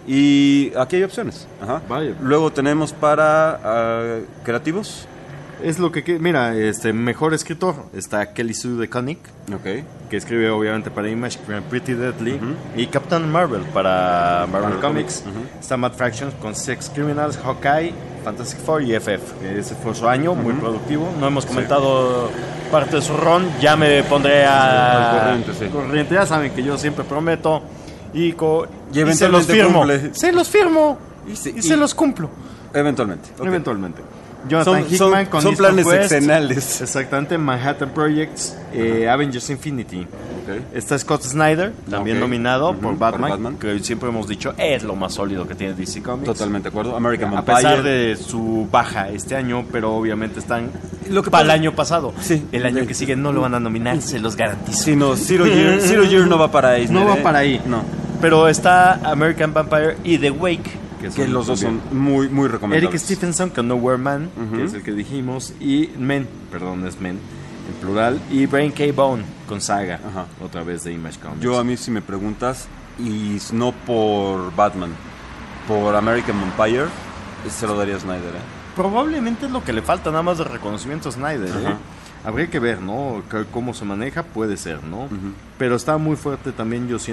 Y aquí hay opciones. Ajá. Vaya. Luego tenemos para ah, creativos. Es lo que, que- mira, este mejor escritor está Kelly Sue DeConnick, Ok. que escribe obviamente para Image, Pretty Deadly, y Captain Marvel para Marvel, Marvel Comics. Comics, Está Matt Fraction con Sex Criminals, Hawkeye, Fantastic Four y F F. Ese fue su año, muy productivo. No hemos comentado parte de su run, ya me pondré a Al corriente, sí. corriente. Ya saben que yo siempre prometo y, co- Y y se los eventualmente firmo. cumple. Se los firmo Y, se- y y- se los cumplo. Eventualmente. ok. Eventualmente. Jonathan Son- Hickman son- con son Eastern planes Quest. sexenales. Exactamente, Manhattan Projects, eh, Avengers Infinity. Ok. Está Scott Snyder, también Ok. nominado Ujú, por, por Batman, Batman. que siempre hemos dicho es lo más sólido que tiene D C Comics. Totalmente de acuerdo. American A Vampire. pesar de su baja este año, pero obviamente están Lo que para el pasa- año pasado. Sí. El año que sigue no lo van a nominar, se los garantizo. Sí, no, Zero Year, Zero Year no va para Eisner. No va ¿eh? para ahí. No. Pero está American Vampire y The Wake, que, Que son los dos son también. muy, muy recomendables. Eric Stephenson con Nowhere Man, Ujú. que es el que dijimos, y Men, perdón, es Men, en plural, y Brain K. Bone con Saga, Ajá. otra vez de Image Comics. Yo a mí si me preguntas, y no por Batman, por American Vampire, se lo daría a Snyder, ¿eh? Probablemente es lo que le falta, nada más de reconocimiento a Snyder, ¿eh? Ajá. Habría que ver, ¿no? C- Cómo se maneja, puede ser, ¿no? Pero está muy fuerte también, yo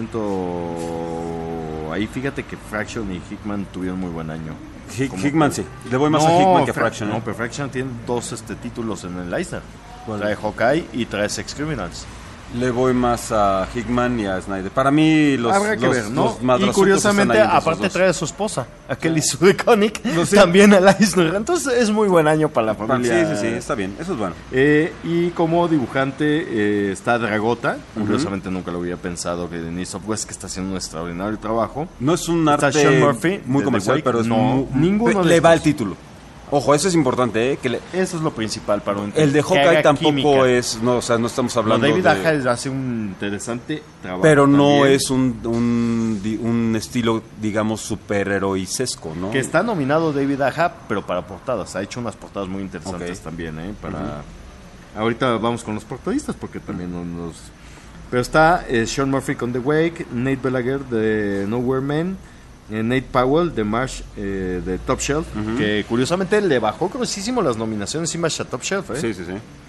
siento... Ahí fíjate que Fraction y Hickman tuvieron muy buen año. Hick- Como- Hickman sí. Le voy más a No, Hickman que a Fra- Fraction. ¿eh? No, pero Fraction tiene dos este, títulos en el Eisner. Trae Hawkeye y trae Sex Criminals. Le voy más a Hickman y a Snyder. Para mí los, Habrá que los, ver, ¿no? los Y madrazotes curiosamente, están ahí entre esos aparte dos. trae a su esposa, a Kelly Sue DeConnick, sé. también al Eisner. Entonces es muy buen año para la Sí, familia. sí, sí, está bien. Eso es bueno. Eh, y como dibujante eh, está Dragota. Curiosamente nunca lo había pensado que Denise of West, que está haciendo un extraordinario trabajo. No es un Está arte Sean Murphy, muy de comercial, The Wake. pero es No, muy- ninguno de le estos. va el título. Ojo, eso es importante, ¿eh? Que le- Eso es lo principal para un el de que Hawkeye haga tampoco química. es, no, o sea, no estamos No, hablando David de... Aja hace un interesante trabajo. Pero no también, es un, un, di- un estilo, digamos, superheroicesco, ¿no? que está nominado David Aja, pero para portadas. Ha hecho unas portadas muy interesantes Ok. también, ¿eh? Para... Ahorita vamos con los portadistas porque también no nos... Pero está eh, Sean Murphy con The Wake, Nate Belaguer de Nowhere Man, eh, Nate Powell de Marsh eh, de Top Shelf, Ujú. que curiosamente le bajó gruesísimo las nominaciones Image a Top Shelf, ¿eh? Sí, sí, sí.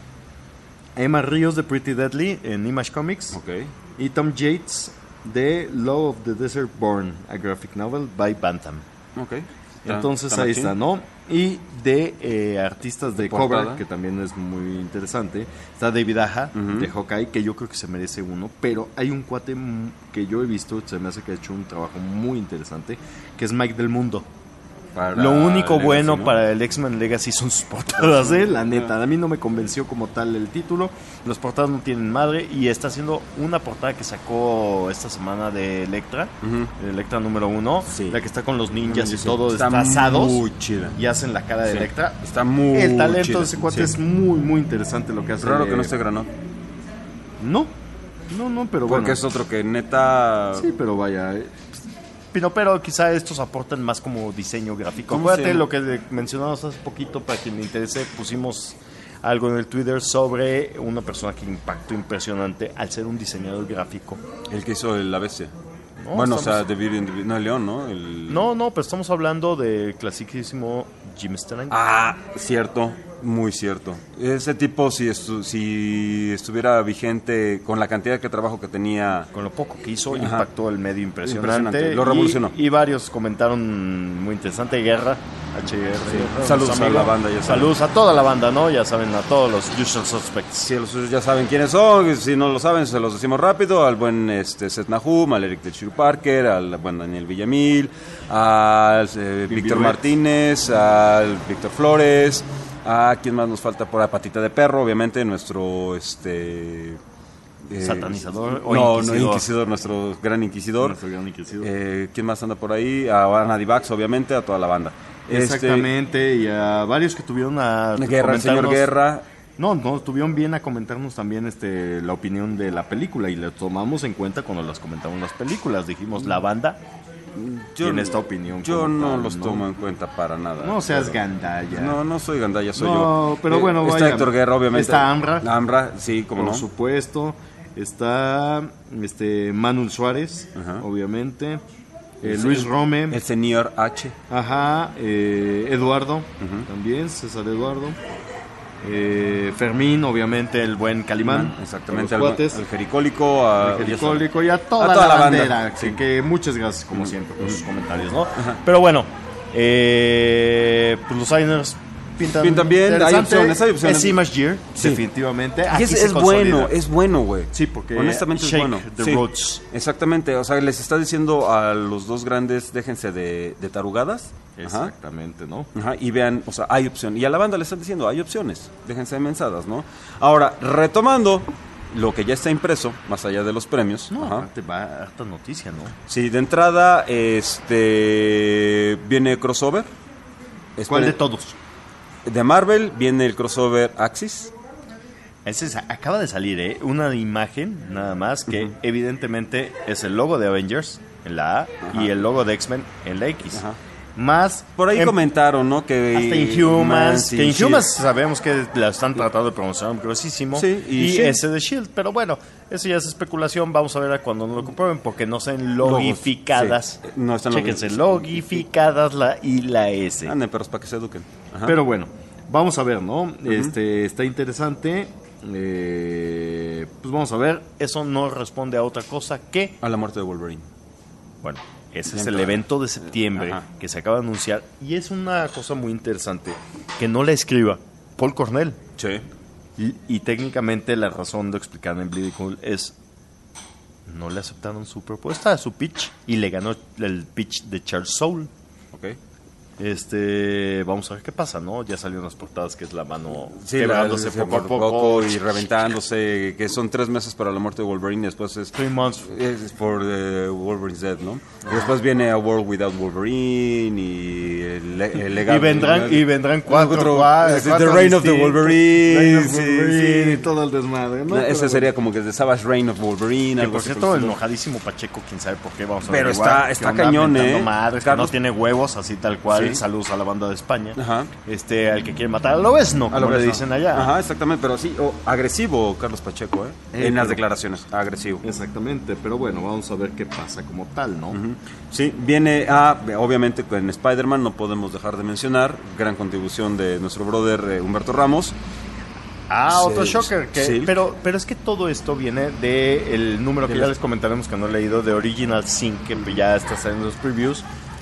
Emma Ríos de Pretty Deadly en Image Comics. Ok. Y Tom Yates de Law of the Desert Born, a graphic novel by Bantam. Ok. Entonces Está ahí machín. está, ¿no? Y de eh, artistas de De portada. cover, que también es muy interesante, está David Aja Ujú. de Hawkeye, que yo creo que se merece uno, pero hay un cuate m- que yo he visto, se me hace que ha hecho un trabajo muy interesante, que es Mike del Mundo. Para Lo único Legacy, bueno ¿no? para el X-Men Legacy son sus portadas, ¿eh? La neta, a mí no me convenció como tal el título. Los portadas no tienen madre y está haciendo una portada que sacó esta semana de Electra, Ujú. Electra número uno, Sí. la que está con los ninjas y Sí. todo Está disfrazados muy chida. y hacen la cara de Sí. Electra. Está muy El talento chida. de ese cuate Sí. es muy, muy interesante lo que hace. Raro de- que no esté Granot. No, no, no, pero Porque bueno. es otro que neta... Sí, pero vaya... eh, Pero, pero quizá estos aportan más como diseño gráfico. ¿Cómo Acuérdate se llama? lo que mencionamos hace poquito, para quien le interese, pusimos algo en el Twitter sobre una persona que impactó impresionante al ser un diseñador gráfico. El que hizo el A B C. No, bueno, estamos- o sea, de Beauty and the Beast- no, el León, ¿no? El... No, no, pero estamos hablando del clasiquísimo Jim Sterling. Ah, cierto, muy cierto. Ese tipo, si, estu- si estuviera vigente con la cantidad de trabajo que tenía... Con lo poco que hizo, Ajá. impactó el medio impresionante. Impresionante, lo Y- revolucionó. Y, varios comentaron muy interesante. Guerra, H R. Sí. Saludos a la banda, ya saben. Saludos a toda la banda, ¿no? Ya saben, a todos los usual suspects. Sí, los suyos ya saben quiénes son, si no lo saben se los decimos rápido, al buen este, Seth Nahum, al Eric Del Parker, al buen Daniel Villamil, al eh, Víctor Red. Martínez, al Víctor Flores, a quién más nos falta por ahí, Patita de Perro, obviamente, nuestro este eh, Satanizador o no, inquisidor. no inquisidor, nuestro gran inquisidor. Nuestro gran inquisidor. Eh, ¿quién más anda por ahí? A Ana Divax, obviamente, a toda la banda. Exactamente, y a varios que tuvieron a Este, Guerra, el señor comentarnos- Guerra. No, no, estuvieron bien a comentarnos también este la opinión de la película y la tomamos en cuenta cuando las comentamos las películas. Dijimos, la banda Yo, tiene esta opinión. Yo como no tal, los ¿no? tomo en cuenta para nada. No seas Pero- gandalla. No, no soy gandalla, soy No, yo. pero Eh, bueno, está vaya. Héctor Guerra, obviamente. Está Ambra. Ambra, sí, como Por no. supuesto. Está este Manuel Suárez, Ajá. obviamente. Eh, El- Luis Rome. El señor H. Ajá. eh, Eduardo, Ujú. también, César Eduardo. Eh, Fermín, obviamente, el buen Calimán. Exactamente, a al, los cuates. al Jericólico, a, El ya Jericólico saben. y a toda, A toda la, la banda. bandera. Sí. Que, que muchas gracias, como siempre, por sus comentarios, ¿no? Pero bueno, eh, pues los Niners pintan, Pintan bien, hay interesante. opciones, hay opciones. Es Image Gear, Sí. definitivamente. Y Aquí es, se es consolida. bueno, es bueno, güey. Sí, porque honestamente shake es bueno. the Sí, roots. exactamente, o sea, les está diciendo a los dos grandes, déjense de, de tarugadas. Ajá. Exactamente, ¿no? Ajá, y vean, o sea, hay opciones. Y a la banda le están diciendo, hay opciones, déjense de mensadas, ¿no? Ahora, retomando lo que ya está impreso, más allá de los premios. No, ajá. aparte va harta noticia, ¿no? Sí, de entrada, este viene crossover. ¿Cuál Esperen- de todos? De Marvel viene el crossover Axis. Ese es- acaba de salir, ¿eh? Una imagen, nada más, que evidentemente es el logo de Avengers en la A Ajá. y el logo de X-Men en la X. Ajá. Más... Por ahí en- comentaron, ¿no? Que Hasta Inhumans, sí, que sí. Inhumans sabemos que la están tratando de promocionar gruesísimo. Sí, y y Shield. ese de Shield, pero bueno, eso ya es especulación. Vamos a ver a cuando nos lo comprueben, porque no sean logificadas. Sí, no están Chéquense, logi- logificadas la I y la S. Anden, perros, para que se eduquen. Ajá. Pero bueno, vamos a ver, ¿no? Este está interesante. Eh, pues vamos a ver. Eso no responde a otra cosa que, A la muerte de Wolverine. bueno, ese Ya es el entró. evento de septiembre Ajá. que se acaba de anunciar. Y es una cosa muy interesante que no la escriba Paul Cornell. Sí. Y, y técnicamente la razón de explicar en Bleeding Cool es no le aceptaron su propuesta, su pitch, y le ganó el pitch de Charles Soule. Ok. Este, vamos a ver qué pasa, ¿no? Ya salieron las portadas que es la mano Sí, quebrándose la- poco a poco y reventándose, que son tres meses para la muerte de Wolverine, y después es... Three months. Es for the Wolverine's Dead, ¿no? Y después viene A World Without Wolverine y el, el legado... Y vendrán, y vendrán cuatro, Otro- cua- sí, cuatro The Reign of the distintos. Wolverine. Reign of sí, Wolverine sí. y todo el desmadre, ¿no? Ese Pero sería como que The Savage Reign of Wolverine. Que algo por así cierto, por el estilo. enojadísimo Pacheco, quién sabe por qué, vamos a Pero averiguar está- qué está onda, cañón, mentando ¿eh? madres, que Carlos- no tiene huevos, así tal cual. Sí. Saludos a la banda de España. Ajá. Este, al que quiere matar a Lobezno, A como lo le que dicen allá. Ajá, exactamente, pero sí, oh, agresivo Carlos Pacheco, ¿eh? Eh, en las pero- declaraciones, agresivo. Exactamente, pero bueno, vamos a ver qué pasa como tal, ¿no? Ujú. Sí, viene a, obviamente en Spider-Man no podemos dejar de mencionar, gran contribución de nuestro brother eh, Humberto Ramos. Ah, Sí, otro shocker. Que, sí. pero, pero es que todo esto viene del número que De ya las- les comentaremos que no he leído, de Original Sin, que ya está saliendo los previews,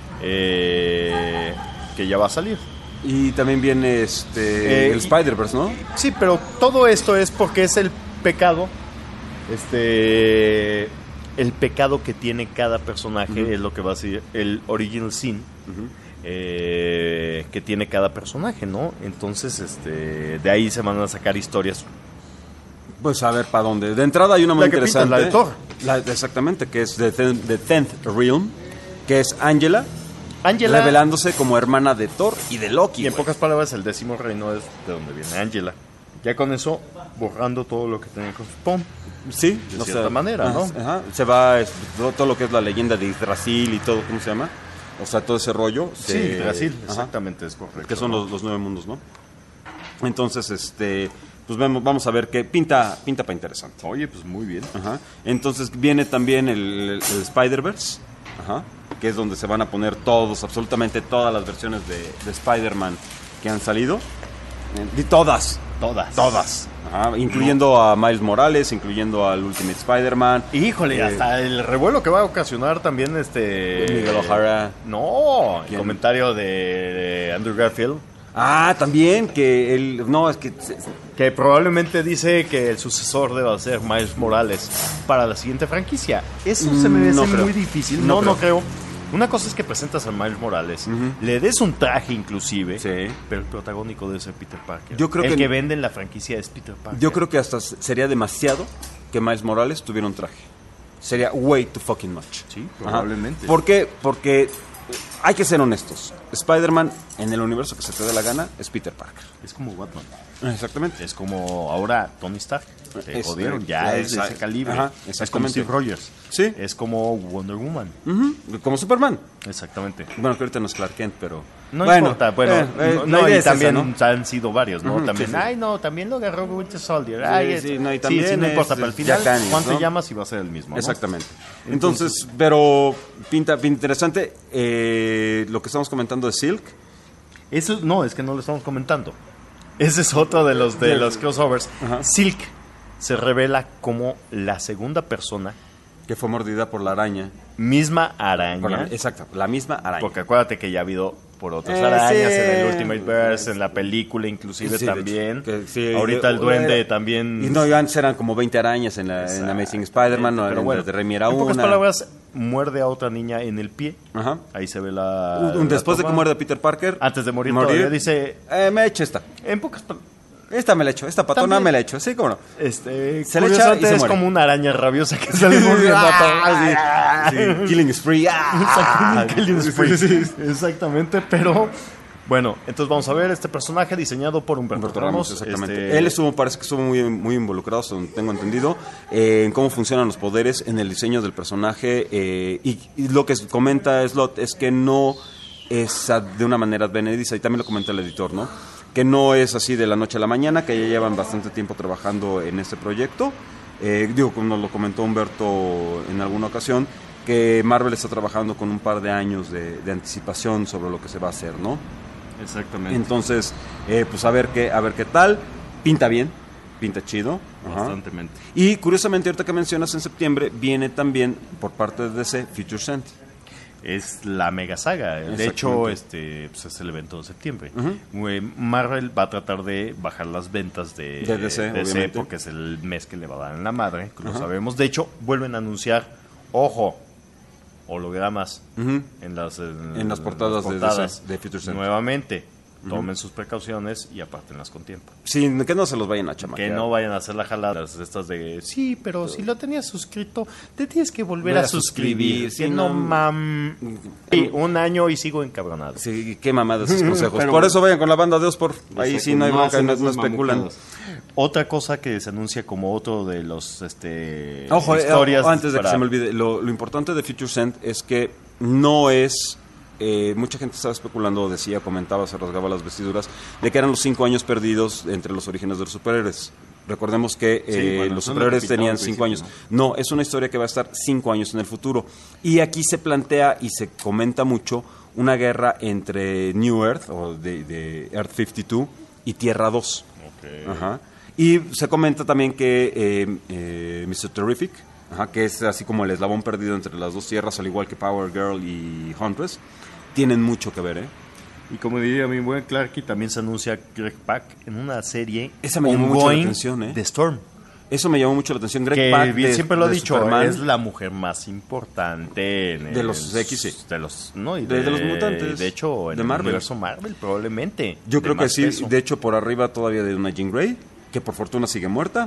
eh, que ya va a salir. Y también viene este Eh, el y- Spider-Verse, ¿no? Sí, pero todo esto es porque es el pecado, este, el pecado que tiene cada personaje, Ujú. es lo que va a ser el Original Sin. Ujú. eh, que tiene cada personaje, ¿no? Entonces, este, de ahí se van a sacar historias. Pues a ver para dónde. De entrada hay una muy La que pintas, interesante. la de Thor. La- exactamente, que es The, Ten- The Tenth Realm, que es Angela, Angela, revelándose como hermana de Thor y de Loki. y en güey. pocas palabras, el décimo reino es de donde viene Angela. Ya con eso, borrando todo lo que tenía con Spawn. Sí, de o cierta sea, manera, ¿no? Ajá, se va es, todo, todo lo que es la leyenda de Yggdrasil y todo, ¿cómo se llama? O sea, todo ese rollo. Sí, de, Yggdrasil, ajá, exactamente, es correcto. que son ¿no? los, los nueve mundos, ¿no? Entonces, este, pues vemos, vamos a ver qué pinta, pinta para interesante. Oye, pues muy bien. Ajá. Entonces viene también el, el, el Spider-Verse, ajá, que es donde se van a poner todos, absolutamente todas las versiones de, de Spider-Man que han salido. Y todas. Todas. Todas. Ajá, incluyendo a Miles Morales, incluyendo al Ultimate Spider-Man. Híjole, eh, hasta el revuelo que va a ocasionar también este... Miguel O'Hara. No, el ¿Quién? comentario de, de Andrew Garfield. Ah, también, que él... No, es que... Que probablemente dice que el sucesor deba ser Miles Morales para la siguiente franquicia. Eso se me hace No creo. muy difícil. No No, no creo. creo. Una cosa es que presentas a Miles Morales, le des un traje inclusive, Sí. pero el protagónico debe ser Peter Parker. Yo creo el que- que vende en la franquicia es Peter Parker. Yo creo que hasta sería demasiado que Miles Morales tuviera un traje. Sería way too fucking much. Sí, Ajá. probablemente. ¿Por qué? Porque hay que ser honestos. Spider-Man, en el universo que se te dé la gana, es Peter Parker. Es como Batman. Exactamente. Es como ahora Tony Stark. Se Es- jodieron, ya es- es de ese calibre. ajá, es como exactamente. Steve Rogers. Sí. Es como Wonder Woman. Ujú, como Superman. Exactamente. Bueno, que ahorita no es Clark Kent, pero... No bueno, importa, bueno, eh, eh, no, la no, idea y es esa, también ¿no? han sido varios, ¿no? Ujú, También, sí, sí. ay, no, también lo agarró Winter Soldier. Sí, Ay, sí, es- no, y sí, también sí, no es- importa, pero al es final, Jack Daniels, ¿cuánto ¿no? llamas y va a ser el mismo? ¿no? Exactamente. Entonces, pero pinta, pinta interesante. Eh, lo que estamos comentando de Silk. Eso, no, es que no lo estamos comentando. Ese es otro de los, de Del- los crossovers. Ajá. Silk se revela como la segunda persona, Que fue mordida por la araña. misma araña. Por la- exacto, la misma araña. Porque acuérdate que ya ha habido por otras Eh, arañas sí. en el Ultimate Verse, en la película inclusive Sí, de también. hecho, que sí, Ahorita el eh, duende eh, también. Y no, ya antes eran como veinte arañas en, la, en Amazing Spider-Man, no, pero en bueno, la de Raimi era en pocas una. palabras, muerde a otra niña en el pie. Ajá. Ahí se ve la. Un- un- la después de toma. que muerde a Peter Parker. Antes de morir, todavía dice. Eh, me echo esta. En pocas palabras. Esta me la echo, esta patona También. me la echo. Sí, cómo no. Este, Se le echa y curiosamente se es muere. como una araña rabiosa que sale mordiendo a Ah, todos. sí. Sí, Killing Spree. Ah. Exactamente, Killing Spree. Sí, sí, sí. Exactamente, pero bueno, entonces vamos a ver este personaje diseñado por Humberto, Humberto Ramos. Ramos, exactamente. este, Él estuvo, parece que estuvo muy, muy involucrado, según tengo entendido, eh, en cómo funcionan los poderes, en el diseño del personaje. eh, y, y lo que comenta Slot es que no es a- de una manera advenediza, y también lo comenta el editor, ¿no? Que no es así de la noche a la mañana, que ya llevan bastante tiempo trabajando en este proyecto. Eh, digo, como lo comentó Humberto en alguna ocasión, que Marvel está trabajando con un par de años de, de anticipación sobre lo que se va a hacer, ¿no? Exactamente. Entonces, eh, pues a ver qué, a ver qué tal. Pinta bien, pinta chido. Ajá. Bastantemente. Y curiosamente, ahorita que mencionas en septiembre, viene también por parte de D C Future Scent. Es la mega saga. De Exactamente. hecho, este pues es el evento de septiembre. Eh, Marvel va a tratar de bajar las ventas de, De D C, obviamente. porque es el mes que le va a dar en la madre, que lo Ajá. sabemos. De hecho, vuelven a anunciar, ojo, hologramas Ujú. en las en, En las portadas de D C, portadas. de Future Scent. Nuevamente, Ujú. tomen sus precauciones y apártenlas con tiempo. Sí, que no se los vayan a chamaquear. Que no vayan a hacer la jalada estas de sí, pero si lo tenías suscrito, te tienes que volver Volver a a suscribir, suscribir. sí, Que no no. mam. Sí, un año y sigo encabronado. Sí, qué mamadas esos consejos. Pero por bueno. eso vayan con la banda de Ospor. Ahí sí no hay No bronca, hacen no, no esas especulan. mamucadas. Otra cosa que se anuncia como otro de los este Ojo, eh, historias antes de para- que se me olvide, lo, lo importante de Future Scent es que no es... eh, mucha gente estaba especulando, decía, comentaba, se rasgaba las vestiduras, de que eran los cinco años perdidos entre los orígenes de los superhéroes. Recordemos que Sí, eh, bueno, los eso es lo superhéroes que pintaba tenían al cinco años. principio, No, es una historia que va a estar cinco años en el futuro. Y aquí se plantea y se comenta mucho una guerra entre New Earth, o de, de Earth cincuenta y dos, y Tierra dos. Ajá. Y se comenta también que eh, eh, mister Terrific, ajá, que es así como el eslabón perdido entre las dos tierras, al igual que Power Girl y Huntress, tienen mucho que ver, ¿eh? Y como diría mi buen Clarky, también se anuncia Greg Pak en una serie Esa me llamó mucho la ongoing atención, ¿eh? de Storm. Eso me llamó mucho la atención. Greg Que Pak bien, de- siempre lo ha de dicho, Superman, es la mujer más importante en De el- los X, sí. de los no y De- de, de los mutantes. de hecho en De el Marvel. universo Marvel probablemente Yo de creo que más sí, peso. de hecho por arriba todavía de una Jean Grey, que por fortuna sigue muerta.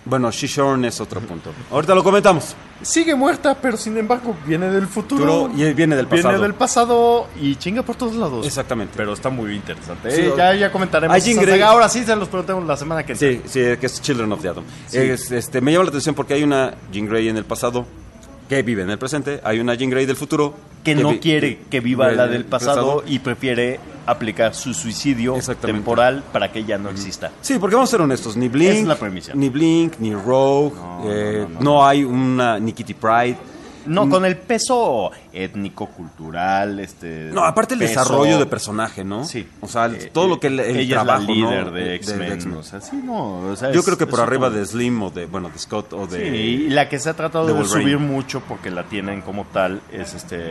Bueno, Shishorn es otro punto. Ahorita lo comentamos. Sigue muerta, pero sin embargo viene del futuro. Y viene del pasado. Viene del pasado y chinga por todos lados. Exactamente. Pero está muy interesante. Sí, Eh, ya, ya comentaremos. Hay Jean esa Grey. saga. Ahora sí se los preguntamos la semana que Sí, sí, que es Children of the Atom. Sí. Es, este, me llama la atención porque hay una Jean Grey en el pasado que vive en el presente. Hay una Jean Grey del futuro que no vi- quiere que viva vive la en del el pasado y prefiere aplicar su suicidio temporal para que ella no exista. Sí, porque vamos a ser honestos, ni Blink, Esa es la premisa. ni Blink, ni Rogue, no, eh, no, no, no hay una ni Kitty Pryde. No, con el peso étnico, cultural, este... No, aparte el peso, desarrollo de personaje, ¿no? Sí. O sea, Eh, todo lo que el, el ella trabajo, es la líder ¿no? de X-Men. X-Men. O sea, sí, no, o sea, Yo es- creo que por es arriba un- de Slim o de, bueno, de Scott o de... Sí, y la que se ha tratado de de, Wolverine. subir mucho porque la tienen como tal es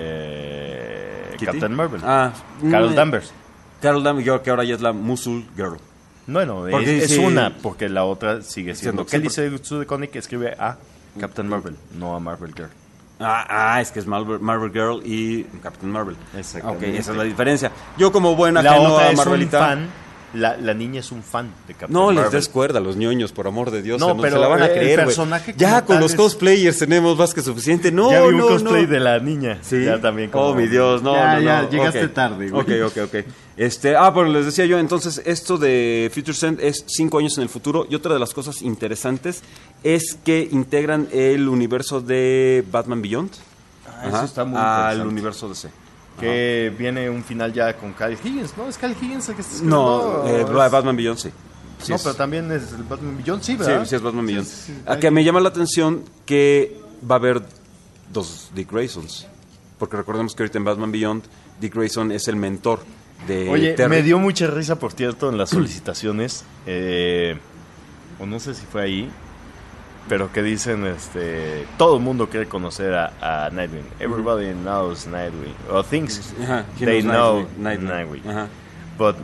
este... ¿Kitty? Captain Marvel. Ah. Carol mm, Danvers. Carol Danvers, yo que ahora ya es la Musul Girl. Bueno, es, Porque es sí- una, porque la otra sigue siendo. Siendo- Kelly siempre- Sue DeConnick escribe a Captain Marvel, no a Marvel Girl. Ah, ah, es que es Marvel, Marvel Girl y Captain Marvel. Exactamente. Ok, esa es la diferencia. Yo como buen La ajeno otra a es un Marvelita... fan, la, la niña es un fan de Captain No les Marvel. des cuerda a los ñoños, por amor de Dios. No, se, no pero se la van a el creer, güey. personaje como Ya con tal los es- cosplayers tenemos más que suficiente. No, Ya vi un no, cosplay no. de la niña. Sí. Ya también como- Oh, mi Dios, no, Ya, no, ya, no. llegaste Ok. tarde, güey. Ok, ok, ok. Este, ah, pero les decía yo, entonces, esto de Future Send es cinco años en el futuro. Y otra de las cosas interesantes es que integran el universo de Batman Beyond. Ah, eso está muy al interesante. universo D C. Que viene un final ya con Kyle Higgins, ¿no? ¿Es Kyle Higgins el que está escribiendo? No, eh, ¿O es- Batman Beyond sí. Sí no, es- pero también es el Batman Beyond, sí, Sí, ¿verdad? sí es Batman Beyond. Sí, sí, A que me llama la atención que va a haber dos Dick Graysons. Porque recordemos que ahorita en Batman Beyond, Dick Grayson es el mentor de Oye, Terry. me dio mucha risa, por cierto, en las solicitaciones, eh, o no sé si fue ahí, pero que dicen, este, todo el mundo quiere conocer a, a Nightwing. Everybody knows Nightwing, or thinks Ajá, he they knows know Nightwing. Nightwing, Nightwing. Ajá. but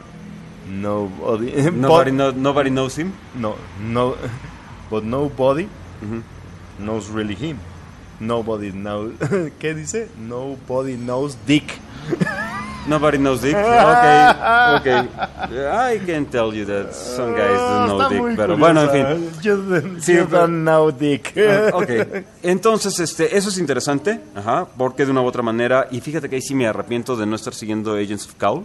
nobody, Nobody, but- know- nobody knows him. no, no, but nobody knows really him. Nobody knows, ¿qué dice? Nobody knows Dick. Nobody knows Dick. Okay, okay. I can tell you that some guys don't know Está Dick, muy pero curiosa. bueno, en fin. You, Sí, you pero- don't know Dick. Ah, ok, entonces este, eso es interesante, ajá, porque de una u otra manera, y fíjate que ahí sí me arrepiento de no estar siguiendo Agents of Cowl,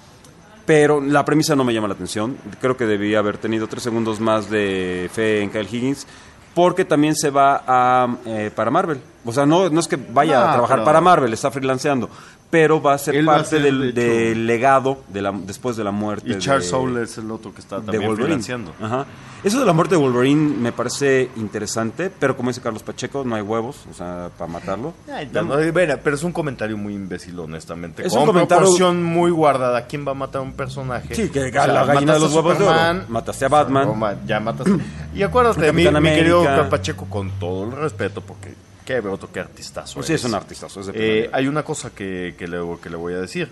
pero la premisa no me llama la atención, creo que debía haber tenido tres segundos más de fe en Kyle Higgins, porque también se va a, eh, para Marvel, o sea, no, no es que vaya No, a trabajar pero- para Marvel, está freelanceando, pero va a ser Él va a parte ser, del, de hecho- del legado de la, después de la muerte Y Charles de... Soule es el otro que está de también Wolverine. financiando. Ajá. Eso de la muerte de Wolverine me parece interesante, pero como dice Carlos Pacheco, no hay huevos, o sea, para matarlo. Ay, no, no, bueno, pero es un comentario muy imbécil, honestamente. Es Con un comentario- proporción muy guardada. ¿Quién va a matar a un personaje? Sí, que O sea, la gallina de mataste los a huevos de oro. Superman, Mataste a Batman. o ma- ya mataste. Y acuérdate de mí, Capitán mi querido América. Pacheco, con todo el respeto, porque qué broto, qué artistazo. Pues sí, eres. es un artistazo, es de Eh, primera. hay una cosa que, que, le, que le voy a decir.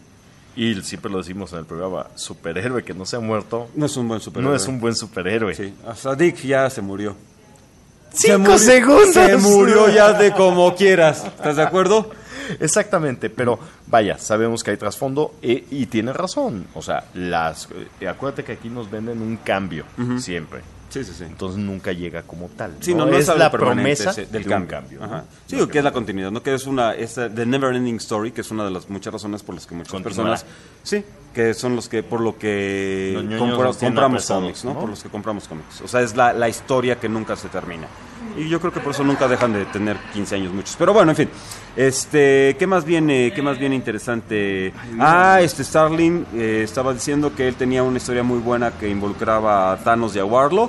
Y siempre lo decimos en el programa: superhéroe que no se ha muerto. No es un buen superhéroe. No es un buen superhéroe. Sí, hasta Dick ya se murió. ¡Cinco Se murió- segundos! Se murió ya de como quieras. ¿Estás de acuerdo? Exactamente, pero vaya, sabemos que hay trasfondo eh, y tiene razón. O sea, las eh, acuérdate que aquí nos venden un cambio siempre. Sí, sí, sí. Entonces nunca llega como tal. Sí, no, no es es algo la permanente, promesa sí, del de un cambio. cambio. Ajá. ¿no? Sí, que es la continuidad, ¿no? Que es una es The Never Ending Story, que es una de las muchas razones por las que muchas Continuará. personas sí, que son los que por lo que Los ñoños compra- nos tienen compramos apretados, cómics, ¿no? ¿no? Por los que compramos cómics. O sea, es la, la historia que nunca se termina. Y yo creo que por eso nunca dejan de tener quince años muchos. Pero bueno, en fin. Este, ¿qué más viene? ¿Qué más viene interesante? Ah, este Starling eh, estaba diciendo que él tenía una historia muy buena que involucraba a Thanos y a Warlock.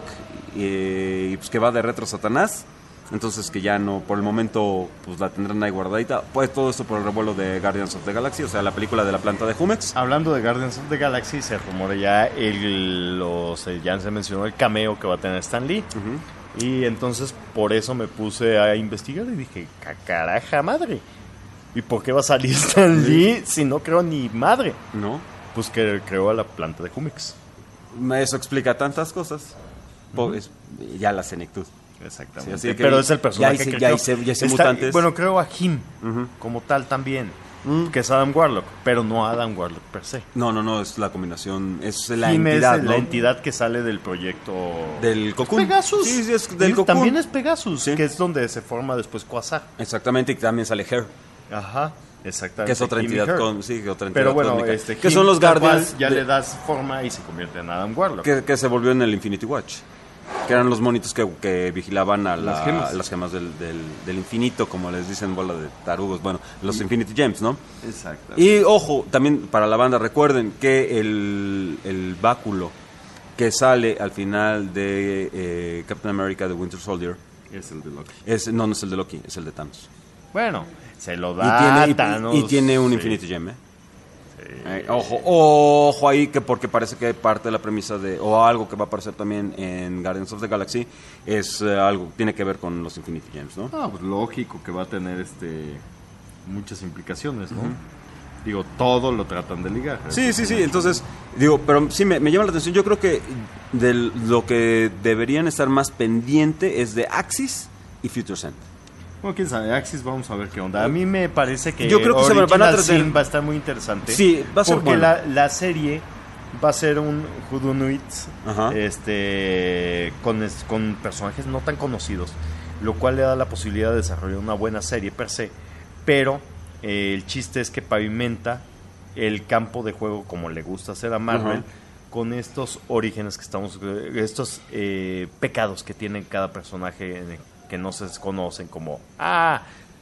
eh, y pues que va de retro Satanás, entonces que ya no, por el momento pues la tendrán ahí guardadita, pues todo esto por el revuelo de Guardians of the Galaxy, o sea la película de la planta de Jumex. Hablando de Guardians of the Galaxy, se rumora ya el, los, eh, ya se mencionó el cameo que va a tener Stan Lee. Uh-huh. Y entonces por eso me puse a investigar y dije, caraja madre, ¿y por qué va a salir Stan Lee si no creo ni madre? No. Pues que creó a la planta de Jumex. Eso explica tantas cosas. Pues, ya la senectud. Exactamente. Sí, así que pero es el personaje ya hice, que ya creo. hice, ya hice Está- mutantes. Bueno, creo a Him Ujú. como tal también. mm. que es Adam Warlock, pero no Adam Warlock per se. No, no, no, es la combinación, es la Jim entidad, es ¿no? la entidad que sale del proyecto del Cocoon. Pegasus. Sí, sí, es del Y Cocoon. También es Pegasus, sí. que es donde se forma después Quasar. Exactamente, y también sale Her. Ajá. Exactamente. Que es otra entidad, con, sí, otra entidad Pero bueno, cósmica. este, que Kim, son los Guardians. Ya de, le das forma y se convierte en Adam Warlock. Que, que se volvió en el Infinity Watch. Que eran los monitos que, que vigilaban a la, las gemas, las gemas del, del, del infinito, como les dicen, bola de tarugos. Bueno, los Infinity Gems, ¿no? Exacto. Y ojo, también para la banda, recuerden que el, el báculo que sale al final de eh, Captain America The Winter Soldier es el de Loki. Es, no, no es el de Loki, es el de Thanos. Bueno, se lo da y tiene, Thanos. Y, y tiene un sí. Infinity Gem, ¿eh? Sí. Eh, ojo, ojo ahí, que porque parece que parte de la premisa de, o algo que va a aparecer también en Guardians of the Galaxy, es uh, algo, tiene que ver con los Infinity Gems, ¿no? Ah, pues lógico que va a tener este muchas implicaciones, ¿no? Uh-huh. Digo, todo lo tratan de ligar. Sí, sí, sí, entonces, digo, pero sí me, me llama la atención, yo creo que de lo que deberían estar más pendiente es de Axis y Future Scent. Bueno, quién sabe, Axis, vamos a ver qué onda. A mí me parece que yo creo que se van a tratar... Sin va a estar muy interesante. Sí, va a ser porque bueno. la, la serie va a ser un Whodunit este con, con personajes no tan conocidos, lo cual le da la posibilidad de desarrollar una buena serie per se, pero eh, el chiste es que pavimenta el campo de juego como le gusta hacer a Marvel, uh-huh. con estos orígenes que estamos, estos eh, pecados que tiene cada personaje que no se conocen, como, ah,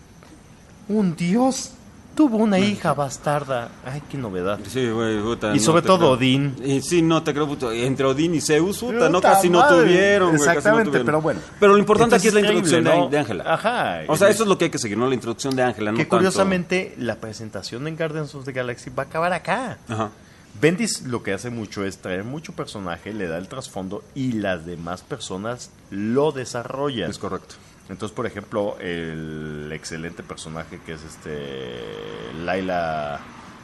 un dios tuvo una hija bastarda. Ay, qué novedad. Sí, güey, puta, y sobre no todo creo. Odín. Y sí, no te creo, puto. Entre Odín y Zeus, puta, puta no, casi madre. no tuvieron, güey. Exactamente, no tuvieron. pero bueno. Pero lo importante Entonces, aquí es la introducción ¿no? de Ángela. Ajá. O sea, eso es lo que hay que seguir, ¿no? La introducción de Ángela, no que tanto... curiosamente, la presentación en Guardians of the Galaxy va a acabar acá. Ajá. Bendis lo que hace mucho es traer mucho personaje, le da el trasfondo y las demás personas lo desarrollan. Es correcto. Entonces, por ejemplo, el excelente personaje que es este Layla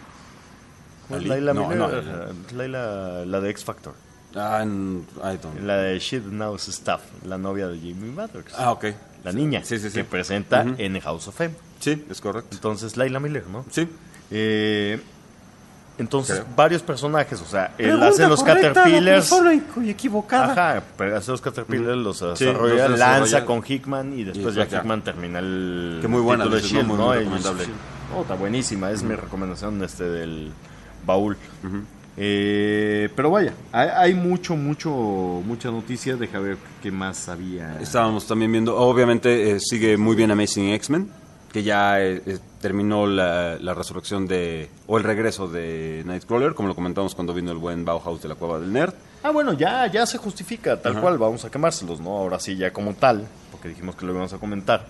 Ali? Layla no, Miller, no, Layla, la de X Factor. Ah, I don't. La de Shit Knows Stuff, la novia de Jimmy Madrox. Ah, ok. La niña sí, sí, sí. que presenta uh-huh. en House of M. Sí, es correcto. Entonces, Layla Miller, ¿no? Sí. Eh, entonces, Creo. varios personajes, o sea, él Pregunta hace los Caterpillars. Solo equivocada. Ajá, pero hace los Caterpillars, mm. los sí, desarrolla, los lanza desarrolla. con Hickman y después y ya, ya Hickman termina el que muy buena, título de Shield, muy, ¿no? muy recomendable. Oh, está buenísima, es mm. mi recomendación este del baúl. Uh-huh. Eh, pero vaya, hay, hay mucho, mucho, mucha noticia. Deja ver qué más había. Estábamos también viendo, obviamente eh, sigue muy bien Amazing X-Men, que ya eh, eh, terminó la, la resurrección de, o el regreso de Nightcrawler, como lo comentamos cuando vino el buen Bauhaus de la Cueva del Nerd. Ah, bueno, ya, ya se justifica, tal Ajá. cual, vamos a quemárselos, ¿no? Ahora sí, ya como tal, porque dijimos que lo íbamos a comentar.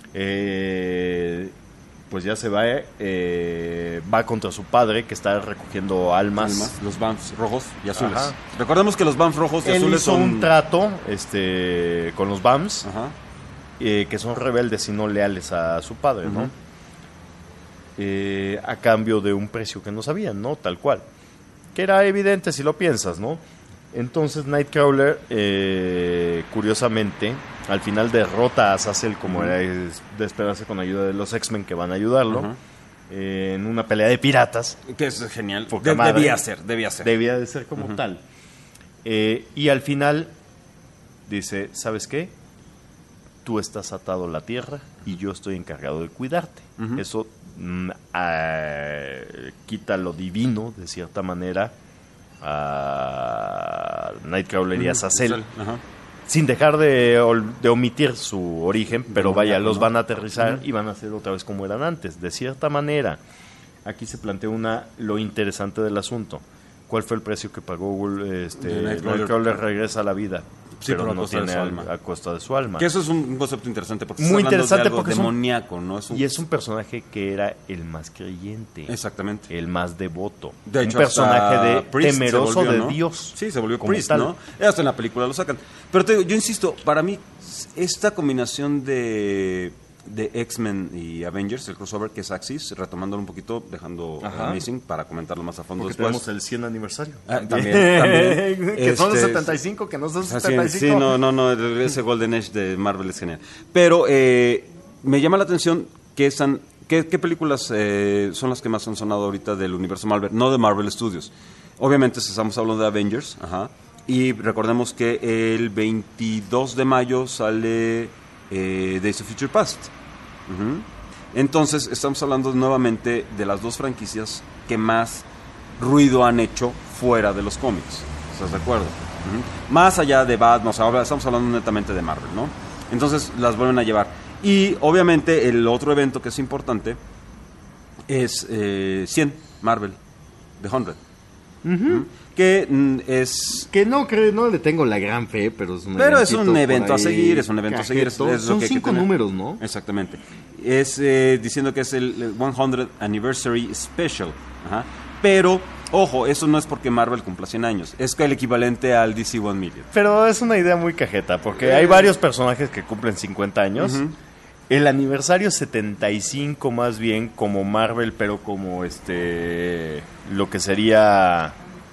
Eh, pues ya se va, eh, va contra su padre, que está recogiendo almas. almas los Bams rojos y azules. Ajá. Recordemos que los Bams rojos y Él azules hizo son... un trato este, con los Bams. Ajá. Eh, que son rebeldes y no leales a su padre, ¿no? Uh-huh. Eh, a cambio de un precio que no sabían, ¿no? Tal cual. Que era evidente si lo piensas, ¿no? Entonces Nightcrawler, eh, curiosamente, al final derrota a Azazel, como uh-huh. era de esperarse, con ayuda de los X-Men que van a ayudarlo, uh-huh. eh, en una pelea de piratas. Que es genial. De, debía ser, debía ser. Debía de ser como uh-huh. tal. Eh, y al final dice, ¿sabes qué? Tú estás atado a la tierra y yo estoy encargado de cuidarte. Uh-huh. Eso mm, uh, quita lo divino, de cierta manera, a Nightcrawler y a Azazel, uh-huh. sin dejar de, de omitir su origen, pero no, vaya, no, los no. van a aterrizar uh-huh. y van a ser otra vez como eran antes. De cierta manera, aquí se plantea una lo interesante del asunto. ¿Cuál fue el precio que pagó este, Nightcrawler? Nightcrawler regresa a la vida. Sí, pero, pero no tiene a, a costa de su alma. Que eso es un concepto interesante porque muy interesante de algo porque demoníaco, es un, ¿no? Es un... Y es un personaje que era el más creyente. Exactamente. El más devoto. De hecho, un personaje de Priest temeroso volvió, de ¿no? Dios. Sí, se volvió Priest, tal. ¿no? Hasta en la película lo sacan. Pero te digo, yo insisto, para mí esta combinación de de X-Men y Avengers, el crossover que es Axis, retomándolo un poquito, dejando Ajá. Amazing para comentarlo más a fondo Porque después. tenemos el cien aniversario. Ah, también, también. que este, son los setenta y cinco, que no son setenta y cinco. Sí, no, no, no, ese Golden Age de Marvel es genial. Pero eh, me llama la atención que están ¿qué, qué películas eh, son las que más han sonado ahorita del universo Marvel? No de Marvel Studios. Obviamente estamos hablando de Avengers, ajá. Y recordemos que el veintidós de mayo sale eh, Days of Future Past. Uh-huh. Entonces estamos hablando nuevamente de las dos franquicias que más ruido han hecho fuera de los cómics. ¿Estás de acuerdo? Uh-huh. Más allá de Batman, o sea, ahora estamos hablando netamente de Marvel, ¿no? Entonces las vuelven a llevar. Y obviamente el otro evento que es importante es eh, cien, Marvel, The cien. Uh-huh. Uh-huh. Que mm, es... Que no creo, no le tengo la gran fe, pero es un Pero es un evento a seguir, es un evento cajeto. a seguir. Es, es Son lo que cinco hay que números, ¿no? Exactamente. Es eh, diciendo que es el cien Anniversary Special. Ajá. Pero, ojo, eso no es porque Marvel cumpla cien años. Es el equivalente al D C one million. Pero es una idea muy cajeta, porque hay varios personajes que cumplen cincuenta años. Uh-huh. El aniversario setenta y cinco más bien como Marvel, pero como este lo que sería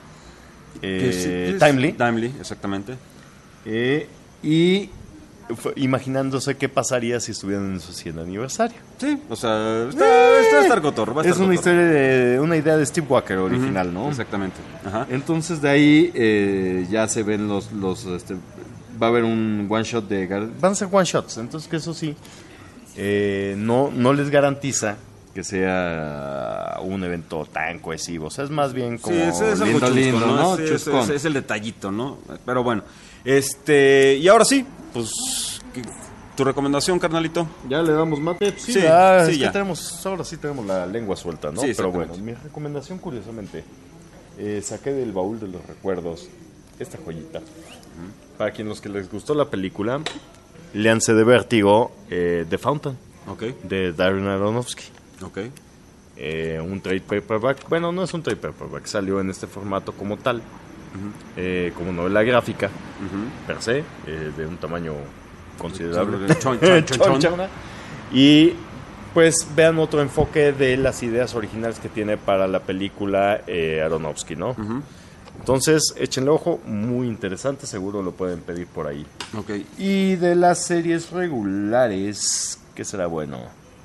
eh, es, es, Timely. Timely, exactamente. Eh, y fue, imaginándose qué pasaría si estuvieran en su cien aniversario. Sí, o sea, está, está, va a estar cotorro. Va a estar es una cotorro. historia de una idea de Steve Walker original, uh-huh. ¿no? Exactamente. Ajá. Entonces de ahí eh, ya se ven los los este, va a haber un one shot de van a ser one shots, entonces que eso sí. Eh, no, no les garantiza que sea un evento tan cohesivo. O sea, es más bien como sí, ese es lindo, chusco, lindo, ¿no? ¿no? Sí, es, es, es el detallito, ¿no? Pero bueno, este y ahora sí, pues tu recomendación, carnalito. Ya le damos mate. Sí, sí, ya, sí, es ya. Que tenemos, ahora sí tenemos la lengua suelta, ¿no? Sí, pero bueno, mi recomendación, curiosamente, eh, saqué del baúl de los recuerdos esta joyita. Uh-huh. Para quienes los que les gustó la película, léanse de Vértigo, eh, The Fountain, okay. de Darren Aronofsky. Okay. Eh, un trade paperback, bueno, no es un trade paperback, salió en este formato como tal, uh-huh. eh, como novela gráfica, uh-huh. per se, eh, de un tamaño considerable. Chon, chon, chon, chon. Y pues vean otro enfoque de las ideas originales que tiene para la película eh, Aronofsky, ¿no? Uh-huh. Entonces, échenle ojo, muy interesante, seguro lo pueden pedir por ahí. Okay. Y de las series regulares, ¿qué será bueno?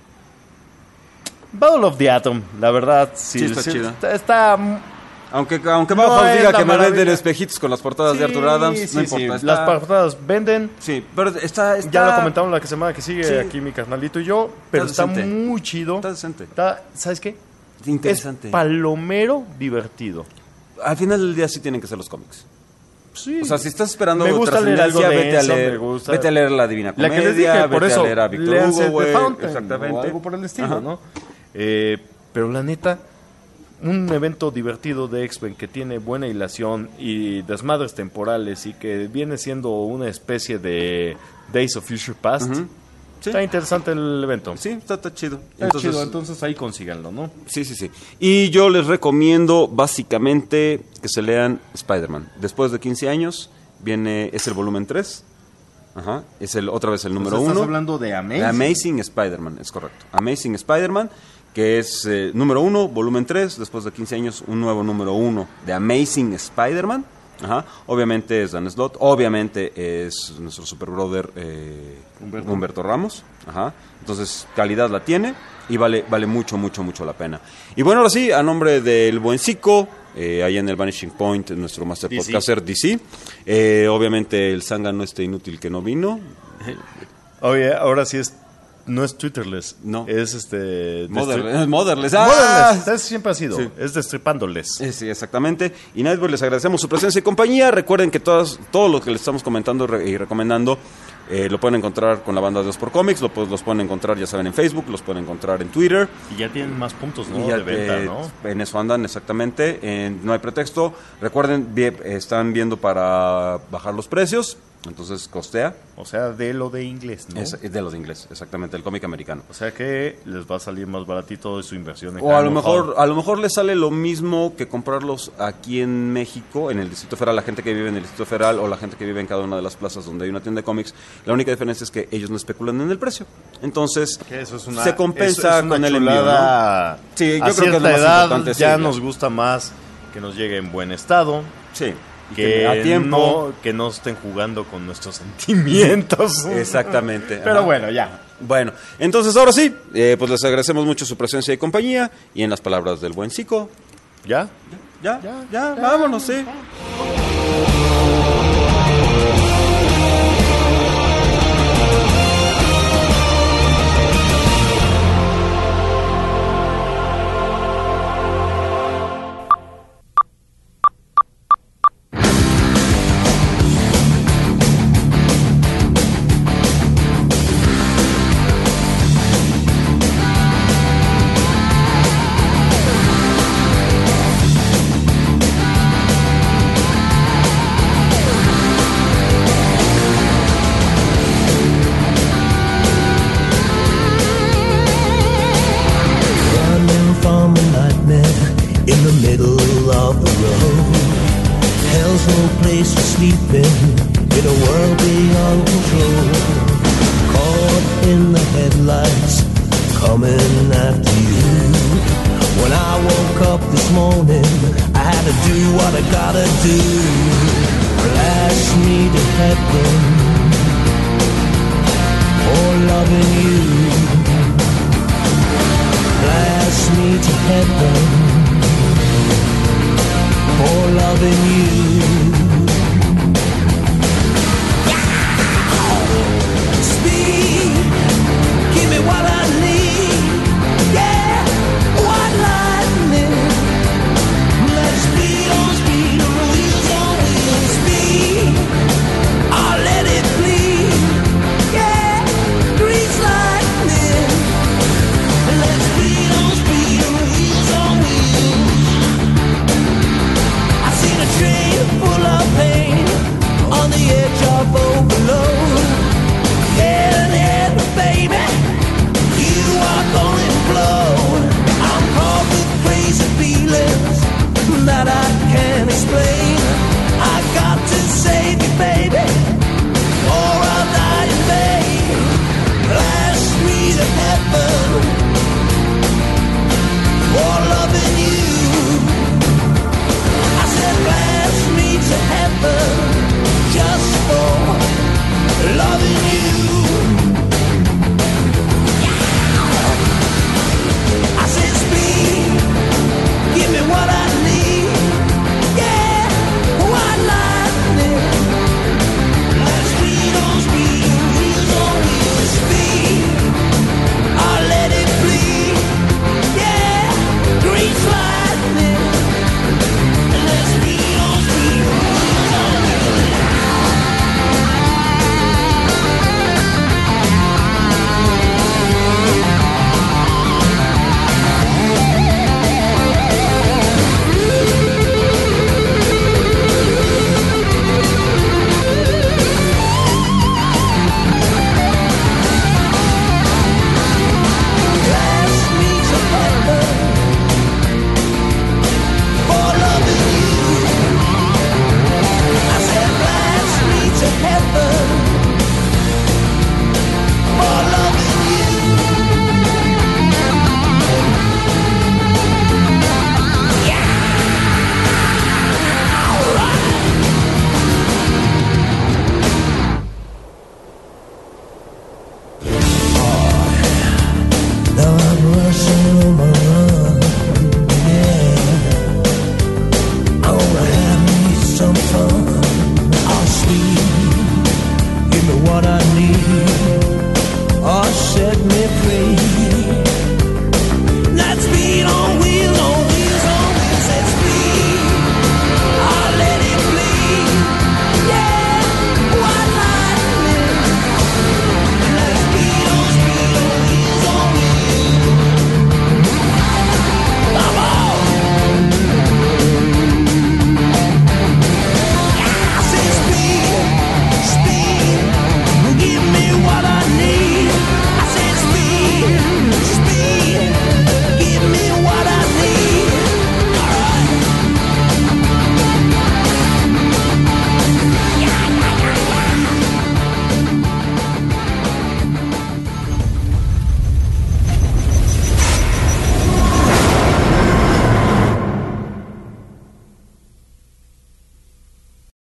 Battle of the Atom, la verdad, sí, sí está sí, chida. Está, está aunque aunque Bauhaus no diga que me venden espejitos con las portadas sí, de Arthur Adams, sí, no importa. Sí. Está... Las portadas venden. Sí, pero está, está... Ya lo comentamos la semana que sigue, sí. Aquí mi carnalito y yo, pero está, está muy chido. Está decente. Está, ¿sabes qué? Interesante. Es palomero divertido. Al final del día sí tienen que ser los cómics. Sí. O sea, si estás esperando me gusta leer algo de vete, eso, a leer, me gusta. vete a leer La Divina Comedia, la que les dije, por vete eso, a leer a Victor léanse Hugo, The Fountain, exactamente. O algo por el estilo, Ajá. ¿no? Eh, pero la neta, un evento divertido de X-Men que tiene buena hilación y desmadres temporales y que viene siendo una especie de Days of Future Past. Uh-huh. ¿Sí? Está interesante el evento. Sí, está, está chido. Está entonces, chido, entonces ahí consíganlo, ¿no? Sí, sí, sí. Y yo les recomiendo básicamente que se lean Spider-Man. Después de quince años, viene, es el volumen tres. Ajá. Es el, otra vez el número o sea, uno. Estás hablando de Amazing. Amazing Spider-Man, es correcto. Amazing Spider-Man, que es eh, número uno, volumen tres. Después de quince años, un nuevo número uno de Amazing Spider-Man. Ajá. Obviamente es Dan Slott, obviamente es nuestro super brother eh, Humberto. Humberto Ramos. Ajá. Entonces, calidad la tiene y vale, vale mucho, mucho, mucho la pena. Y bueno, ahora sí, a nombre del buen Cico, eh, allá en el Vanishing Point, nuestro master D C. Podcaster D C. Eh, obviamente el zángano este inútil que no vino. Oye, ahora sí es. No es Twitterless, no. Es este... Motherless. Es Motherless. ¡Ah! Motherless. Eso siempre ha sido. Sí. Es destripándoles. Sí, sí, exactamente. Y Nightbird, les agradecemos su presencia y compañía. Recuerden que todas, todo lo que les estamos comentando y recomendando eh, lo pueden encontrar con la banda de Dos por Comics. Lo, los pueden encontrar, ya saben, en Facebook. Los pueden encontrar en Twitter. Y ya tienen más puntos, ¿no? Y ya, de venta, eh, ¿no? En eso andan, exactamente. Eh, no hay pretexto. Recuerden, bien, están viendo para bajar los precios. Entonces costea. O sea, de lo de inglés, ¿no? Es de lo de inglés, exactamente, el cómic americano. O sea que les va a salir más baratito de su inversión en O a lo mejor, a lo mejor les sale lo mismo que comprarlos aquí en México, en el Distrito Federal, la gente que vive en el Distrito Federal o la gente que vive en cada una de las plazas donde hay una tienda de cómics. La única diferencia es que ellos no especulan en el precio. Entonces, eso es una, se compensa eso es una con el envío, ¿no? Sí, yo a creo que es lo más edad importante. Ya sí, nos ya. gusta más que nos llegue en buen estado. Sí. Que, que a tiempo no, que no estén jugando con nuestros sentimientos. Exactamente. Pero ajá. bueno, ya. Bueno, entonces ahora sí, eh, pues les agradecemos mucho su presencia y compañía. Y en las palabras del buen Zico, ¿ya? Ya, ya, ya, ya vámonos, sí. For loving you.